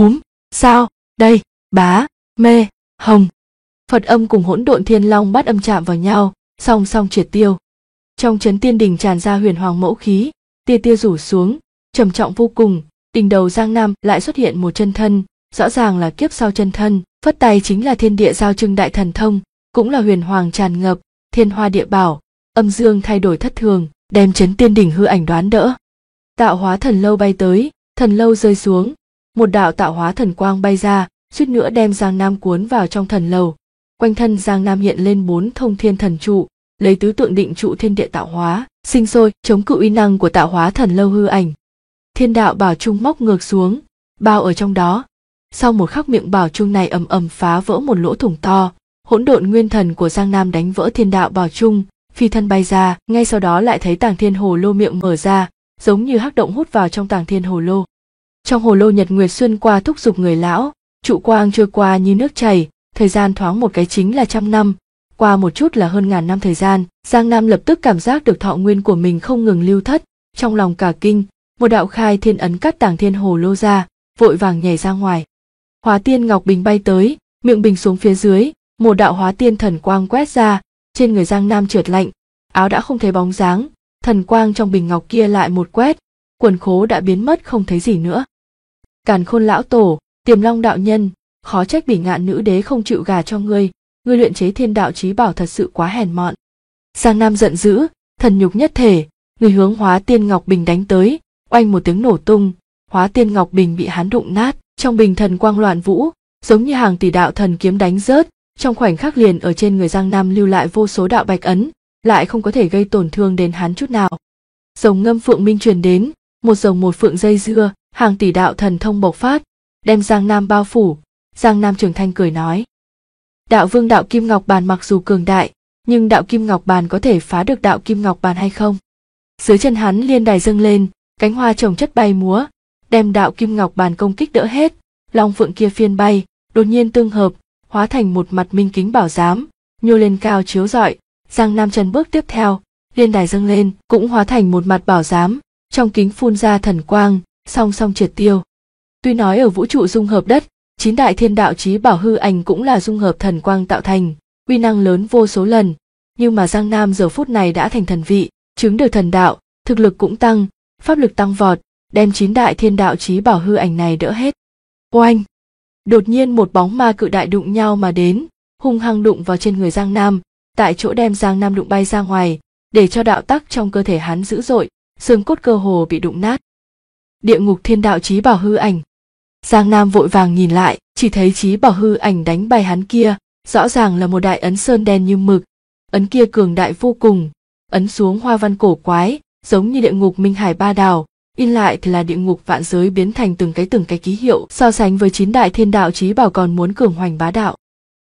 sao, đây, bá, mê, hồng. Phật âm cùng hỗn độn thiên long bát âm chạm vào nhau, song song triệt tiêu. Trong chấn tiên đình tràn ra huyền hoàng mẫu khí, tia tia rủ xuống, trầm trọng vô cùng. Đỉnh đầu Giang Nam lại xuất hiện một chân thân, rõ ràng là kiếp sau chân thân, phất tay chính là thiên địa giao trưng đại thần thông, cũng là huyền hoàng tràn ngập, thiên hoa địa bảo, âm dương thay đổi thất thường, đem chấn tiên đỉnh hư ảnh đoán đỡ. Tạo hóa thần lâu bay tới, thần lâu rơi xuống, một đạo tạo hóa thần quang bay ra, suýt nữa đem Giang Nam cuốn vào trong thần lâu. Quanh thân Giang Nam hiện lên 4 thông thiên thần trụ, lấy tứ tượng định trụ thiên địa tạo hóa, sinh sôi, chống cự uy năng của tạo hóa thần lâu hư ảnh. Thiên đạo bảo trung móc ngược xuống, bao ở trong đó. Sau một khắc miệng bảo trung này ầm ầm phá vỡ một lỗ thủng to, hỗn độn nguyên thần của Giang Nam đánh vỡ thiên đạo bảo trung, phi thân bay ra, ngay sau đó lại thấy tàng thiên hồ lô miệng mở ra, giống như hắc động hút vào trong tàng thiên hồ lô. Trong hồ lô nhật nguyệt xuyên qua thúc giục người lão, trụ quang trôi qua như nước chảy, thời gian thoáng một cái chính là 100 năm, qua một chút là hơn ngàn năm thời gian. Giang Nam lập tức cảm giác được thọ nguyên của mình không ngừng lưu thất, trong lòng cả kinh, một đạo khai thiên ấn cắt tàng thiên hồ lô ra, vội vàng nhảy ra ngoài. Hóa tiên ngọc bình bay tới, miệng bình xuống phía dưới, một đạo hóa tiên thần quang quét ra, trên người Giang Nam trượt lạnh, áo đã không thấy bóng dáng, thần quang trong bình ngọc kia lại một quét, quần khố đã biến mất không thấy gì nữa. Càn Khôn lão tổ, Tiềm Long đạo nhân, khó trách Bỉ Ngạn nữ đế không chịu gả cho ngươi luyện chế thiên đạo chí bảo thật sự quá hèn mọn. Giang Nam giận dữ, thần nhục nhất thể, người hướng hóa tiên ngọc bình đánh tới, oanh một tiếng nổ tung, hóa tiên ngọc bình bị hắn đụng nát, trong bình thần quang loạn vũ, giống như hàng tỷ đạo thần kiếm đánh rớt, trong khoảnh khắc liền ở trên người Giang Nam lưu lại vô số đạo bạch ấn, lại không có thể gây tổn thương đến hắn chút nào. Rồng ngâm phượng minh truyền đến, một rồng một phượng dây dưa, hàng tỷ đạo thần thông bộc phát, đem Giang Nam bao phủ. Giang Nam trường thanh cười nói: Đạo vương đạo kim ngọc bàn mặc dù cường đại, nhưng đạo kim ngọc bàn có thể phá được đạo kim ngọc bàn hay không? Dưới chân hắn liên đài dâng lên, cánh hoa chồng chất bay múa, đem đạo kim ngọc bàn công kích đỡ hết. Long phượng kia phiên bay, đột nhiên tương hợp, hóa thành một mặt minh kính bảo giám, nhô lên cao chiếu rọi. Giang Nam chân bước tiếp theo, liên đài dâng lên, cũng hóa thành một mặt bảo giám, trong kính phun ra thần quang, song song triệt tiêu. Tuy nói ở vũ trụ dung hợp đất, 9 đại thiên đạo chí bảo hư ảnh cũng là dung hợp thần quang tạo thành, uy năng lớn vô số lần, nhưng mà Giang Nam giờ phút này đã thành thần vị, chứng được thần đạo, thực lực cũng tăng, pháp lực tăng vọt, đem 9 đại thiên đạo chí bảo hư ảnh này đỡ hết. Oanh! Đột nhiên một bóng ma cự đại đụng nhau mà đến, hung hăng đụng vào trên người Giang Nam, tại chỗ đem Giang Nam đụng bay ra ngoài, để cho đạo tắc trong cơ thể hắn dữ dội, xương cốt cơ hồ bị đụng nát. Địa ngục thiên đạo chí bảo hư ảnh. Giang Nam vội vàng nhìn lại, chỉ thấy chí bảo hư ảnh đánh bay hắn kia, rõ ràng là một đại ấn sơn đen như mực, ấn kia cường đại vô cùng, ấn xuống hoa văn cổ quái, giống như địa ngục minh hải ba đào, in lại thì là địa ngục vạn giới biến thành từng cái ký hiệu, so sánh với 9 đại thiên đạo chí bảo còn muốn cường hoành bá đạo.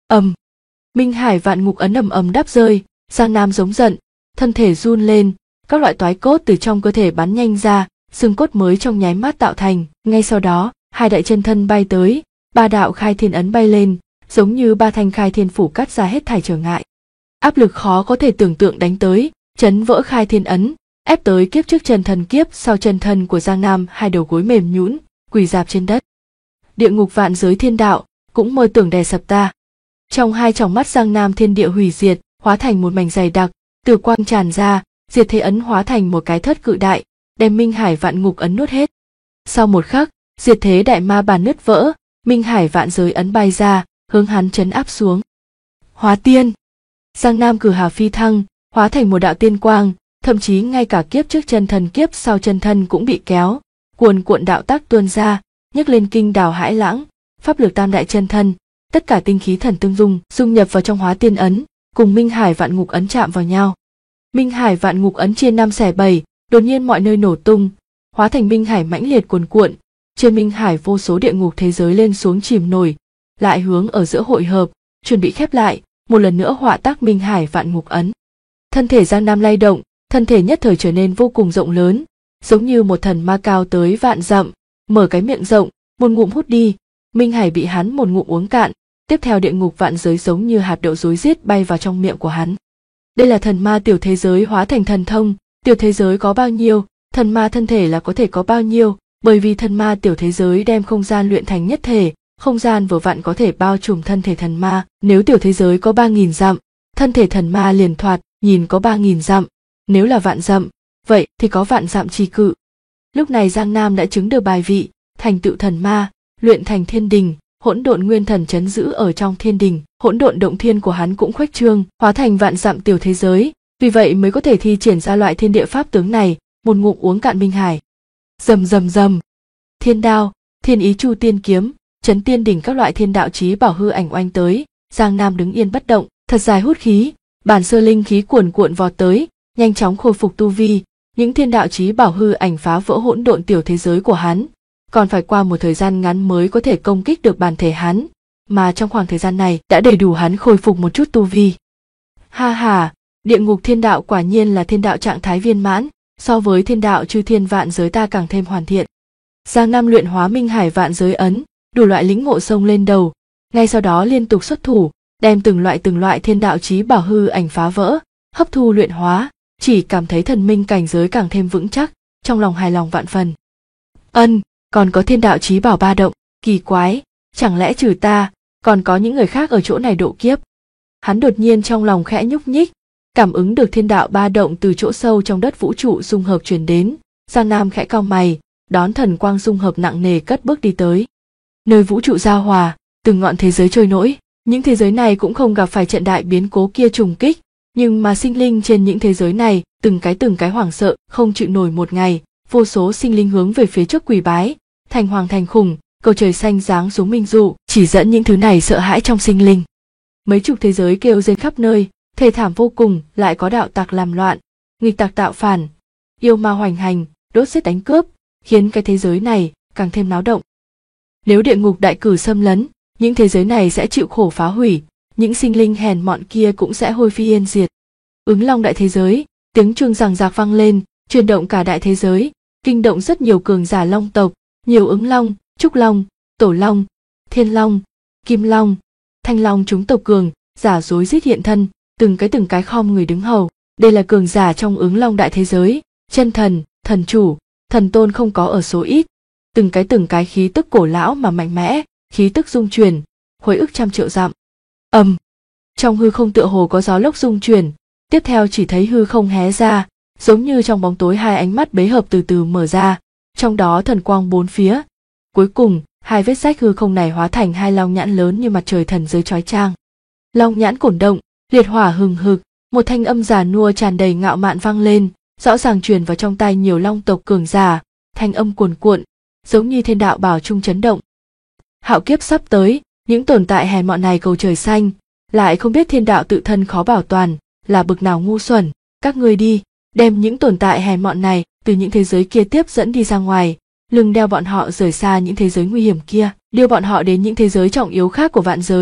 Minh Hải Vạn Ngục Ấn ầm ầm đáp rơi. Giang Nam giống giận, thân thể run lên, các loại toái cốt từ trong cơ thể bắn nhanh ra, xương cốt mới trong nháy mắt tạo thành. Ngay sau đó, hai đại chân thân bay tới, ba đạo khai thiên ấn bay lên, giống như ba thanh khai thiên phủ cắt ra hết thảy trở ngại. Áp lực khó có thể tưởng tượng đánh tới, chấn vỡ khai thiên ấn, ép tới kiếp trước chân thần kiếp sau chân thân của Giang Nam, hai đầu gối mềm nhũn, quỳ rạp trên đất. Địa ngục vạn giới thiên đạo, cũng mơ tưởng đè sập ta. Trong hai tròng mắt Giang Nam thiên địa hủy diệt, hóa thành một mảnh dày đặc, tử quang tràn ra, diệt thế ấn hóa thành một cái thất cự đại, đem Minh Hải Vạn Ngục Ấn nuốt hết. Sau một khắc, diệt thế đại ma bàn nứt vỡ, Minh Hải Vạn Giới Ấn bay ra, hướng hắn trấn áp xuống. Hóa tiên. Giang Nam cử hà phi thăng, hóa thành một đạo tiên quang, thậm chí ngay cả kiếp trước chân thần kiếp sau chân thân cũng bị kéo, cuồn cuộn đạo tác tuôn ra, nhấc lên kinh đào hải lãng, pháp lực tam đại chân thân, tất cả tinh khí thần tương dung nhập vào trong hóa tiên ấn, cùng Minh Hải Vạn Ngục Ấn chạm vào nhau. Minh Hải Vạn Ngục Ấn chia năm xẻ bảy, đột nhiên mọi nơi nổ tung, hóa thành minh hải mãnh liệt cuồn cuộn, trên minh hải vô số địa ngục thế giới lên xuống chìm nổi, lại hướng ở giữa hội hợp, chuẩn bị khép lại, một lần nữa họa tác Minh Hải Vạn Ngục Ấn. Thân thể Giang Nam lay động, thân thể nhất thời trở nên vô cùng rộng lớn, giống như một thần ma cao tới vạn dặm, mở cái miệng rộng, một ngụm hút đi, minh hải bị hắn một ngụm uống cạn, tiếp theo địa ngục vạn giới giống như hạt đậu rối rít bay vào trong miệng của hắn. Đây là thần ma tiểu thế giới hóa thành thần thông, tiểu thế giới có bao nhiêu, thần ma thân thể là có thể có bao nhiêu, bởi vì thần ma tiểu thế giới đem không gian luyện thành nhất thể, không gian vừa vặn có thể bao trùm thân thể thần ma, nếu tiểu thế giới có 3.000 dặm, thân thể thần ma liền thoạt nhìn có 3.000 dặm, nếu là vạn dặm, vậy thì có vạn dặm chi cự. Lúc này Giang Nam đã chứng được bài vị, thành tựu thần ma, luyện thành thiên đình, hỗn độn nguyên thần trấn giữ ở trong thiên đình, hỗn độn động thiên của hắn cũng khuếch trương, hóa thành vạn dặm tiểu thế giới, vì vậy mới có thể thi triển ra loại thiên địa pháp tướng này, một ngụm uống cạn minh hải. Rầm rầm rầm, thiên đao, thiên ý chu tiên kiếm, trấn tiên đỉnh các loại thiên đạo chí bảo hư ảnh oanh tới, Giang Nam đứng yên bất động, thật dài hút khí, bản sơ linh khí cuồn cuộn vọt tới, nhanh chóng khôi phục tu vi, những thiên đạo chí bảo hư ảnh phá vỡ hỗn độn tiểu thế giới của hắn, còn phải qua một thời gian ngắn mới có thể công kích được bản thể hắn, mà trong khoảng thời gian này đã đầy đủ hắn khôi phục một chút tu vi. Ha ha, địa ngục thiên đạo quả nhiên là thiên đạo trạng thái viên mãn, so với thiên đạo chư thiên vạn giới ta càng thêm hoàn thiện. Giang Nam luyện hóa Minh Hải Vạn Giới Ấn, đủ loại lĩnh ngộ xông lên đầu, ngay sau đó liên tục xuất thủ, đem từng loại thiên đạo chí bảo hư ảnh phá vỡ, hấp thu luyện hóa, chỉ cảm thấy thần minh cảnh giới càng thêm vững chắc, trong lòng hài lòng vạn phần. Còn có thiên đạo chí bảo ba động, kỳ quái, chẳng lẽ trừ ta, còn có những người khác ở chỗ này độ kiếp? Hắn đột nhiên trong lòng khẽ nhúc nhích, cảm ứng được thiên đạo ba động từ chỗ sâu trong đất vũ trụ dung hợp truyền đến, Giang Nam khẽ cau mày, đón thần quang dung hợp nặng nề cất bước đi tới. Nơi vũ trụ giao hòa, từng ngọn thế giới trôi nổi, những thế giới này cũng không gặp phải trận đại biến cố kia trùng kích, nhưng mà sinh linh trên những thế giới này, từng cái hoảng sợ, không chịu nổi một ngày, vô số sinh linh hướng về phía trước quỳ bái, thành hoàng thành khủng, cầu trời xanh giáng xuống minh dụ, chỉ dẫn những thứ này sợ hãi trong sinh linh. Mấy chục thế giới kêu rên khắp nơi, thê thảm vô cùng, lại có đạo tặc làm loạn, nghịch tặc tạo phản, yêu ma hoành hành, đốt giết đánh cướp, khiến cái thế giới này càng thêm náo động. Nếu địa ngục đại cử xâm lấn, những thế giới này sẽ chịu khổ phá hủy, những sinh linh hèn mọn kia cũng sẽ hôi phi yên diệt. Ứng Long đại thế giới, tiếng chuông rằng rạc vang lên, truyền động cả đại thế giới, kinh động rất nhiều cường giả long tộc, nhiều Ứng Long, Trúc Long, Tổ Long, Thiên Long, Kim Long, Thanh Long chúng tộc cường giả rối rít hiện thân, từng cái khom người đứng hầu. Đây là cường giả trong Ứng Long đại thế giới, chân thần, thần chủ, thần tôn không có ở số ít, từng cái khí tức cổ lão mà mạnh mẽ, khí tức dung truyền, hồi ức trăm triệu dặm. Trong hư không tựa hồ có gió lốc dung truyền, tiếp theo chỉ thấy hư không hé ra, giống như trong bóng tối hai ánh mắt bế hợp từ từ mở ra, trong đó thần quang bốn phía. Cuối cùng, hai vết rách hư không này hóa thành hai long nhãn lớn như mặt trời thần giới chói chang. Long nhãn cổn động, liệt hỏa hừng hực, một thanh âm già nua tràn đầy ngạo mạn vang lên, rõ ràng truyền vào trong tai nhiều long tộc cường giả, thanh âm cuồn cuộn, giống như thiên đạo bảo trung chấn động. Hạo kiếp sắp tới, những tồn tại hèn mọn này cầu trời xanh, lại không biết thiên đạo tự thân khó bảo toàn, là bực nào ngu xuẩn, các ngươi đi, đem những tồn tại hèn mọn này từ những thế giới kia tiếp dẫn đi ra ngoài, lưng đeo bọn họ rời xa những thế giới nguy hiểm kia, đưa bọn họ đến những thế giới trọng yếu khác của vạn giới,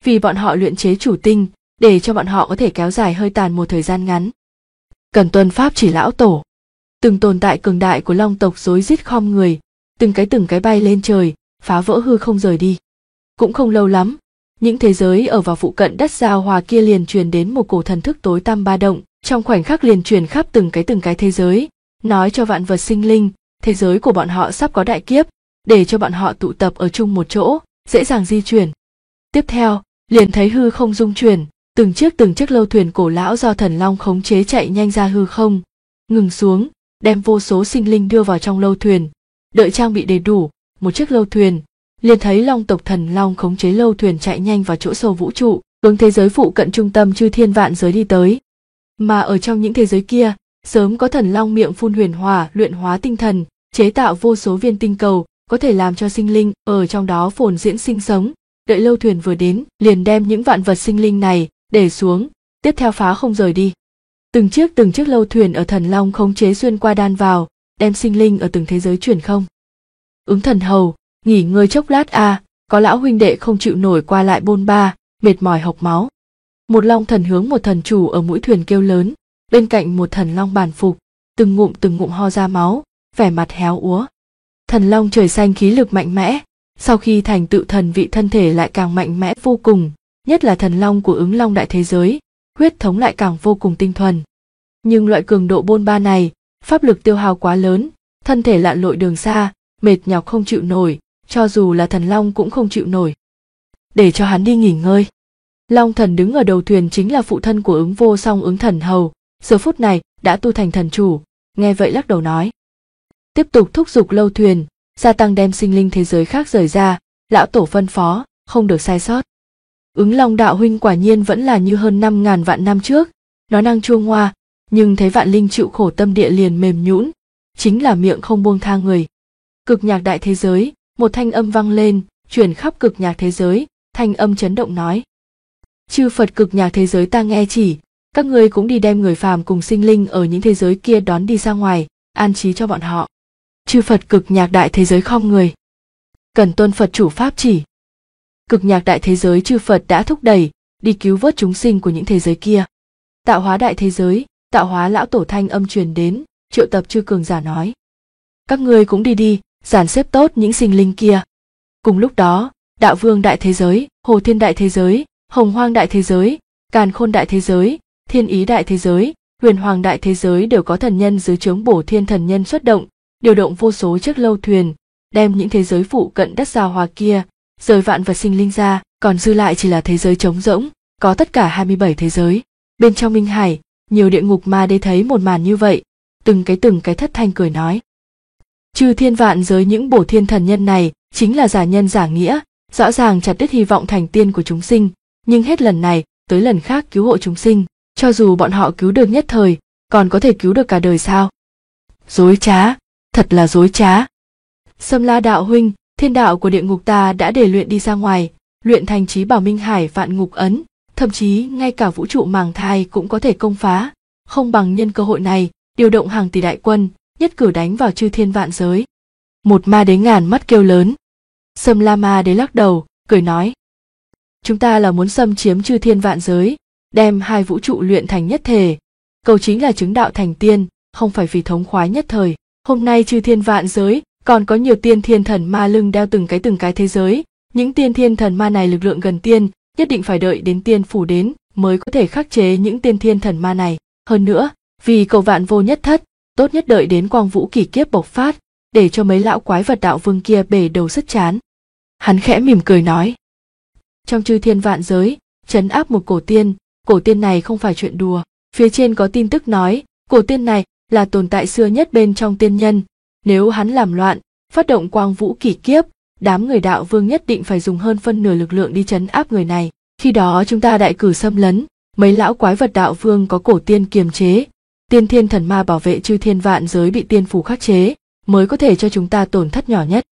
vì bọn họ luyện chế chủ tinh, để cho bọn họ có thể kéo dài hơi tàn một thời gian ngắn. Cần tuân pháp chỉ lão tổ. Từng tồn tại cường đại của long tộc rối rít khom người, từng cái bay lên trời, phá vỡ hư không rời đi. Cũng không lâu lắm, những thế giới ở vào phụ cận đất giao hòa kia liền truyền đến một cổ thần thức tối tăm ba động, trong khoảnh khắc liền truyền khắp từng cái thế giới, nói cho vạn vật sinh linh, thế giới của bọn họ sắp có đại kiếp, để cho bọn họ tụ tập ở chung một chỗ, dễ dàng di chuyển. Tiếp theo, liền thấy hư không rung chuyển, từng chiếc lâu thuyền cổ lão do thần long khống chế chạy nhanh ra hư không, ngừng xuống, đem vô số sinh linh đưa vào trong lâu thuyền. Đợi trang bị đầy đủ, một chiếc lâu thuyền, liền thấy long tộc thần long khống chế lâu thuyền chạy nhanh vào chỗ sâu vũ trụ, hướng thế giới phụ cận trung tâm chư thiên vạn giới đi tới. Mà ở trong những thế giới kia, sớm có thần long miệng phun huyền hỏa luyện hóa tinh thần, chế tạo vô số viên tinh cầu, có thể làm cho sinh linh ở trong đó phồn diễn sinh sống. Đợi lâu thuyền vừa đến, liền đem những vạn vật sinh linh này để xuống, tiếp theo phá không rời đi. Từng chiếc lâu thuyền ở thần long khống chế xuyên qua đan vào, đem sinh linh ở từng thế giới chuyển không. Ứng thần hầu, nghỉ ngơi chốc lát có lão huynh đệ không chịu nổi qua lại bôn ba, mệt mỏi hộc máu. Một long thần hướng một thần chủ ở mũi thuyền kêu lớn, bên cạnh một thần long bản phục, từng ngụm ho ra máu, vẻ mặt héo úa. Thần long trời xanh khí lực mạnh mẽ, sau khi thành tựu thần vị thân thể lại càng mạnh mẽ vô cùng, nhất là thần long của ứng long đại thế giới, huyết thống lại càng vô cùng tinh thuần. Nhưng loại cường độ bôn ba này, pháp lực tiêu hao quá lớn, thân thể lặn lội đường xa, mệt nhọc không chịu nổi, cho dù là thần long cũng không chịu nổi. Để cho hắn đi nghỉ ngơi. Long thần đứng ở đầu thuyền chính là phụ thân của ứng vô song ứng thần hầu, giờ phút này đã tu thành thần chủ, nghe vậy lắc đầu nói. Tiếp tục thúc giục lâu thuyền, gia tăng đem sinh linh thế giới khác rời ra, lão tổ phân phó, không được sai sót. Ứng long đạo huynh quả nhiên vẫn là như hơn 5.000 vạn năm trước, nói năng chua ngoa, nhưng thấy vạn linh chịu khổ tâm địa liền mềm nhũn, chính là miệng không buông tha người. Cực nhạc đại thế giới, một thanh âm vang lên, truyền khắp cực nhạc thế giới, thanh âm chấn động nói. Chư Phật cực nhạc thế giới ta nghe chỉ, các ngươi cũng đi đem người phàm cùng sinh linh ở những thế giới kia đón đi ra ngoài, an trí cho bọn họ. Chư Phật cực nhạc đại thế giới khom người. Cần tuân Phật chủ pháp chỉ. Cực nhạc đại thế giới chư Phật đã thúc đẩy, đi cứu vớt chúng sinh của những thế giới kia. Tạo hóa đại thế giới, tạo hóa lão tổ thanh âm truyền đến, triệu tập chư cường giả nói. Các ngươi cũng đi, dàn xếp tốt những sinh linh kia. Cùng lúc đó, đạo vương đại thế giới, hồ thiên đại thế giới, hồng hoang đại thế giới, càn khôn đại thế giới, thiên ý đại thế giới, huyền hoàng đại thế giới đều có thần nhân dưới trướng bổ thiên thần nhân xuất động, điều động vô số chiếc lâu thuyền, đem những thế giới phụ cận đất giao hòa kia, rời vạn vật sinh linh ra, còn dư lại chỉ là thế giới trống rỗng, có tất cả 27 thế giới. Bên trong Minh Hải, nhiều địa ngục ma đế thấy một màn như vậy, từng cái thất thanh cười nói. Chư thiên vạn giới những bổ thiên thần nhân này chính là giả nhân giả nghĩa, rõ ràng chặt đứt hy vọng thành tiên của chúng sinh, nhưng hết lần này tới lần khác cứu hộ chúng sinh, cho dù bọn họ cứu được nhất thời, còn có thể cứu được cả đời sao? Dối trá, thật là dối trá. Sâm La đạo huynh, thiên đạo của địa ngục ta đã để luyện đi ra ngoài, luyện thành chí bảo Minh Hải vạn ngục ấn, thậm chí ngay cả vũ trụ màng thai cũng có thể công phá, không bằng nhân cơ hội này, điều động hàng tỷ đại quân, nhất cử đánh vào chư thiên vạn giới. Một ma đế ngàn mắt kêu lớn. Sâm La ma đế lắc đầu, cười nói. Chúng ta là muốn xâm chiếm chư thiên vạn giới, đem hai vũ trụ luyện thành nhất thể. Cầu chính là chứng đạo thành tiên, không phải vì thống khoái nhất thời. Hôm nay chư thiên vạn giới, còn có nhiều tiên thiên thần ma lưng đeo từng cái thế giới. Những tiên thiên thần ma này lực lượng gần tiên, nhất định phải đợi đến tiên phủ đến, mới có thể khắc chế những tiên thiên thần ma này. Hơn nữa, vì cầu vạn vô nhất thất, tốt nhất đợi đến quang vũ kỷ kiếp bộc phát, để cho mấy lão quái vật đạo vương kia bể đầu sứt chán. Hắn khẽ mỉm cười nói. Trong chư thiên vạn giới, trấn áp một cổ tiên này không phải chuyện đùa. Phía trên có tin tức nói, cổ tiên này là tồn tại xưa nhất bên trong tiên nhân. Nếu hắn làm loạn, phát động quang vũ kỷ kiếp, đám người đạo vương nhất định phải dùng hơn phân nửa lực lượng đi trấn áp người này. Khi đó chúng ta đại cử xâm lấn, mấy lão quái vật đạo vương có cổ tiên kiềm chế, tiên thiên thần ma bảo vệ chư thiên vạn giới bị tiên phủ khắc chế, mới có thể cho chúng ta tổn thất nhỏ nhất.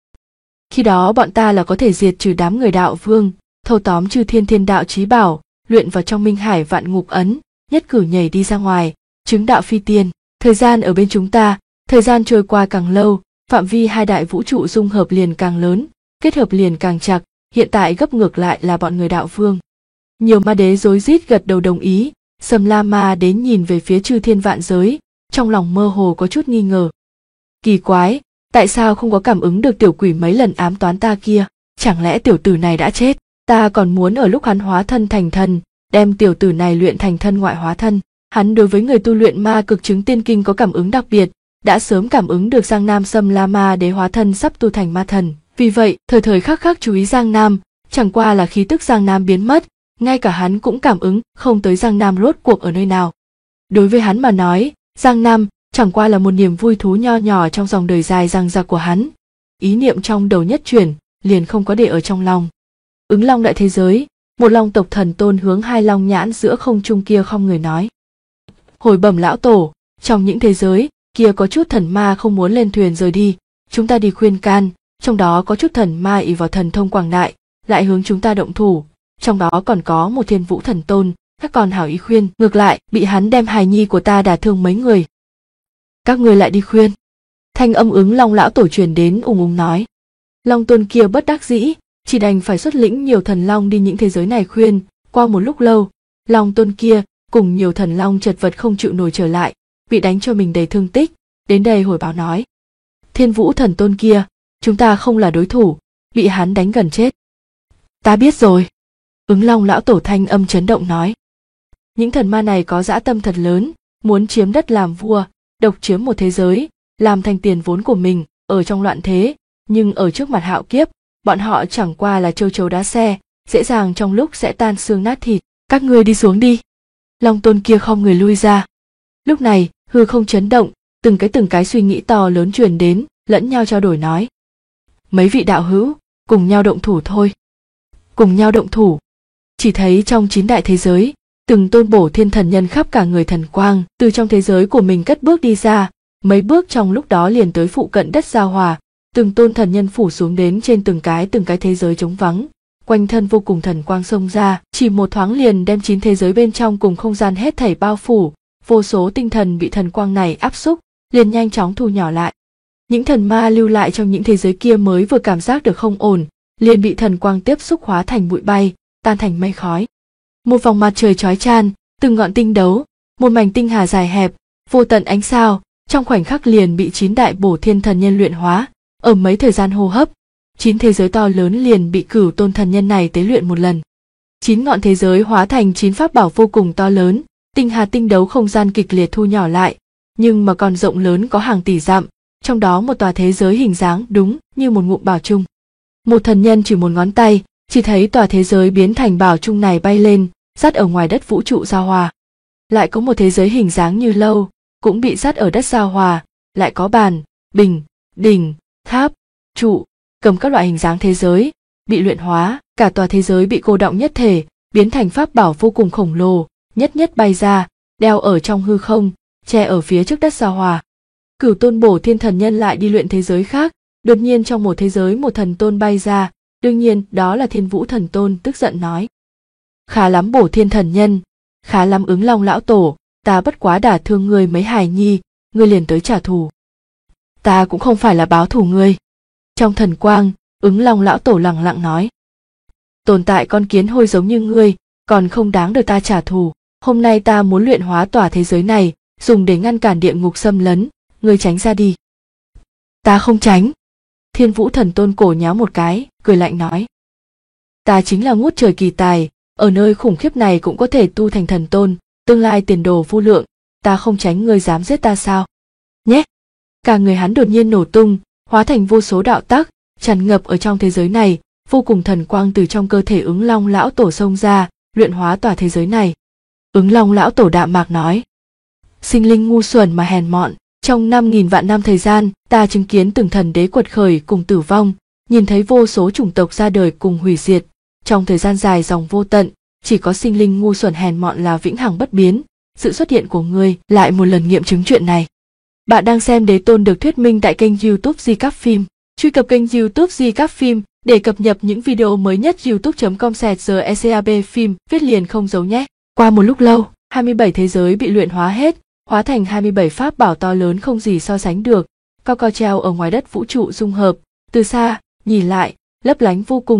Khi đó bọn ta là có thể diệt trừ đám người đạo vương, thâu tóm chư thiên đạo chí bảo, luyện vào trong Minh Hải vạn ngục ấn, nhất cử nhảy đi ra ngoài, chứng đạo phi tiên. Thời gian ở bên chúng ta, thời gian trôi qua càng lâu, phạm vi hai đại vũ trụ dung hợp liền càng lớn, kết hợp liền càng chặt, hiện tại gấp ngược lại là bọn người đạo vương. Nhiều ma đế rối rít gật đầu đồng ý. Sầm La Ma Đế nhìn về phía chư thiên vạn giới, trong lòng mơ hồ có chút nghi ngờ. Kỳ quái, tại sao không có cảm ứng được tiểu quỷ mấy lần ám toán ta kia? Chẳng lẽ tiểu tử này đã chết? Ta còn muốn ở lúc hắn hóa thân thành thần, đem tiểu tử này luyện thành thân ngoại hóa thân. Hắn đối với người tu luyện ma cực chứng tiên kinh có cảm ứng đặc biệt, đã sớm cảm ứng được Giang Nam Sầm La Ma Đế hóa thân sắp tu thành ma thần. Vì vậy, thời thời khắc khắc chú ý Giang Nam, chẳng qua là khí tức Giang Nam biến mất, ngay cả hắn cũng cảm ứng không tới Giang Nam rốt cuộc ở nơi nào. Đối với hắn mà nói, Giang Nam chẳng qua là một niềm vui thú nho nhỏ trong dòng đời dài dằng dặc của hắn. Ý niệm trong đầu nhất chuyển, liền không có để ở trong lòng. Ứng Long đại thế giới, một long tộc thần tôn hướng hai long nhãn giữa không trung kia không người nói. Hồi bẩm lão tổ, trong những thế giới kia có chút thần ma không muốn lên thuyền rời đi, chúng ta đi khuyên can, trong đó có chút thần ma ỷ vào thần thông quảng đại, lại hướng chúng ta động thủ. Trong đó còn có một Thiên Vũ thần tôn, các còn hảo ý khuyên, ngược lại bị hắn đem hài nhi của ta đả thương mấy người. Các ngươi lại đi khuyên. Thanh âm Ứng Long lão tổ truyền đến ùng ùng nói. Long tôn kia bất đắc dĩ, chỉ đành phải xuất lĩnh nhiều thần long đi những thế giới này khuyên. Qua một lúc lâu, Long tôn kia cùng nhiều thần long chật vật không chịu nổi trở lại, bị đánh cho mình đầy thương tích, đến đây hồi báo nói. Thiên Vũ thần tôn kia, chúng ta không là đối thủ, bị hắn đánh gần chết. Ta biết rồi. Ứng Long lão tổ thanh âm chấn động nói. Những thần ma này có dã tâm thật lớn, muốn chiếm đất làm vua, độc chiếm một thế giới, làm thành tiền vốn của mình, ở trong loạn thế, nhưng ở trước mặt hạo kiếp, bọn họ chẳng qua là châu chấu đá xe, dễ dàng trong lúc sẽ tan xương nát thịt. Các ngươi đi xuống đi. Long tôn kia không người lui ra. Lúc này, hư không chấn động, từng cái suy nghĩ to lớn truyền đến, lẫn nhau trao đổi nói. Mấy vị đạo hữu, cùng nhau động thủ thôi. Cùng nhau động thủ. Chỉ thấy trong 9 đại thế giới, từng tôn bổ thiên thần nhân khắp cả người thần quang, từ trong thế giới của mình cất bước đi ra, mấy bước trong lúc đó liền tới phụ cận đất Giao Hòa, từng tôn thần nhân phủ xuống đến trên từng cái thế giới trống vắng, quanh thân vô cùng thần quang xông ra, chỉ một thoáng liền đem 9 thế giới bên trong cùng không gian hết thảy bao phủ, vô số tinh thần bị thần quang này áp xúc, liền nhanh chóng thu nhỏ lại. Những thần ma lưu lại trong những thế giới kia mới vừa cảm giác được không ổn, liền bị thần quang tiếp xúc hóa thành bụi bay, tan thành mây khói. Một vòng mặt trời chói chang, từng ngọn tinh đấu, một mảnh tinh hà dài hẹp, vô tận ánh sao, trong khoảnh khắc liền bị 9 đại bổ thiên thần nhân luyện hóa, ở mấy thời gian hô hấp, 9 thế giới to lớn liền bị cửu tôn thần nhân này tế luyện một lần. 9 ngọn thế giới hóa thành 9 pháp bảo vô cùng to lớn, tinh hà tinh đấu không gian kịch liệt thu nhỏ lại, nhưng mà còn rộng lớn có hàng tỷ dặm, trong đó một tòa thế giới hình dáng đúng như một ngụm bảo chung. Một thần nhân chỉ một ngón tay, chỉ thấy tòa thế giới biến thành bảo chung này bay lên, dắt ở ngoài đất vũ trụ Giao Hòa. Lại có một thế giới hình dáng như lâu, cũng bị dắt ở đất Giao Hòa, lại có bàn, bình, đỉnh, tháp, trụ, cầm các loại hình dáng thế giới, bị luyện hóa, cả tòa thế giới bị cô đọng nhất thể, biến thành pháp bảo vô cùng khổng lồ, nhất nhất bay ra, đeo ở trong hư không, che ở phía trước đất Giao Hòa. Cửu tôn bổ thiên thần nhân lại đi luyện thế giới khác, đột nhiên trong một thế giới một thần tôn bay ra, đương nhiên đó là Thiên Vũ thần tôn, tức giận nói. Khá lắm bổ thiên thần nhân, khá lắm Ứng Long lão tổ, ta bất quá đả thương ngươi mấy hài nhi, ngươi liền tới trả thù. Ta cũng không phải là báo thù ngươi. Trong thần quang, Ứng Long lão tổ lẳng lặng nói. Tồn tại con kiến hôi giống như ngươi, còn không đáng được ta trả thù. Hôm nay ta muốn luyện hóa tòa thế giới này, dùng để ngăn cản địa ngục xâm lấn, ngươi tránh ra đi. Ta không tránh. Thiên Vũ thần tôn cổ nháo một cái, cười lạnh nói. Ta chính là ngút trời kỳ tài, ở nơi khủng khiếp này cũng có thể tu thành thần tôn, tương lai tiền đồ vô lượng, ta không tránh ngươi dám giết ta sao? Nhé! Cả người hắn đột nhiên nổ tung, hóa thành vô số đạo tắc, tràn ngập ở trong thế giới này, vô cùng thần quang từ trong cơ thể Ứng Long lão tổ xông ra, luyện hóa tòa thế giới này. Ứng Long lão tổ đạm mạc nói. Sinh linh ngu xuẩn mà hèn mọn, trong 5.000 vạn năm thời gian, ta chứng kiến từng thần đế quật khởi cùng tử vong, nhìn thấy vô số chủng tộc ra đời cùng hủy diệt, trong thời gian dài dòng vô tận, chỉ có sinh linh ngu xuẩn hèn mọn là vĩnh hằng bất biến. Sự xuất hiện của ngươi lại một lần nghiệm chứng chuyện này. Bạn đang xem Đế Tôn được thuyết minh tại kênh YouTube Di Cáp Phim. Truy cập kênh YouTube Di Cáp Phim để cập nhật những video mới nhất. youtube.com/GECAB phim viết liền không dấu nhé. Qua một lúc lâu, 27 thế giới bị luyện hóa hết, hóa thành 27 pháp bảo to lớn không gì so sánh được, cao cao treo ở ngoài đất vũ trụ dung hợp, từ xa nhìn lại lấp lánh vô cùng,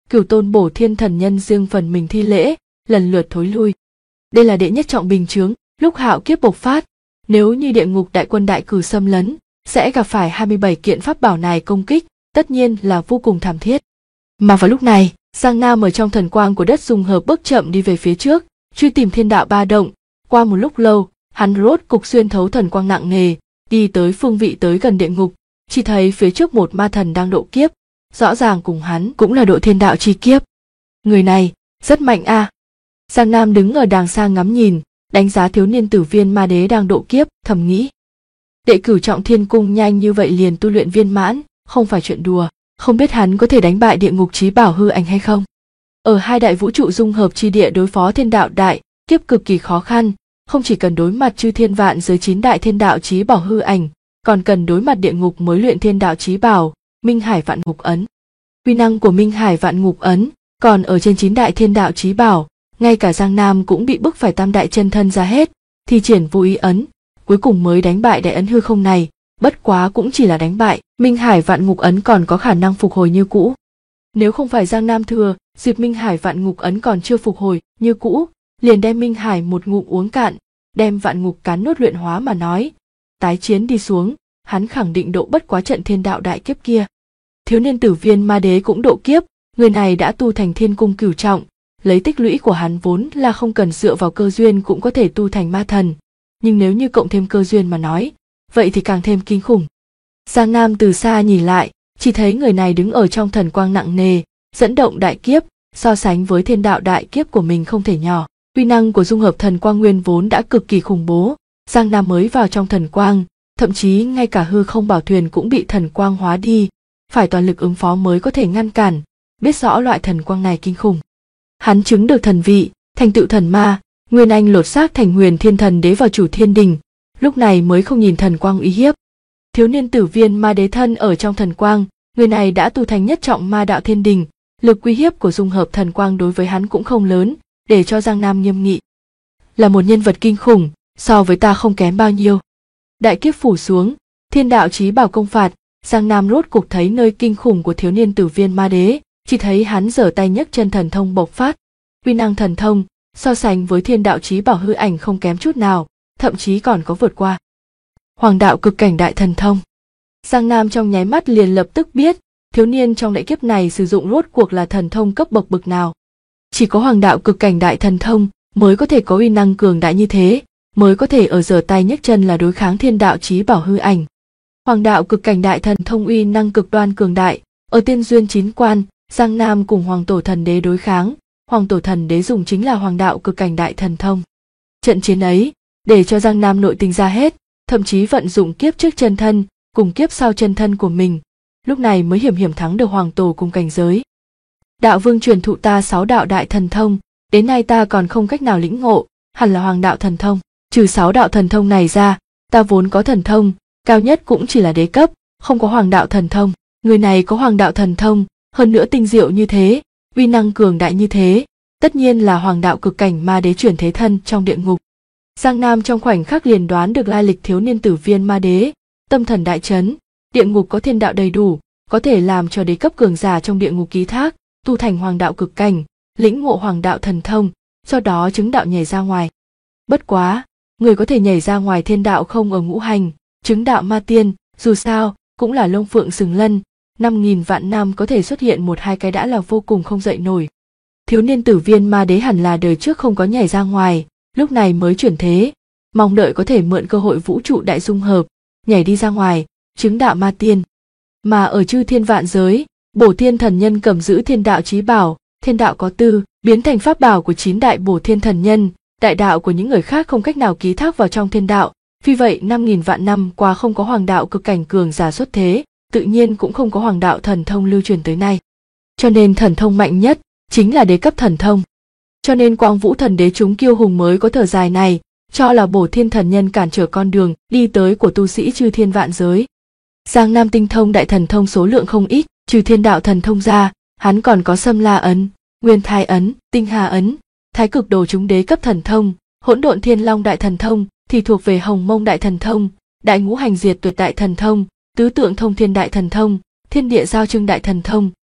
Cửu tôn bổ thiên thần nhân riêng phần mình thi lễ, lần lượt thối lui. Đây là đệ nhất trọng bình chướng, lúc hạo kiếp bộc phát, nếu như địa ngục đại quân đại cử xâm lấn, sẽ gặp phải 27 kiện pháp bảo này công kích, tất nhiên là vô cùng thảm thiết. Mà vào lúc này, Giang Nam ở trong thần quang của đất dung hợp bước chậm đi về phía trước, truy tìm thiên đạo ba động. Qua một lúc lâu, hắn rốt cục xuyên thấu thần quang nặng nề, đi tới phương vị tới gần địa ngục, chỉ thấy phía trước một ma thần đang độ kiếp, rõ ràng cùng hắn cũng là độ thiên đạo chi kiếp. Người này rất mạnh a. Giang Nam đứng ở đàng xa ngắm nhìn, đánh giá thiếu niên tử viên ma đế đang độ kiếp, thầm nghĩ. Đệ cửu trọng thiên cung nhanh như vậy liền tu luyện viên mãn, không phải chuyện đùa, không biết hắn có thể đánh bại địa ngục chí bảo hư ảnh hay không. Ở hai đại vũ trụ dung hợp chi địa đối phó thiên đạo đại kiếp cực kỳ khó khăn, không chỉ cần đối mặt chư thiên vạn giới 9 đại thiên đạo chí bảo hư ảnh, còn cần đối mặt địa ngục mới luyện thiên đạo chí bảo, Minh Hải Vạn Ngục Ấn. Uy năng của Minh Hải Vạn Ngục Ấn còn ở trên 9 đại thiên đạo chí bảo, ngay cả Giang Nam cũng bị bức phải tam đại chân thân ra hết, thi triển vô ý ấn, cuối cùng mới đánh bại đại ấn hư không này, bất quá cũng chỉ là đánh bại, Minh Hải Vạn Ngục Ấn còn có khả năng phục hồi như cũ. Nếu không phải Giang Nam thừa dịp Minh Hải Vạn Ngục Ấn còn chưa phục hồi như cũ, liền đem Minh Hải một ngụm uống cạn, đem Vạn Ngục cán nuốt luyện hóa mà nói, tái chiến đi xuống, hắn khẳng định độ bất quá trận thiên đạo đại kiếp kia. Thiếu niên tử viên ma đế cũng độ kiếp, người này đã tu thành thiên cung cửu trọng, lấy tích lũy của hắn vốn là không cần dựa vào cơ duyên cũng có thể tu thành ma thần, nhưng nếu như cộng thêm cơ duyên mà nói, vậy thì càng thêm kinh khủng. Giang Nam từ xa nhìn lại, chỉ thấy người này đứng ở trong thần quang nặng nề, dẫn động đại kiếp, so sánh với thiên đạo đại kiếp của mình không thể nhỏ. Uy năng của dung hợp thần quang nguyên vốn đã cực kỳ khủng bố, Giang Nam mới vào trong thần quang, thậm chí ngay cả hư không bảo thuyền cũng bị thần quang hóa đi, phải toàn lực ứng phó mới có thể ngăn cản, biết rõ loại thần quang này kinh khủng. Hắn chứng được thần vị, thành tựu thần ma, nguyên anh lột xác thành huyền thiên thần đế vào chủ thiên đình, lúc này mới không nhìn thần quang uy hiếp. Thiếu niên tử viên ma đế thân ở trong thần quang, người này đã tu thành nhất trọng ma đạo thiên đình, lực uy hiếp của dung hợp thần quang đối với hắn cũng không lớn, để cho Giang Nam nghiêm nghị. Là một nhân vật kinh khủng, so với ta không kém bao nhiêu. Đại kiếp phủ xuống, thiên đạo chí bảo công phạt, Giang Nam rốt cục thấy nơi kinh khủng của thiếu niên tử viên ma đế, chỉ thấy hắn giở tay nhấc chân thần thông bộc phát, uy năng thần thông so sánh với thiên đạo chí bảo hư ảnh không kém chút nào, thậm chí còn có vượt qua. Hoàng đạo cực cảnh đại thần thông. Giang Nam trong nháy mắt liền lập tức biết, thiếu niên trong đại kiếp này sử dụng rốt cuộc là thần thông cấp bậc bậc nào. Chỉ có hoàng đạo cực cảnh đại thần thông mới có thể có uy năng cường đại như thế, mới có thể ở giở tay nhấc chân là đối kháng thiên đạo chí bảo hư ảnh. Hoàng đạo cực cảnh đại thần thông uy năng cực đoan cường đại, ở tiên duyên 9 quan, Giang Nam cùng hoàng tổ thần đế đối kháng, hoàng tổ thần đế dùng chính là hoàng đạo cực cảnh đại thần thông. Trận chiến ấy, để cho Giang Nam nội tình ra hết, thậm chí vận dụng kiếp trước chân thân, cùng kiếp sau chân thân của mình, lúc này mới hiểm hiểm thắng được hoàng tổ cùng cảnh giới. Đạo vương truyền thụ ta 6 đạo đại thần thông, đến nay ta còn không cách nào lĩnh ngộ, hẳn là hoàng đạo thần thông. Trừ 6 đạo thần thông này ra, ta vốn có thần thông, cao nhất cũng chỉ là đế cấp, không có hoàng đạo thần thông. Người này có hoàng đạo thần thông, hơn nữa tinh diệu như thế, uy năng cường đại như thế, tất nhiên là hoàng đạo cực cảnh ma đế chuyển thế thân trong địa ngục. Giang Nam trong khoảnh khắc liền đoán được lai lịch thiếu niên tử viên ma đế, tâm thần đại chấn, địa ngục có thiên đạo đầy đủ, có thể làm cho đế cấp cường giả trong địa ngục ký thác, tu thành hoàng đạo cực cảnh, lĩnh ngộ hoàng đạo thần thông, do đó chứng đạo nhảy ra ngoài. Bất quá, người có thể nhảy ra ngoài thiên đạo không ở ngũ hành, chứng đạo ma tiên, dù sao, cũng là lông phượng sừng lân, 5.000 vạn năm có thể xuất hiện 1-2 cái đã là vô cùng không dậy nổi. Thiếu niên tử viên ma đế hẳn là đời trước không có nhảy ra ngoài, lúc này mới chuyển thế, mong đợi có thể mượn cơ hội vũ trụ đại dung hợp, nhảy đi ra ngoài, chứng đạo ma tiên. Mà ở chư thiên vạn giới, bổ thiên thần nhân cầm giữ thiên đạo chí bảo, thiên đạo có tư, biến thành pháp bảo của 9 đại bổ thiên thần nhân, đại đạo của những người khác không cách nào ký thác vào trong thiên đạo, vì vậy 5.000 vạn năm qua không có hoàng đạo cực cảnh cường giả xuất thế, tự nhiên cũng không có hoàng đạo thần thông lưu truyền tới nay. Cho nên thần thông mạnh nhất chính là đế cấp thần thông. Cho nên Quang Vũ thần đế chúng kiêu hùng mới có thở dài này, cho là bổ thiên thần nhân cản trở con đường đi tới của tu sĩ chư thiên vạn giới. Giang Nam tinh thông đại thần thông số lượng không ít, trừ thiên đạo thần thông ra, hắn còn có Sâm La ấn, Nguyên Thai ấn, Tinh Hà ấn, Thái Cực Đồ chúng đế cấp thần thông, Hỗn Độn Thiên Long đại thần thông thì thuộc về Hồng Mông đại thần thông, Đại Ngũ Hành Diệt Tuyệt đại thần thông, Tứ Tượng Thông Thiên đại thần thông, Thiên Địa Giao Trưng đại thần thông,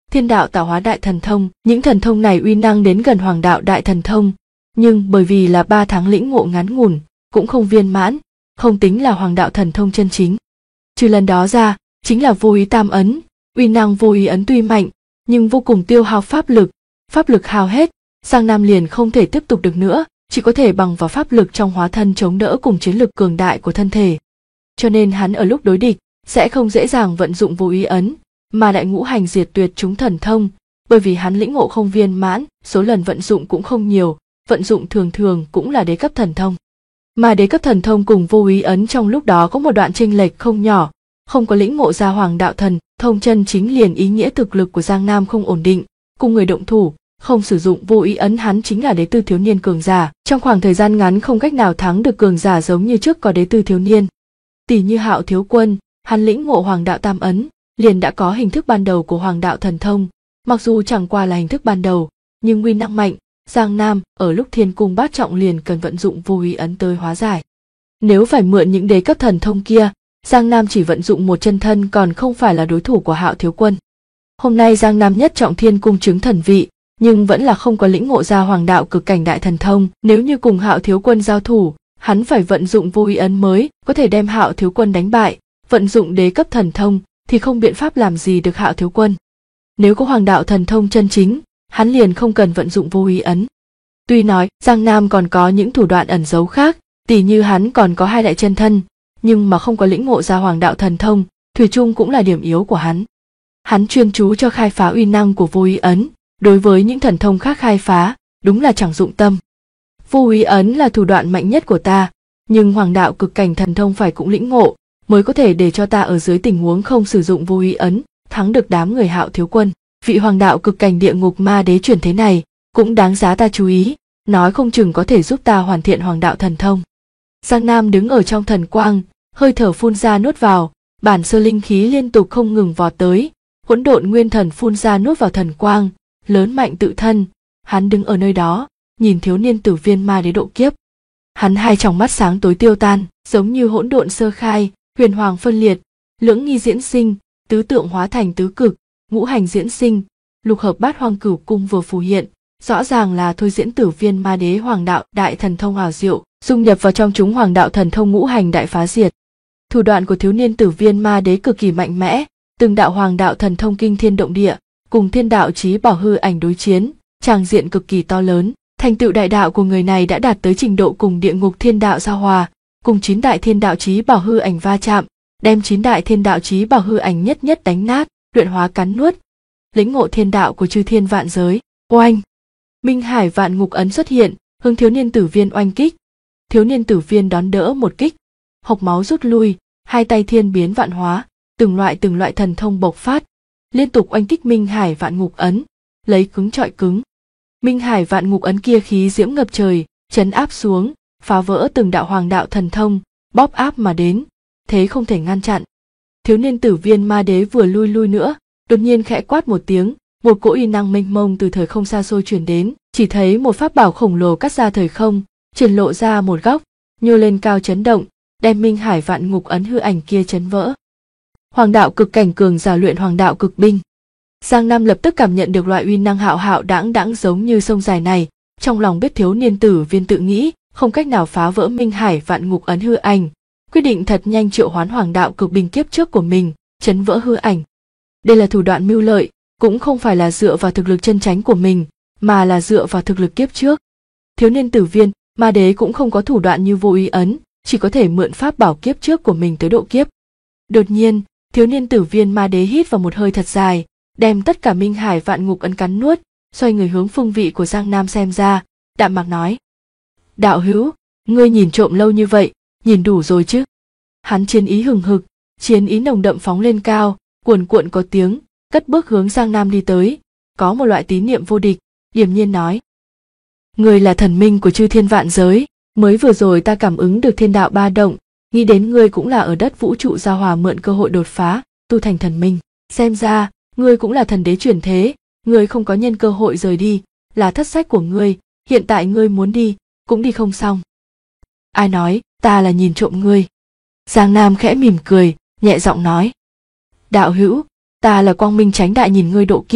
Thiên đạo tạo hóa đại thần thông. Những thần thông này uy năng đến gần hoàng đạo đại thần thông, nhưng bởi vì là 3 tháng lĩnh ngộ ngắn ngủn, cũng không viên mãn, không tính là hoàng đạo thần thông chân chính. Trừ lần đó ra, chính là vô ý tam ấn. Uy năng vô ý ấn tuy mạnh, nhưng vô cùng tiêu hao pháp lực hao hết, Giang Nam liền không thể tiếp tục được nữa, chỉ có thể bằng vào pháp lực trong hóa thân chống đỡ cùng chiến lực cường đại của thân thể. Cho nên hắn ở lúc đối địch sẽ không dễ dàng vận dụng vô ý ấn, mà đại ngũ hành diệt tuyệt chúng thần thông, bởi vì hắn lĩnh ngộ không viên mãn, số lần vận dụng cũng không nhiều, vận dụng thường thường cũng là đế cấp thần thông. Mà đế cấp thần thông cùng vô ý ấn trong lúc đó có một đoạn chênh lệch không nhỏ, không có lĩnh ngộ ra hoàng đạo thần thông chân chính liền ý nghĩa thực lực của Giang Nam không ổn định, cùng người động thủ, không sử dụng vô ý ấn hắn chính là đế tư thiếu niên cường giả, trong khoảng thời gian ngắn không cách nào thắng được cường giả giống như trước có đế tư thiếu niên. Tỷ như Hạo Thiếu Quân, hắn lĩnh ngộ hoàng đạo tam ấn, liền đã có hình thức ban đầu của hoàng đạo thần thông, mặc dù chẳng qua là hình thức ban đầu, nhưng uy năng mạnh. Giang Nam ở lúc thiên cung bát trọng liền cần vận dụng vô ý ấn tới hóa giải. Nếu phải mượn những đế cấp thần thông kia, Giang Nam chỉ vận dụng một chân thân còn không phải là đối thủ của Hạo Thiếu Quân. Hôm nay Giang Nam nhất trọng thiên cung chứng thần vị, nhưng vẫn là không có lĩnh ngộ ra hoàng đạo cực cảnh đại thần thông. Nếu như cùng Hạo Thiếu Quân giao thủ, hắn phải vận dụng vô ý ấn mới có thể đem Hạo Thiếu Quân đánh bại. Vận dụng đế cấp thần thông thì không biện pháp làm gì được Hạo Thiếu Quân. Nếu có hoàng đạo thần thông chân chính, hắn liền không cần vận dụng vô ý ấn. Tuy nói Giang Nam còn có những thủ đoạn ẩn giấu khác, tỉ như hắn còn có 2 đại chân thân, nhưng mà không có lĩnh ngộ ra hoàng đạo thần thông, thủy chung cũng là điểm yếu của hắn. Hắn chuyên chú cho khai phá uy năng của vô ý ấn, đối với những thần thông khác khai phá, đúng là chẳng dụng tâm. Vô ý ấn là thủ đoạn mạnh nhất của ta, nhưng hoàng đạo cực cảnh thần thông phải cũng lĩnh ngộ, mới có thể để cho ta ở dưới tình huống không sử dụng vô ý ấn, thắng được đám người Hạo Thiếu Quân. Vị hoàng đạo cực cảnh địa ngục ma đế chuyển thế này, cũng đáng giá ta chú ý, nói không chừng có thể giúp ta hoàn thiện hoàng đạo thần thông. Giang Nam đứng ở trong thần quang, hơi thở phun ra nuốt vào, bản sơ linh khí liên tục không ngừng vọt tới, hỗn độn nguyên thần phun ra nuốt vào thần quang, lớn mạnh tự thân. Hắn đứng ở nơi đó, nhìn thiếu niên tử viên ma đế độ kiếp. Hắn 2 tròng mắt sáng tối tiêu tan, giống như hỗn độn sơ khai, huyền hoàng phân liệt, lưỡng nghi diễn sinh, tứ tượng hóa thành tứ cực, ngũ hành diễn sinh, lục hợp bát hoang cửu cung vừa phù hiện, rõ ràng là thôi diễn tử viên ma đế hoàng đạo đại thần thông ảo diệu, dung nhập vào trong chúng hoàng đạo thần thông ngũ hành đại phá diệt. Thủ đoạn của thiếu niên tử viên ma đế cực kỳ mạnh mẽ, từng đạo hoàng đạo thần thông kinh thiên động địa, cùng thiên đạo chí bảo hư ảnh đối chiến, tràng diện cực kỳ to lớn. Thành tựu đại đạo của người này đã đạt tới trình độ cùng địa ngục thiên đạo giao hòa, cùng 9 đại thiên đạo chí bảo hư ảnh va chạm, đem 9 đại thiên đạo chí bảo hư ảnh nhất nhất đánh nát, luyện hóa cắn nuốt. Lĩnh ngộ thiên đạo của chư thiên vạn giới. Oanh! Minh Hải vạn ngục ấn xuất hiện, hướng thiếu niên tử viên oanh kích. Thiếu niên tử viên đón đỡ một kích, hộc máu rút lui, 2 tay thiên biến vạn hóa, từng loại thần thông bộc phát, liên tục oanh kích Minh Hải vạn ngục ấn, lấy cứng trọi cứng. Minh Hải vạn ngục ấn kia khí diễm ngập trời, chấn áp xuống, phá vỡ từng đạo hoàng đạo thần thông, bóp áp mà đến, thế không thể ngăn chặn. Thiếu niên tử viên ma đế vừa lui nữa, đột nhiên khẽ quát một tiếng, một cỗ uy năng mênh mông từ thời không xa xôi truyền đến, chỉ thấy một pháp bảo khổng lồ cắt ra thời không, triển lộ ra một góc, nhô lên cao chấn động, đem Minh Hải vạn ngục ấn hư ảnh kia chấn vỡ. Hoàng đạo cực cảnh cường giả luyện hoàng đạo cực binh. Giang Nam lập tức cảm nhận được loại uy năng hạo hạo đãng đãng giống như sông dài này, trong lòng biết thiếu niên tử viên tự nghĩ không cách nào phá vỡ Minh Hải vạn ngục ấn hư ảnh, quyết định thật nhanh triệu hoán hoàng đạo cực binh kiếp trước của mình, chấn vỡ hư ảnh. Đây là thủ đoạn mưu lợi, cũng không phải là dựa vào thực lực chân chánh của mình, mà là dựa vào thực lực kiếp trước. Thiếu niên tử viên ma đế cũng không có thủ đoạn như vô ý ấn, chỉ có thể mượn pháp bảo kiếp trước của mình tới độ kiếp. Đột nhiên, thiếu niên tử viên ma đế hít vào một hơi thật dài, đem tất cả Minh Hải vạn ngục ấn cắn nuốt, xoay người hướng phương vị của Giang Nam xem ra, đạm mạc nói: "Đạo hữu, ngươi nhìn trộm lâu như vậy, nhìn đủ rồi chứ?" Hắn chiến ý hừng hực, chiến ý nồng đậm phóng lên cao, cuồn cuộn có tiếng, cất bước hướng Giang Nam đi tới, có một loại tín niệm vô địch, điềm nhiên nói: "Ngươi là thần minh của chư thiên vạn giới, mới vừa rồi ta cảm ứng được thiên đạo ba động, nghĩ đến ngươi cũng là ở đất vũ trụ giao hòa mượn cơ hội đột phá, tu thành thần minh, xem ra ngươi cũng là thần đế chuyển thế, ngươi không có nhân cơ hội rời đi, là thất sách của ngươi, hiện tại ngươi muốn đi, cũng đi không xong." "Ai nói, ta là nhìn trộm ngươi?" Giang Nam khẽ mỉm cười, nhẹ giọng nói: "Đạo hữu, ta là quang minh chánh đại nhìn ngươi độ kiếp,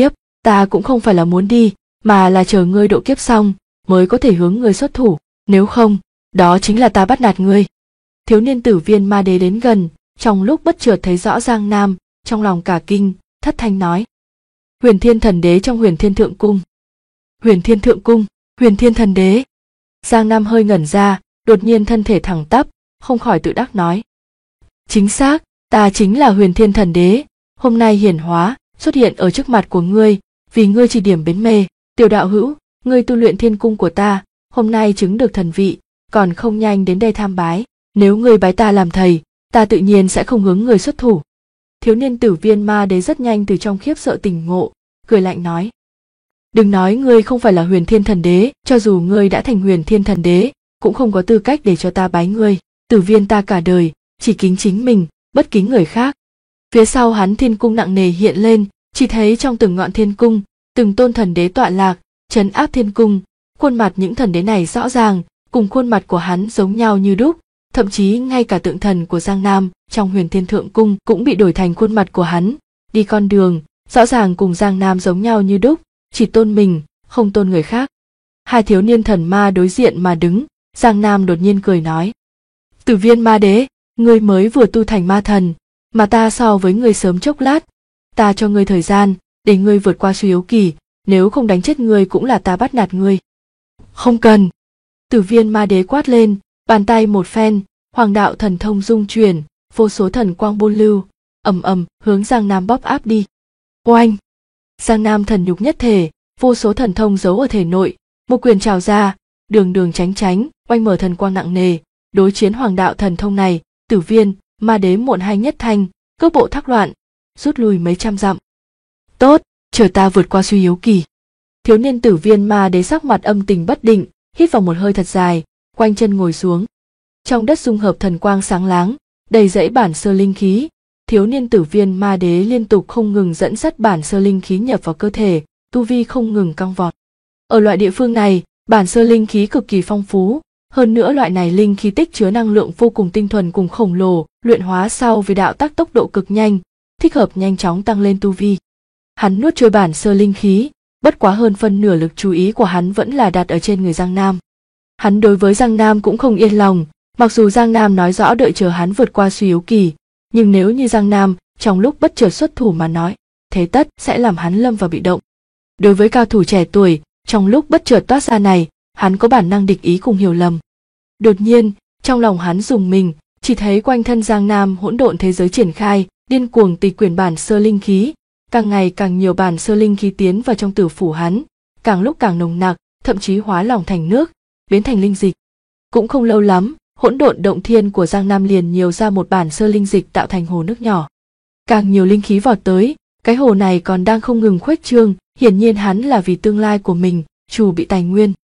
Ta cũng không phải là muốn đi, mà là chờ ngươi độ kiếp xong mới có thể hướng ngươi xuất thủ, nếu không, đó chính là ta bắt nạt ngươi. Thiếu niên tử viên ma đế đến gần, trong lúc bất chợt thấy rõ Giang Nam, trong lòng cả kinh, thất thanh nói: Huyền Thiên Thần Đế trong Huyền Thiên Thượng Cung. Huyền Thiên Thượng Cung, Huyền Thiên Thần Đế. Giang Nam hơi ngẩn ra, đột nhiên thân thể thẳng tắp, không khỏi tự đắc nói: Chính xác, ta chính là Huyền Thiên Thần Đế, hôm nay hiển hóa, xuất hiện ở trước mặt của ngươi, vì ngươi chỉ điểm bến mê. Tiểu đạo hữu, ngươi tu luyện thiên cung của ta, hôm nay chứng được thần vị, còn không nhanh đến đây tham bái. Nếu ngươi bái ta làm thầy, ta tự nhiên sẽ không hướng ngươi xuất thủ. Thiếu niên tử viên ma đế rất nhanh từ trong khiếp sợ tỉnh ngộ, cười lạnh nói: Đừng nói ngươi không phải là Huyền Thiên Thần Đế, cho dù ngươi đã thành Huyền Thiên Thần Đế, cũng không có tư cách để cho ta bái ngươi. Tử viên ta cả đời, chỉ kính chính mình, bất kính người khác. Phía sau hắn thiên cung nặng nề hiện lên, chỉ thấy trong từng ngọn thiên cung, từng tôn thần đế tọa lạc, trấn áp thiên cung. Khuôn mặt những thần đế này rõ ràng, cùng khuôn mặt của hắn giống nhau như đúc, thậm chí ngay cả tượng thần của Giang Nam trong Huyền Thiên Thượng Cung cũng bị đổi thành khuôn mặt của hắn. Đi con đường, rõ ràng cùng Giang Nam giống nhau như đúc, chỉ tôn mình, không tôn người khác. Hai thiếu niên thần ma đối diện mà đứng, Giang Nam đột nhiên cười nói: Tử viên ma đế, ngươi mới vừa tu thành ma thần, mà ta so với ngươi sớm chốc lát, ta cho ngươi thời gian để ngươi vượt qua suy yếu kỳ, nếu không đánh chết ngươi cũng là ta bắt nạt ngươi. Không cần. Tử viên ma đế quát lên, bàn tay một phen, hoàng đạo thần thông dung chuyển, vô số thần quang buôn lưu, ầm ầm hướng Giang Nam bóp áp đi. Oanh! Giang Nam thần nhục nhất thể, vô số thần thông giấu ở thể nội, một quyền trào ra, đường đường tránh tránh, oanh mở thần quang nặng nề. Đối chiến hoàng đạo thần thông này, tử viên ma đế muộn hay nhất thanh, cước bộ thác loạn, rút lui mấy trăm dặm. Tốt, chờ ta vượt qua suy yếu kỳ. Thiếu niên tử viên ma đế sắc mặt âm tình bất định, hít vào một hơi thật dài, quanh chân ngồi xuống. Trong đất dung hợp thần quang sáng láng, đầy dẫy bản sơ linh khí. Thiếu niên tử viên ma đế liên tục không ngừng dẫn dắt bản sơ linh khí nhập vào cơ thể, tu vi không ngừng căng vọt. Ở loại địa phương này, bản sơ linh khí cực kỳ phong phú, hơn nữa loại này linh khí tích chứa năng lượng vô cùng tinh thuần cùng khổng lồ, luyện hóa sau với đạo tắc tốc độ cực nhanh, thích hợp nhanh chóng tăng lên tu vi. Hắn nuốt trôi bản sơ linh khí, bất quá hơn phân nửa lực chú ý của hắn vẫn là đặt ở trên người Giang Nam. Hắn đối với Giang Nam cũng không yên lòng, mặc dù Giang Nam nói rõ đợi chờ hắn vượt qua suy yếu kỳ, nhưng nếu như Giang Nam trong lúc bất chợt xuất thủ mà nói, thế tất sẽ làm hắn lâm vào bị động. Đối với cao thủ trẻ tuổi, trong lúc bất chợt toát ra này, hắn có bản năng địch ý cùng hiểu lầm. Đột nhiên, trong lòng hắn rùng mình, chỉ thấy quanh thân Giang Nam hỗn độn thế giới triển khai, điên cuồng tịch quyển bản sơ linh khí, càng ngày càng nhiều bản sơ linh khí tiến vào trong tử phủ hắn, càng lúc càng nồng nặc, thậm chí hóa lỏng thành nước, biến thành linh dịch. Cũng không lâu lắm, hỗn độn động thiên của Giang Nam liền nhiều ra một bản sơ linh dịch tạo thành hồ nước nhỏ. Càng nhiều linh khí vọt tới, cái hồ này còn đang không ngừng khuếch trương, hiển nhiên hắn là vì tương lai của mình, chuẩn bị tài nguyên.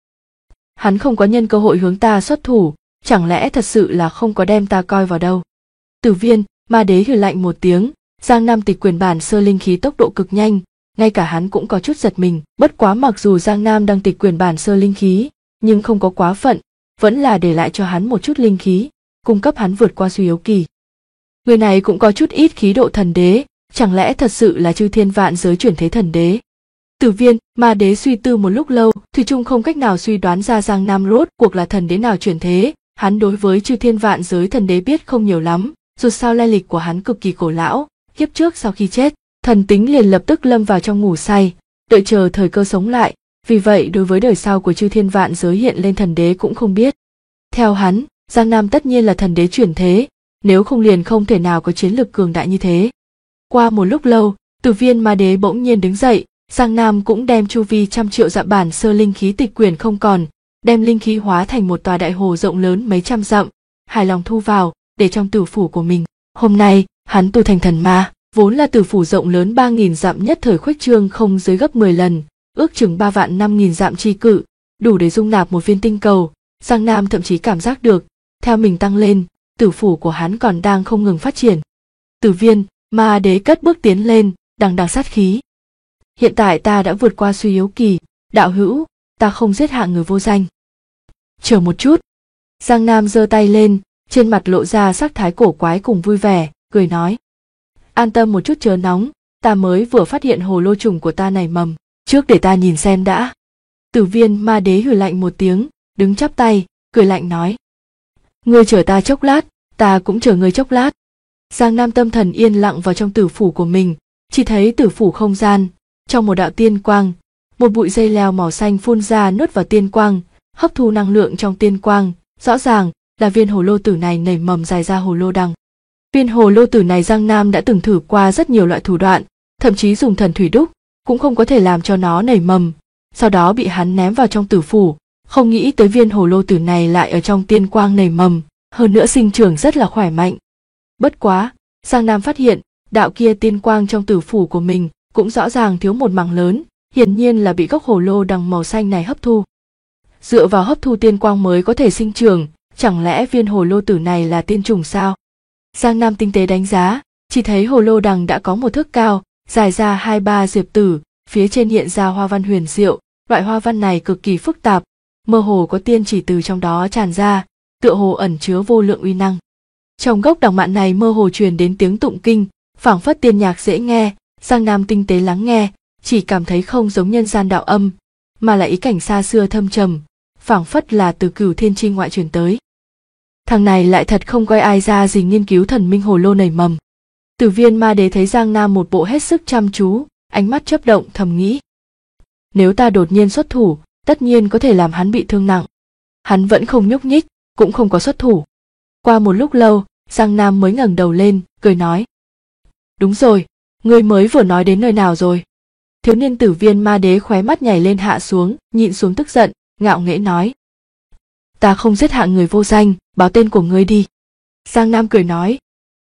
Hắn không có nhân cơ hội hướng ta xuất thủ, chẳng lẽ thật sự là không có đem ta coi vào đâu. Tử viên ma đế hừ lạnh một tiếng, Giang Nam tịch quyền bản sơ linh khí tốc độ cực nhanh, ngay cả hắn cũng có chút giật mình. Bất quá mặc dù Giang Nam đang tịch quyền bản sơ linh khí, nhưng không có quá phận, vẫn là để lại cho hắn một chút linh khí, cung cấp hắn vượt qua suy yếu kỳ. Người này cũng có chút ít khí độ thần đế, chẳng lẽ thật sự là chư thiên vạn giới chuyển thế thần đế. Tử viên ma đế suy tư một lúc lâu, thủy chung không cách nào suy đoán ra Giang Nam rốt cuộc là thần đế nào chuyển thế. Hắn đối với chư thiên vạn giới thần đế biết không nhiều lắm, dù sao lai lịch của hắn cực kỳ cổ lão, kiếp trước sau khi chết, thần tính liền lập tức lâm vào trong ngủ say, đợi chờ thời cơ sống lại, vì vậy đối với đời sau của chư thiên vạn giới hiện lên thần đế cũng không biết. Theo hắn, Giang Nam tất nhiên là thần đế chuyển thế, nếu không liền không thể nào có chiến lực cường đại như thế. Qua một lúc lâu, tử viên ma đế bỗng nhiên đứng dậy, Giang Nam cũng đem chu vi trăm triệu dặm bản sơ linh khí tịch quyển không còn, đem linh khí hóa thành một tòa đại hồ rộng lớn mấy trăm dặm, hài lòng thu vào, để trong tử phủ của mình. Hôm nay, hắn tu thành thần ma, vốn là tử phủ rộng lớn 3.000 dặm nhất thời khuếch trương không dưới gấp 10 lần, ước chừng 3.500.000 dặm chi cự, đủ để dung nạp một viên tinh cầu. Giang Nam thậm chí cảm giác được, theo mình tăng lên, tử phủ của hắn còn đang không ngừng phát triển. Tử viên ma đế cất bước tiến lên, đằng đằng sát khí. Hiện tại ta đã vượt qua suy yếu kỳ, đạo hữu, ta không giết hạng người vô danh. Chờ một chút. Giang Nam giơ tay lên, trên mặt lộ ra sắc thái cổ quái cùng vui vẻ, cười nói: An tâm một chút chớ nóng, ta mới vừa phát hiện hồ lô trùng của ta nảy mầm, Trước để ta nhìn xem đã. Tử Viên Ma Đế hừ lạnh một tiếng, đứng chắp tay, cười lạnh nói. Ngươi chờ ta chốc lát, ta cũng chờ ngươi chốc lát. Giang Nam tâm thần yên lặng vào trong tử phủ của mình, chỉ thấy tử phủ không gian, trong một đạo tiên quang, một bụi dây leo màu xanh phun ra nuốt vào tiên quang, hấp thu năng lượng trong tiên quang, rõ ràng là viên hồ lô tử này nảy mầm dài ra hồ lô đằng. Viên hồ lô tử này Giang Nam đã từng thử qua rất nhiều loại thủ đoạn, thậm chí dùng thần thủy đúc, cũng không có thể làm cho nó nảy mầm, sau đó bị hắn ném vào trong tử phủ, không nghĩ tới viên hồ lô tử này lại ở trong tiên quang nảy mầm, hơn nữa sinh trưởng rất là khỏe mạnh. Bất quá, Giang Nam phát hiện, đạo kia tiên quang trong tử phủ của mình cũng rõ ràng thiếu một mảng lớn, hiển nhiên là bị gốc hồ lô đằng màu xanh này hấp thu. Dựa vào hấp thu tiên quang mới có thể sinh trưởng, chẳng lẽ viên hồ lô tử này là tiên trùng sao? Giang Nam tinh tế đánh giá, chỉ thấy hồ lô đằng đã có một thước cao, dài ra 2-3 diệp tử, phía trên hiện ra hoa văn huyền diệu, loại hoa văn này cực kỳ phức tạp, mơ hồ có tiên chỉ từ trong đó tràn ra, tựa hồ ẩn chứa vô lượng uy năng. Trong gốc đằng mạn này mơ hồ truyền đến tiếng tụng kinh, phảng phất tiên nhạc dễ nghe, Giang Nam tinh tế lắng nghe, chỉ cảm thấy không giống nhân gian đạo âm, mà là ý cảnh xa xưa thâm trầm, phảng phất là từ Cửu Thiên Chi ngoại truyền tới. Thằng này lại thật không coi ai ra gì nghiên cứu thần minh hồ lô nảy mầm. Tử Viên Ma Đế thấy Giang Nam một bộ hết sức chăm chú, ánh mắt chớp động thầm nghĩ. Nếu ta đột nhiên xuất thủ, tất nhiên có thể làm hắn bị thương nặng. Hắn vẫn không nhúc nhích, cũng không có xuất thủ. Qua một lúc lâu, Giang Nam mới ngẩng đầu lên, cười nói. Đúng rồi, ngươi mới vừa nói đến nơi nào rồi? Thiếu niên Tử Viên Ma Đế khóe mắt nhảy lên hạ xuống, nhịn xuống tức giận, ngạo nghễ nói. Ta không giết hạng người vô danh, báo tên của ngươi đi. Giang Nam cười nói.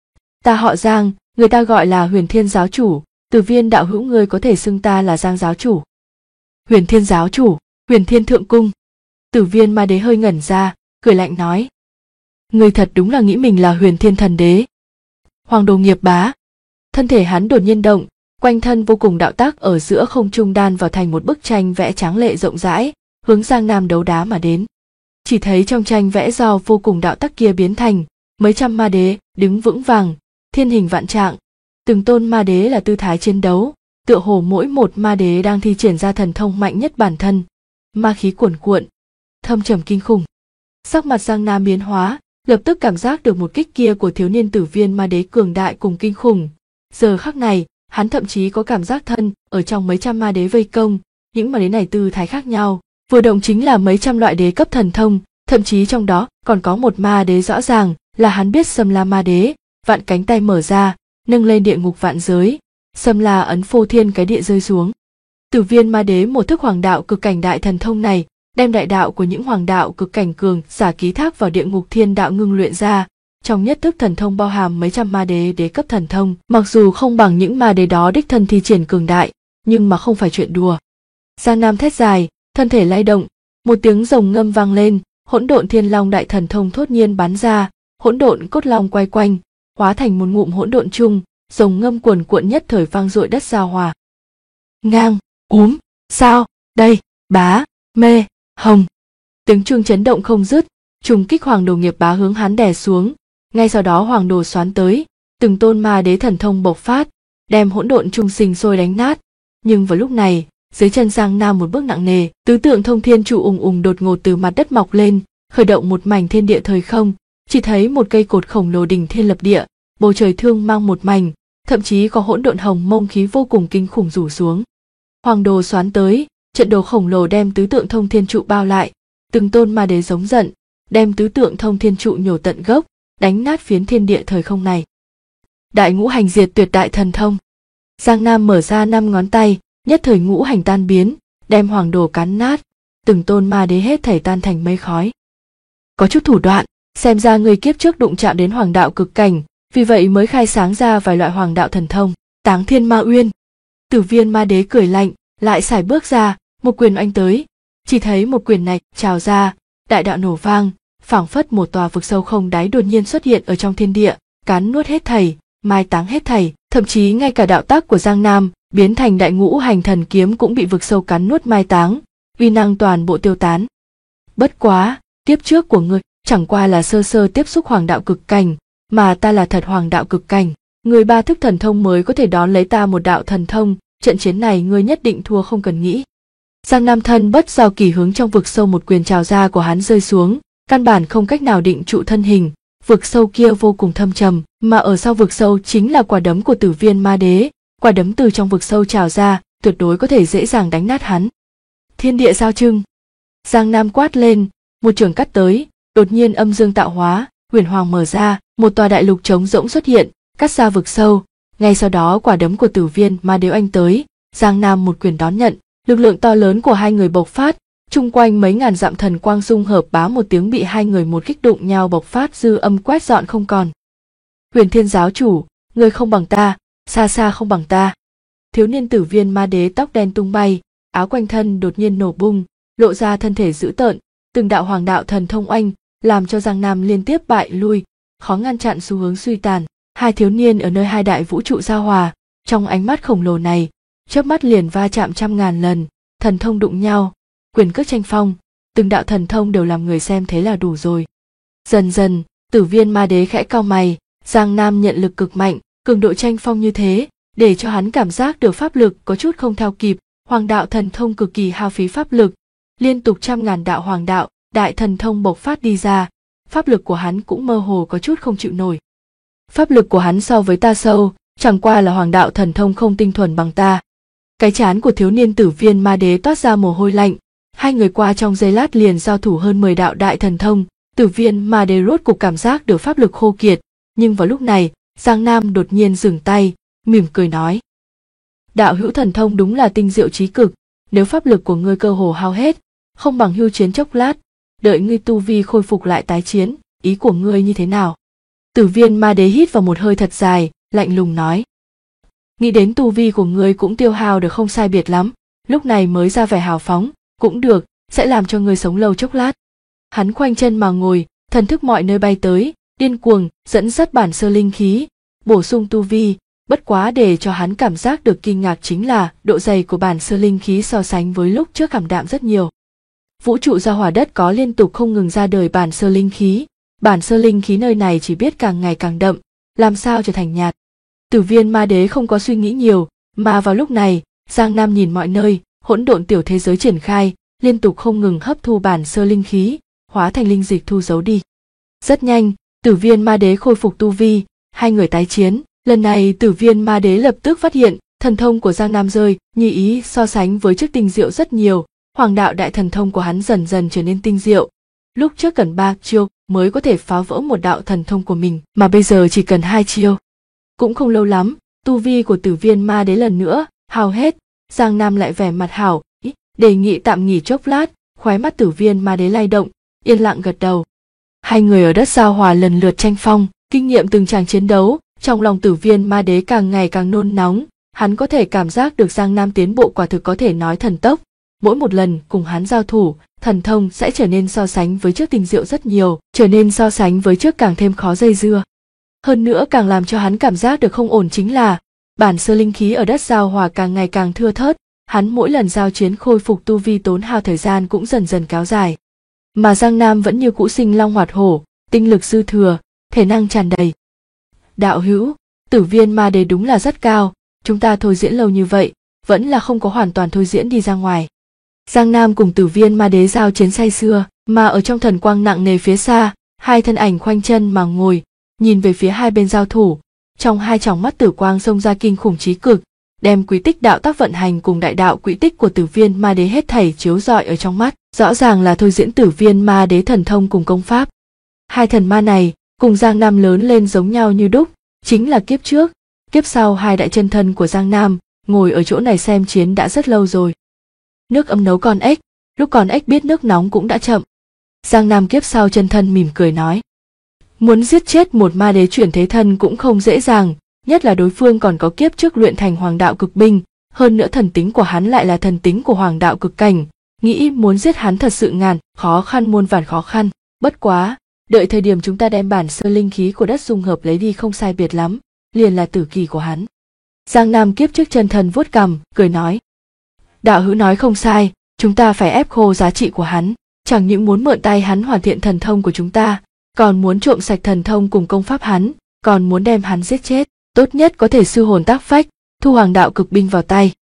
Ta họ Giang, người ta gọi là Huyền Thiên giáo chủ, Tử Viên đạo hữu ngươi có thể xưng ta là Giang giáo chủ. Huyền Thiên giáo chủ, Huyền Thiên thượng cung. Tử Viên Ma Đế hơi ngẩn ra, cười lạnh nói. Ngươi thật đúng là nghĩ mình là Huyền Thiên thần đế. Hoàng Đồ Nghiệp Bá. Thân thể hắn đột nhiên động, quanh thân vô cùng đạo tác ở giữa không trung đan vào thành một bức tranh vẽ tráng lệ rộng rãi, hướng Giang Nam đấu đá mà đến. Chỉ thấy trong tranh vẽ do vô cùng đạo tác kia biến thành mấy trăm ma đế đứng vững vàng, thiên hình vạn trạng, từng tôn ma đế là tư thái chiến đấu, tựa hồ mỗi một ma đế đang thi triển ra thần thông mạnh nhất bản thân, ma khí cuồn cuộn, thâm trầm kinh khủng. Sắc mặt Giang Nam biến hóa, lập tức cảm giác được một kích kia của thiếu niên Tử Viên Ma Đế cường đại cùng kinh khủng. Giờ khắc này, hắn thậm chí có cảm giác thân ở trong mấy trăm ma đế vây công, những ma đế này tư thái khác nhau, vừa động chính là mấy trăm loại đế cấp thần thông, thậm chí trong đó còn có một ma đế rõ ràng là hắn biết Sâm La Ma Đế, vạn cánh tay mở ra, nâng lên địa ngục vạn giới, Sâm La ấn phô thiên cái địa rơi xuống. Tử Viên Ma Đế một thức hoàng đạo cực cảnh đại thần thông này, đem đại đạo của những hoàng đạo cực cảnh cường giả ký thác vào địa ngục thiên đạo ngưng luyện ra. Trong nhất thức thần thông bao hàm mấy trăm ma đế đế cấp thần thông, mặc dù không bằng những ma đế đó đích thân thi triển cường đại, nhưng mà không phải chuyện đùa. Giang Nam thét dài, thân thể lay động, một tiếng rồng ngâm vang lên, hỗn độn thiên long đại thần thông thốt nhiên bắn ra, hỗn độn cốt long quay quanh, hóa thành một ngụm hỗn độn chung, rồng ngâm cuồn cuộn nhất thời vang dội đất giao hòa. Ngang, sao, đây, bá, mê, hồng. Tiếng chuông chấn động không dứt, trùng kích Hoàng Đồ Nghiệp Bá hướng hắn đè xuống. Ngay sau đó Hoàng Đồ xoán tới, từng tôn ma đế thần thông bộc phát, đem hỗn độn chung sinh sôi đánh nát. Nhưng vào lúc này, dưới chân Giang Nam một bước nặng nề, tứ tượng thông thiên trụ ùng ùng đột ngột từ mặt đất mọc lên, khởi động một mảnh thiên địa thời không. Chỉ thấy một cây cột khổng lồ đỉnh thiên lập địa, bầu trời thương mang một mảnh, thậm chí có hỗn độn hồng mông khí vô cùng kinh khủng rủ xuống. Hoàng Đồ xoán tới, trận đồ khổng lồ đem tứ tượng thông thiên trụ bao lại, từng tôn ma đế giống giận, đem tứ tượng thông thiên trụ nhổ tận gốc, đánh nát phiến thiên địa thời không này. Đại ngũ hành diệt tuyệt đại thần thông. Giang Nam mở ra 5 ngón tay, nhất thời ngũ hành tan biến, đem Hoàng Đồ cắn nát, từng tôn ma đế hết thảy tan thành mây khói. Có chút thủ đoạn, xem ra người kiếp trước đụng chạm đến hoàng đạo cực cảnh, vì vậy mới khai sáng ra vài loại hoàng đạo thần thông. Táng Thiên Ma Uyên. Tử Viên Ma Đế cười lạnh, lại sải bước ra, một quyền oanh tới, chỉ thấy một quyền này trào ra, đại đạo nổ vang, phảng phất một tòa vực sâu không đáy đột nhiên xuất hiện ở trong thiên địa, cắn nuốt hết thảy, mai táng hết thảy, thậm chí ngay cả đạo tác của Giang Nam biến thành đại ngũ hành thần kiếm cũng bị vực sâu cắn nuốt mai táng, uy năng toàn bộ tiêu tán. Bất quá, kiếp trước của ngươi chẳng qua là sơ sơ tiếp xúc hoàng đạo cực cảnh, mà ta là thật hoàng đạo cực cảnh, người 3 thức thần thông mới có thể đón lấy ta một đạo thần thông, trận chiến này ngươi nhất định thua không cần nghĩ. Giang Nam thân bất do kỳ hướng trong vực sâu, một quyền trào ra của hắn rơi xuống, căn bản không cách nào định trụ thân hình. Vực sâu kia vô cùng thâm trầm, mà ở sau vực sâu chính là quả đấm của Tử Viên Ma Đế. Quả đấm từ trong vực sâu trào ra, tuyệt đối có thể dễ dàng đánh nát hắn. Thiên địa giao trưng. Giang Nam quát lên, một trường cắt tới, đột nhiên âm dương tạo hóa, huyền hoàng mở ra, một tòa đại lục trống rỗng xuất hiện, cắt ra vực sâu. Ngay sau đó quả đấm của Tử Viên Ma Đế oanh tới, Giang Nam một quyền đón nhận, lực lượng to lớn của hai người bộc phát, chung quanh mấy ngàn dặm thần quang dung hợp, bá một tiếng bị hai người một kích đụng nhau bộc phát dư âm quét dọn không còn. Huyền Thiên giáo chủ, ngươi không bằng ta, xa xa không bằng ta. Thiếu niên Tử Viên Ma Đế tóc đen tung bay, áo quanh thân đột nhiên nổ bung, lộ ra thân thể dữ tợn, từng đạo hoàng đạo thần thông oanh, làm cho Giang Nam liên tiếp bại lui, khó ngăn chặn xu hướng suy tàn. Hai thiếu niên ở nơi hai đại vũ trụ giao hòa, trong ánh mắt khổng lồ này, chớp mắt liền va chạm trăm ngàn lần, thần thông đụng nhau, quyền cước tranh phong, từng đạo thần thông đều làm người xem thế là đủ rồi. Dần dần, Tử Viên Ma Đế khẽ cau mày, Giang Nam nhận lực cực mạnh, cường độ tranh phong như thế, để cho hắn cảm giác được pháp lực có chút không theo kịp, hoàng đạo thần thông cực kỳ hao phí pháp lực, liên tục trăm ngàn đạo hoàng đạo, đại thần thông bộc phát đi ra, pháp lực của hắn cũng mơ hồ có chút không chịu nổi. Pháp lực của hắn so với ta sâu, chẳng qua là hoàng đạo thần thông không tinh thuần bằng ta. Cái trán của thiếu niên Tử Viên Ma Đế toát ra mồ hôi lạnh, hai người qua trong giây lát liền giao thủ hơn 10 đạo đại thần thông, Tử Viên Ma Đế rốt cục cảm giác được pháp lực khô kiệt, nhưng vào lúc này, Giang Nam đột nhiên dừng tay, mỉm cười nói: đạo hữu thần thông đúng là tinh diệu trí cực, nếu pháp lực của ngươi cơ hồ hao hết, không bằng hưu chiến chốc lát, đợi ngươi tu vi khôi phục lại tái chiến, ý của ngươi như thế nào? Tử Viên Ma Đế hít vào một hơi thật dài, lạnh lùng nói: nghĩ đến tu vi của ngươi cũng tiêu hao được không sai biệt lắm, lúc này mới ra vẻ hào phóng, cũng được, sẽ làm cho ngươi sống lâu chốc lát. Hắn khoanh chân mà ngồi, thần thức mọi nơi bay tới, điên cuồng dẫn dắt bản sơ linh khí, bổ sung tu vi. Bất quá để cho hắn cảm giác được kinh ngạc chính là độ dày của bản sơ linh khí so sánh với lúc trước cảm đạm rất nhiều. Vũ trụ giao hỏa đất có liên tục không ngừng ra đời bản sơ linh khí, bản sơ linh khí nơi này chỉ biết càng ngày càng đậm, làm sao trở thành nhạt. Tử Viên Ma Đế không có suy nghĩ nhiều, mà vào lúc này, Giang Nam nhìn mọi nơi, hỗn độn tiểu thế giới triển khai, liên tục không ngừng hấp thu bản sơ linh khí, hóa thành linh dịch thu giấu đi. Rất nhanh, Tử Viên Ma Đế khôi phục tu vi, hai người tái chiến. Lần này Tử Viên Ma Đế lập tức phát hiện, thần thông của Giang Nam rơi, như ý so sánh với trước tinh diệu rất nhiều, hoàng đạo đại thần thông của hắn dần dần trở nên tinh diệu. Lúc trước cần 3 chiêu mới có thể phá vỡ một đạo thần thông của mình, mà bây giờ chỉ cần 2 chiêu. Cũng không lâu lắm, tu vi của Tử Viên Ma Đế lần nữa hao hết, Giang Nam lại vẻ mặt hảo, đề nghị tạm nghỉ chốc lát, khóe mắt Tử Viên Ma Đế lay động, yên lặng gật đầu. Hai người ở đất giao hòa lần lượt tranh phong, kinh nghiệm từng tràng chiến đấu. Trong lòng Tử Viên Ma Đế càng ngày càng nôn nóng, hắn có thể cảm giác được Giang Nam tiến bộ quả thực có thể nói thần tốc. Mỗi một lần cùng hắn giao thủ, thần thông sẽ trở nên so sánh với trước tinh diệu rất nhiều, trở nên so sánh với trước càng thêm khó dây dưa. Hơn nữa càng làm cho hắn cảm giác được không ổn chính là, bản sơ linh khí ở đất giao hòa càng ngày càng thưa thớt, hắn mỗi lần giao chiến khôi phục tu vi tốn hao thời gian cũng dần dần kéo dài. Mà Giang Nam vẫn như cũ sinh long hoạt hổ, tinh lực dư thừa, thể năng tràn đầy. Đạo hữu, Tử Viên Ma Đế đúng là rất cao, chúng ta thôi diễn lâu như vậy, vẫn là không có hoàn toàn thôi diễn đi ra ngoài. Giang Nam cùng Tử Viên Ma Đế giao chiến say sưa, mà ở trong thần quang nặng nề phía xa, hai thân ảnh khoanh chân mà ngồi, nhìn về phía hai bên giao thủ, trong hai tròng mắt tử quang xông ra kinh khủng chí cực, đem quý tích đạo tác vận hành cùng đại đạo quỹ tích của Tử Viên Ma Đế hết thảy chiếu rọi ở trong mắt, rõ ràng là thôi diễn Tử Viên Ma Đế thần thông cùng công pháp. Hai thần ma này cùng Giang Nam lớn lên giống nhau như đúc, chính là kiếp trước, kiếp sau hai đại chân thân của Giang Nam, ngồi ở chỗ này xem chiến đã rất lâu rồi. Nước ấm nấu con ếch, lúc con ếch biết nước nóng cũng đã chậm. Giang Nam kiếp sau chân thân mỉm cười nói: muốn giết chết một ma đế chuyển thế thân cũng không dễ dàng, nhất là đối phương còn có kiếp trước luyện thành hoàng đạo cực binh, hơn nữa thần tính của hắn lại là thần tính của hoàng đạo cực cảnh, nghĩ muốn giết hắn thật sự khó khăn muôn vàn khó khăn. Bất quá, đợi thời điểm chúng ta đem bản sơ linh khí của đất dung hợp lấy đi không sai biệt lắm, liền là tử kỳ của hắn. Giang Nam kiếp trước chân thần vuốt cằm, cười nói: đạo hữu nói không sai, chúng ta phải ép khô giá trị của hắn, chẳng những muốn mượn tay hắn hoàn thiện thần thông của chúng ta, còn muốn trộm sạch thần thông cùng công pháp hắn, còn muốn đem hắn giết chết, tốt nhất có thể sư hồn tác phách, thu hoàng đạo cực binh vào tay,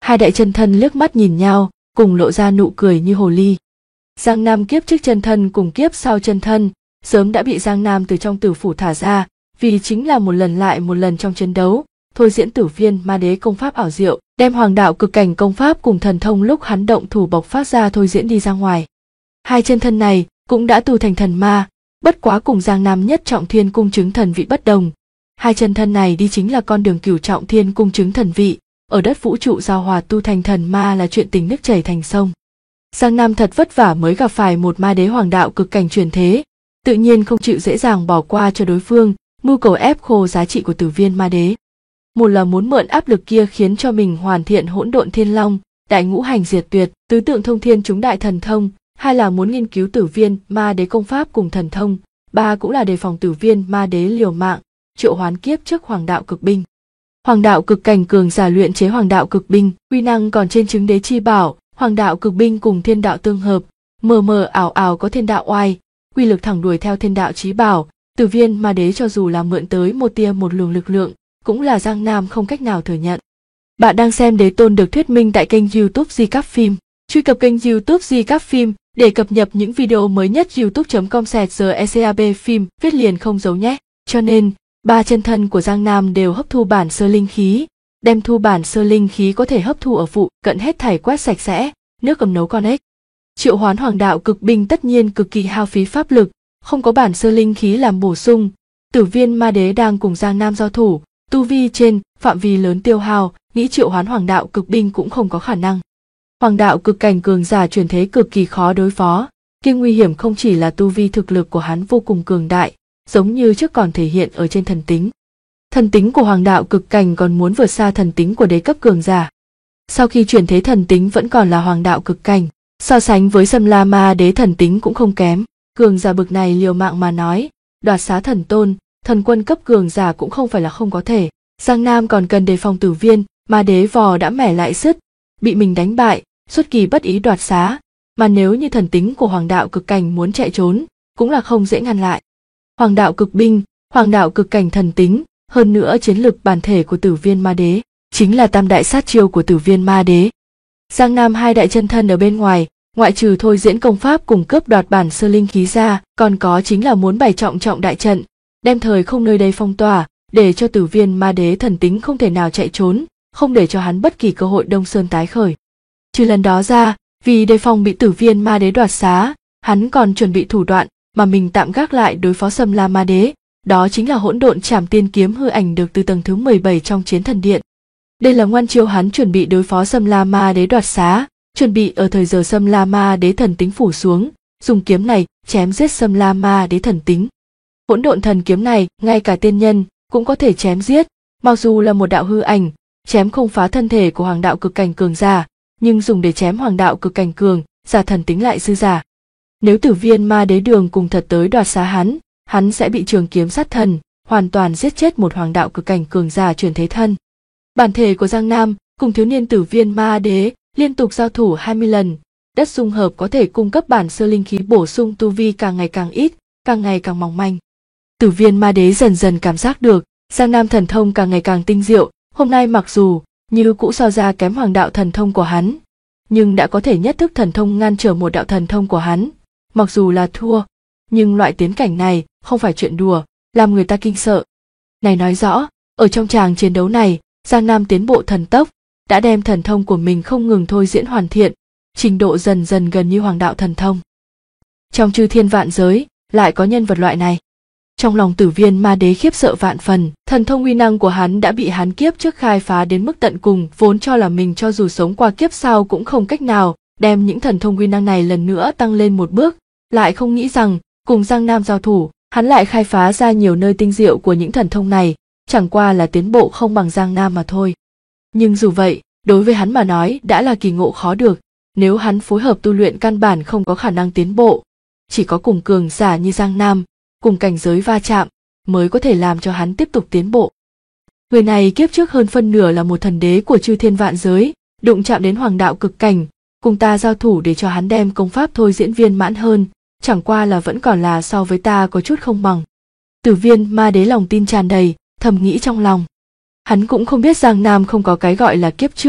Hai đại chân thân liếc mắt nhìn nhau, cùng lộ ra nụ cười như hồ ly. Giang Nam kiếp trước chân thân cùng kiếp sau chân thân, sớm đã bị Giang Nam từ trong tử phủ thả ra, vì chính là một lần lại một lần trong chiến đấu, thôi diễn Tử Viên Ma Đế công pháp ảo diệu, đem Hoàng đạo cực cảnh công pháp cùng thần thông lúc hắn động thủ bộc phát ra thôi diễn đi ra ngoài. Hai chân thân này cũng đã tu thành thần ma, bất quá cùng Giang Nam nhất trọng thiên cung chứng thần vị bất đồng. Hai chân thân này đi chính là con đường cửu trọng thiên cung chứng thần vị, ở đất vũ trụ giao hòa tu thành thần ma là chuyện tình nước chảy thành sông. Giang Nam thật vất vả mới gặp phải một ma đế hoàng đạo cực cảnh truyền thế, tự nhiên không chịu dễ dàng bỏ qua cho đối phương, mưu cầu ép khô giá trị của Tử Viên Ma Đế. Một là muốn mượn áp lực kia khiến cho mình hoàn thiện hỗn độn thiên long, đại ngũ hành diệt tuyệt, tứ tượng thông thiên chúng đại thần thông, hai là muốn nghiên cứu Tử Viên Ma Đế công pháp cùng thần thông, ba cũng là đề phòng Tử Viên Ma Đế liều mạng, triệu hoán kiếp trước hoàng đạo cực binh. Hoàng đạo cực cảnh cường giả luyện chế hoàng đạo cực binh, uy năng còn trên chứng đế chi bảo, hoàng đạo cực binh cùng thiên đạo tương hợp, mờ mờ ảo ảo có thiên đạo oai, uy lực thẳng đuổi theo thiên đạo chí bảo. Tử Viên Ma Đế cho dù là mượn tới một tia một luồng lực lượng, cũng là Giang Nam không cách nào thừa nhận. Bạn đang xem Đế Tôn được thuyết minh tại kênh YouTube Di Các Phim. Truy cập kênh YouTube Di Các Phim để cập nhật những video mới nhất. youtube.com/GECAB phim viết liền không giấu nhé. Cho nên, ba chân thân của Giang Nam đều hấp thu bản sơ linh khí, đem thu bản sơ linh khí có thể hấp thu ở phụ cận hết thảy quét sạch sẽ, nước cầm nấu con ếch. Triệu hoán hoàng đạo cực binh tất nhiên cực kỳ hao phí pháp lực, không có bản sơ linh khí làm bổ sung. Tử Viên Ma Đế đang cùng Giang Nam giao thủ, tu vi trên phạm vi lớn tiêu hao, nghĩ triệu hoán hoàng đạo cực binh cũng không có khả năng. Hoàng đạo cực cảnh cường giả truyền thế cực kỳ khó đối phó, kia nguy hiểm không chỉ là tu vi thực lực của hắn vô cùng cường đại, giống như trước còn thể hiện ở trên thần tính. Thần tính của hoàng đạo cực cảnh còn muốn vượt xa thần tính của đế cấp cường giả. Sau khi chuyển thế thần tính vẫn còn là hoàng đạo cực cảnh, so sánh với Sâm La Ma Đế thần tính cũng không kém. Cường giả bực này liều mạng mà nói, đoạt xá thần tôn, thần quân cấp cường giả cũng không phải là không có thể. Giang Nam còn cần đề phòng Tử Viên Ma Đế vò đã mẻ lại sứt, bị mình đánh bại, xuất kỳ bất ý đoạt xá, mà nếu như thần tính của hoàng đạo cực cảnh muốn chạy trốn, cũng là không dễ ngăn lại. Hoàng đạo cực binh, hoàng đạo cực cảnh thần tính, hơn nữa chiến lực bản thể của Tử Viên Ma Đế, chính là tam đại sát chiêu của Tử Viên Ma Đế. Giang Nam hai đại chân thân ở bên ngoài, ngoại trừ thôi diễn công pháp cùng cướp đoạt bản sơ linh khí ra, còn có chính là muốn bày trọng đại trận, đem thời không nơi đây phong tỏa, để cho Tử Viên Ma Đế thần tính không thể nào chạy trốn, không để cho hắn bất kỳ cơ hội Đông Sơn tái khởi. Trừ lần đó ra, vì đề phòng bị Tử Viên Ma Đế đoạt xá, hắn còn chuẩn bị thủ đoạn mà mình tạm gác lại đối phó Sâm La Ma Đế, đó chính là hỗn độn trảm tiên kiếm hư ảnh được từ tầng thứ 17 trong Chiến Thần Điện. Đây là ngoan chiêu hắn chuẩn bị đối phó Sâm La Ma Đế đoạt xá, chuẩn bị ở thời giờ Sâm La Ma Đế thần tính phủ xuống, dùng kiếm này chém giết Sâm La Ma Đế thần tính. Hỗn độn thần kiếm này, ngay cả tiên nhân cũng có thể chém giết, mặc dù là một đạo hư ảnh, chém không phá thân thể của hoàng đạo cực cảnh cường giả, nhưng dùng để chém hoàng đạo cực cảnh cường giả thần tính lại dư giả. Nếu Tử Viên Ma Đế đường cùng thật tới đoạt xá hắn sẽ bị trường kiếm sát thần, hoàn toàn giết chết một hoàng đạo cực cảnh cường giả chuyển thế thân. Bản thể của Giang Nam cùng thiếu niên Tử Viên Ma Đế liên tục giao thủ 20 lần, đất dung hợp có thể cung cấp bản sơ linh khí bổ sung tu vi càng ngày càng ít, càng ngày càng mỏng manh. Tử Viên Ma Đế dần dần cảm giác được, Giang Nam thần thông càng ngày càng tinh diệu, hôm nay mặc dù như cũ so ra kém hoàng đạo thần thông của hắn, nhưng đã có thể nhất thức thần thông ngăn trở một đạo thần thông của hắn, mặc dù là thua, nhưng loại tiến cảnh này không phải chuyện đùa, làm người ta kinh sợ. Này nói rõ, ở trong tràng chiến đấu này, Giang Nam tiến bộ thần tốc, đã đem thần thông của mình không ngừng thôi diễn hoàn thiện, trình độ dần dần gần như hoàng đạo thần thông. Trong chư thiên vạn giới, lại có nhân vật loại này. Trong lòng Tử Viên Ma Đế khiếp sợ vạn phần, thần thông uy năng của hắn đã bị hắn kiếp trước khai phá đến mức tận cùng, vốn cho là mình cho dù sống qua kiếp sau cũng không cách nào đem những thần thông uy năng này lần nữa tăng lên một bước, lại không nghĩ rằng cùng Giang Nam giao thủ, hắn lại khai phá ra nhiều nơi tinh diệu của những thần thông này, chẳng qua là tiến bộ không bằng Giang Nam mà thôi. Nhưng dù vậy, đối với hắn mà nói đã là kỳ ngộ khó được, nếu hắn phối hợp tu luyện căn bản không có khả năng tiến bộ, chỉ có cùng cường giả như Giang Nam, cùng cảnh giới va chạm, mới có thể làm cho hắn tiếp tục tiến bộ. Người này kiếp trước hơn phân nửa là một thần đế của chư thiên vạn giới, đụng chạm đến hoàng đạo cực cảnh, cùng ta giao thủ để cho hắn đem công pháp thôi diễn viên mãn hơn, chẳng qua là vẫn còn là so với ta có chút không bằng. Tử Viên Ma Đế lòng tin tràn đầy, thầm nghĩ trong lòng. Hắn cũng không biết Giang Nam không có cái gọi là kiếp trước,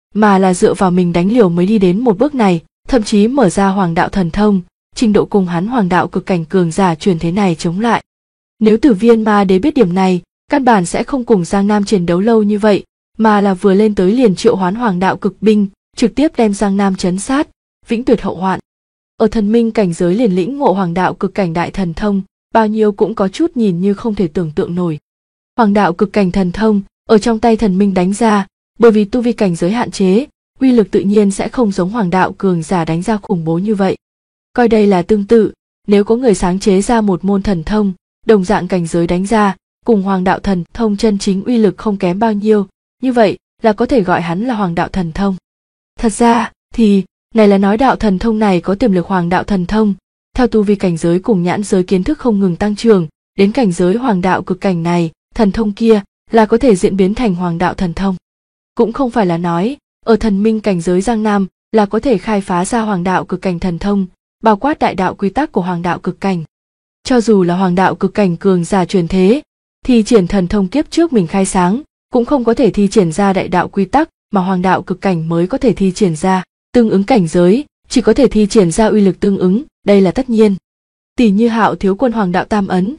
mà là dựa vào mình đánh liều mới đi đến một bước này, thậm chí mở ra hoàng đạo thần thông, trình độ cùng hắn hoàng đạo cực cảnh cường giả truyền thế này chống lại. Nếu Tử Viên Ma Đế biết điểm này, căn bản sẽ không cùng Giang Nam chiến đấu lâu như vậy, mà là vừa lên tới liền triệu hoán hoàng đạo cực binh, trực tiếp đem Giang Nam trấn sát, vĩnh tuyệt hậu hoạn. Ở thần minh cảnh giới liền lĩnh ngộ hoàng đạo cực cảnh đại thần thông, bao nhiêu cũng có chút nhìn như không thể tưởng tượng nổi. Hoàng đạo cực cảnh thần thông ở trong tay thần minh đánh ra, bởi vì tu vi cảnh giới hạn chế, uy lực tự nhiên sẽ không giống hoàng đạo cường giả đánh ra khủng bố như vậy. Coi đây là tương tự, nếu có người sáng chế ra một môn thần thông, đồng dạng cảnh giới đánh ra, cùng hoàng đạo thần thông chân chính uy lực không kém bao nhiêu, như vậy là có thể gọi hắn là hoàng đạo thần thông. Thật ra thì này là nói đạo thần thông này có tiềm lực hoàng đạo thần thông, theo tu vi cảnh giới cùng nhãn giới kiến thức không ngừng tăng trưởng, đến cảnh giới hoàng đạo cực cảnh này, thần thông kia là có thể diễn biến thành hoàng đạo thần thông. Cũng không phải là nói, ở thần minh cảnh giới Giang Nam là có thể khai phá ra hoàng đạo cực cảnh thần thông, bao quát đại đạo quy tắc của hoàng đạo cực cảnh. Cho dù là hoàng đạo cực cảnh cường giả truyền thế, thi triển thần thông kiếp trước mình khai sáng, cũng không có thể thi triển ra đại đạo quy tắc mà hoàng đạo cực cảnh mới có thể thi triển ra. Tương ứng cảnh giới, chỉ có thể thi triển ra uy lực tương ứng, đây là tất nhiên. Tỷ như Hạo Thiếu Quân hoàng đạo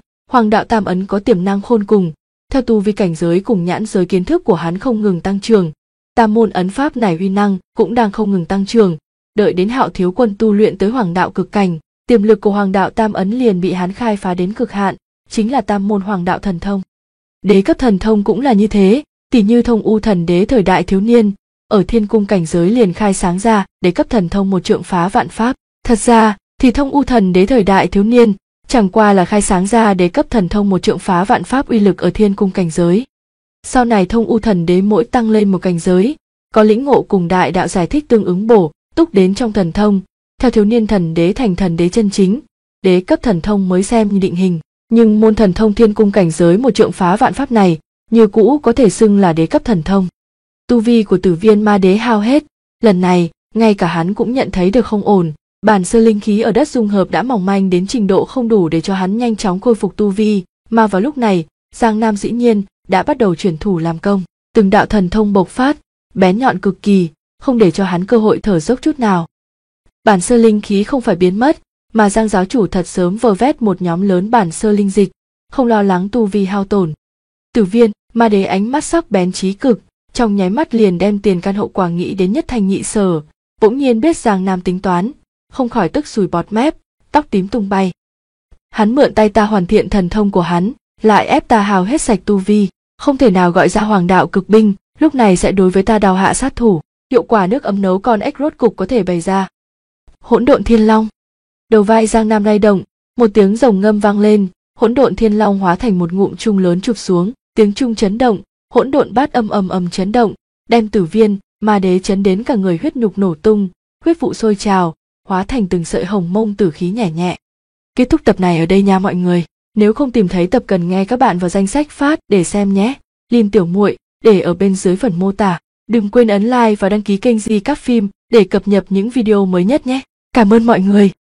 tam ấn có tiềm năng khôn cùng, theo tu vi cảnh giới cùng nhãn giới kiến thức của hắn không ngừng tăng trưởng, tam môn ấn pháp này uy năng cũng đang không ngừng tăng trưởng, đợi đến Hạo Thiếu Quân tu luyện tới hoàng đạo cực cảnh, tiềm lực của hoàng đạo tam ấn liền bị hắn khai phá đến cực hạn, chính là tam môn hoàng đạo thần thông. Đế cấp thần thông cũng là như thế, tỷ như Thông U Thần Đế thời đại thiếu niên, ở thiên cung cảnh giới liền khai sáng ra đế cấp thần thông một trượng phá vạn pháp. Thật ra thì Thông U Thần Đế thời đại thiếu niên chẳng qua là khai sáng ra đế cấp thần thông một trượng phá vạn pháp uy lực ở thiên cung cảnh giới. Sau này Thông U Thần Đế mỗi tăng lên một cảnh giới, có lĩnh ngộ cùng đại đạo giải thích tương ứng bổ túc đến trong thần thông, theo thiếu niên thần đế thành thần đế chân chính, đế cấp thần thông mới xem như định hình. Nhưng môn thần thông thiên cung cảnh giới một trượng phá vạn pháp này như cũ có thể xưng là đế cấp thần thông. Tu vi của Tử Viên Ma Đế hao hết, lần này ngay cả hắn cũng nhận thấy được không ổn, bản sơ linh khí ở đất dung hợp đã mỏng manh đến trình độ không đủ để cho hắn nhanh chóng khôi phục tu vi, mà vào lúc này Giang Nam dĩ nhiên đã bắt đầu chuyển thủ làm công, từng đạo thần thông bộc phát, bén nhọn cực kỳ, không để cho hắn cơ hội thở dốc chút nào. Bản sơ linh khí không phải biến mất, mà Giang giáo chủ thật sớm vơ vét một nhóm lớn bản sơ linh dịch, không lo lắng tu vi hao tổn. Tử Viên Ma Đế ánh mắt sắc bén chí cực, trong nháy mắt liền đem tiền căn hậu quả nghĩ đến nhất thanh nhị sở, bỗng nhiên biết Giang Nam tính toán, không khỏi tức sùi bọt mép, tóc tím tung bay. Hắn mượn tay ta hoàn thiện thần thông của hắn, lại ép ta hao hết sạch tu vi, không thể nào gọi ra hoàng đạo cực binh, lúc này sẽ đối với ta đào hạ sát thủ, hiệu quả nước ấm nấu con ếch rốt cục có thể bày ra. Hỗn độn thiên long. Đầu vai Giang Nam lay động, một tiếng rồng ngâm vang lên, hỗn độn thiên long hóa thành một ngụm chung lớn chụp xuống, tiếng chung chấn động, hỗn độn bát ầm chấn động, đem Tử Viên Ma Đế chấn đến cả người huyết nhục nổ tung, huyết vụ sôi trào, hóa thành từng sợi hồng mông tử khí nhẹ nhẹ. Kết thúc tập này ở đây nha mọi người. Nếu không tìm thấy tập cần nghe các bạn vào danh sách phát để xem nhé. Link tiểu muội để ở bên dưới phần mô tả. Đừng quên ấn like và đăng ký kênh Di Các Phim để cập nhật những video mới nhất nhé. Cảm ơn mọi người.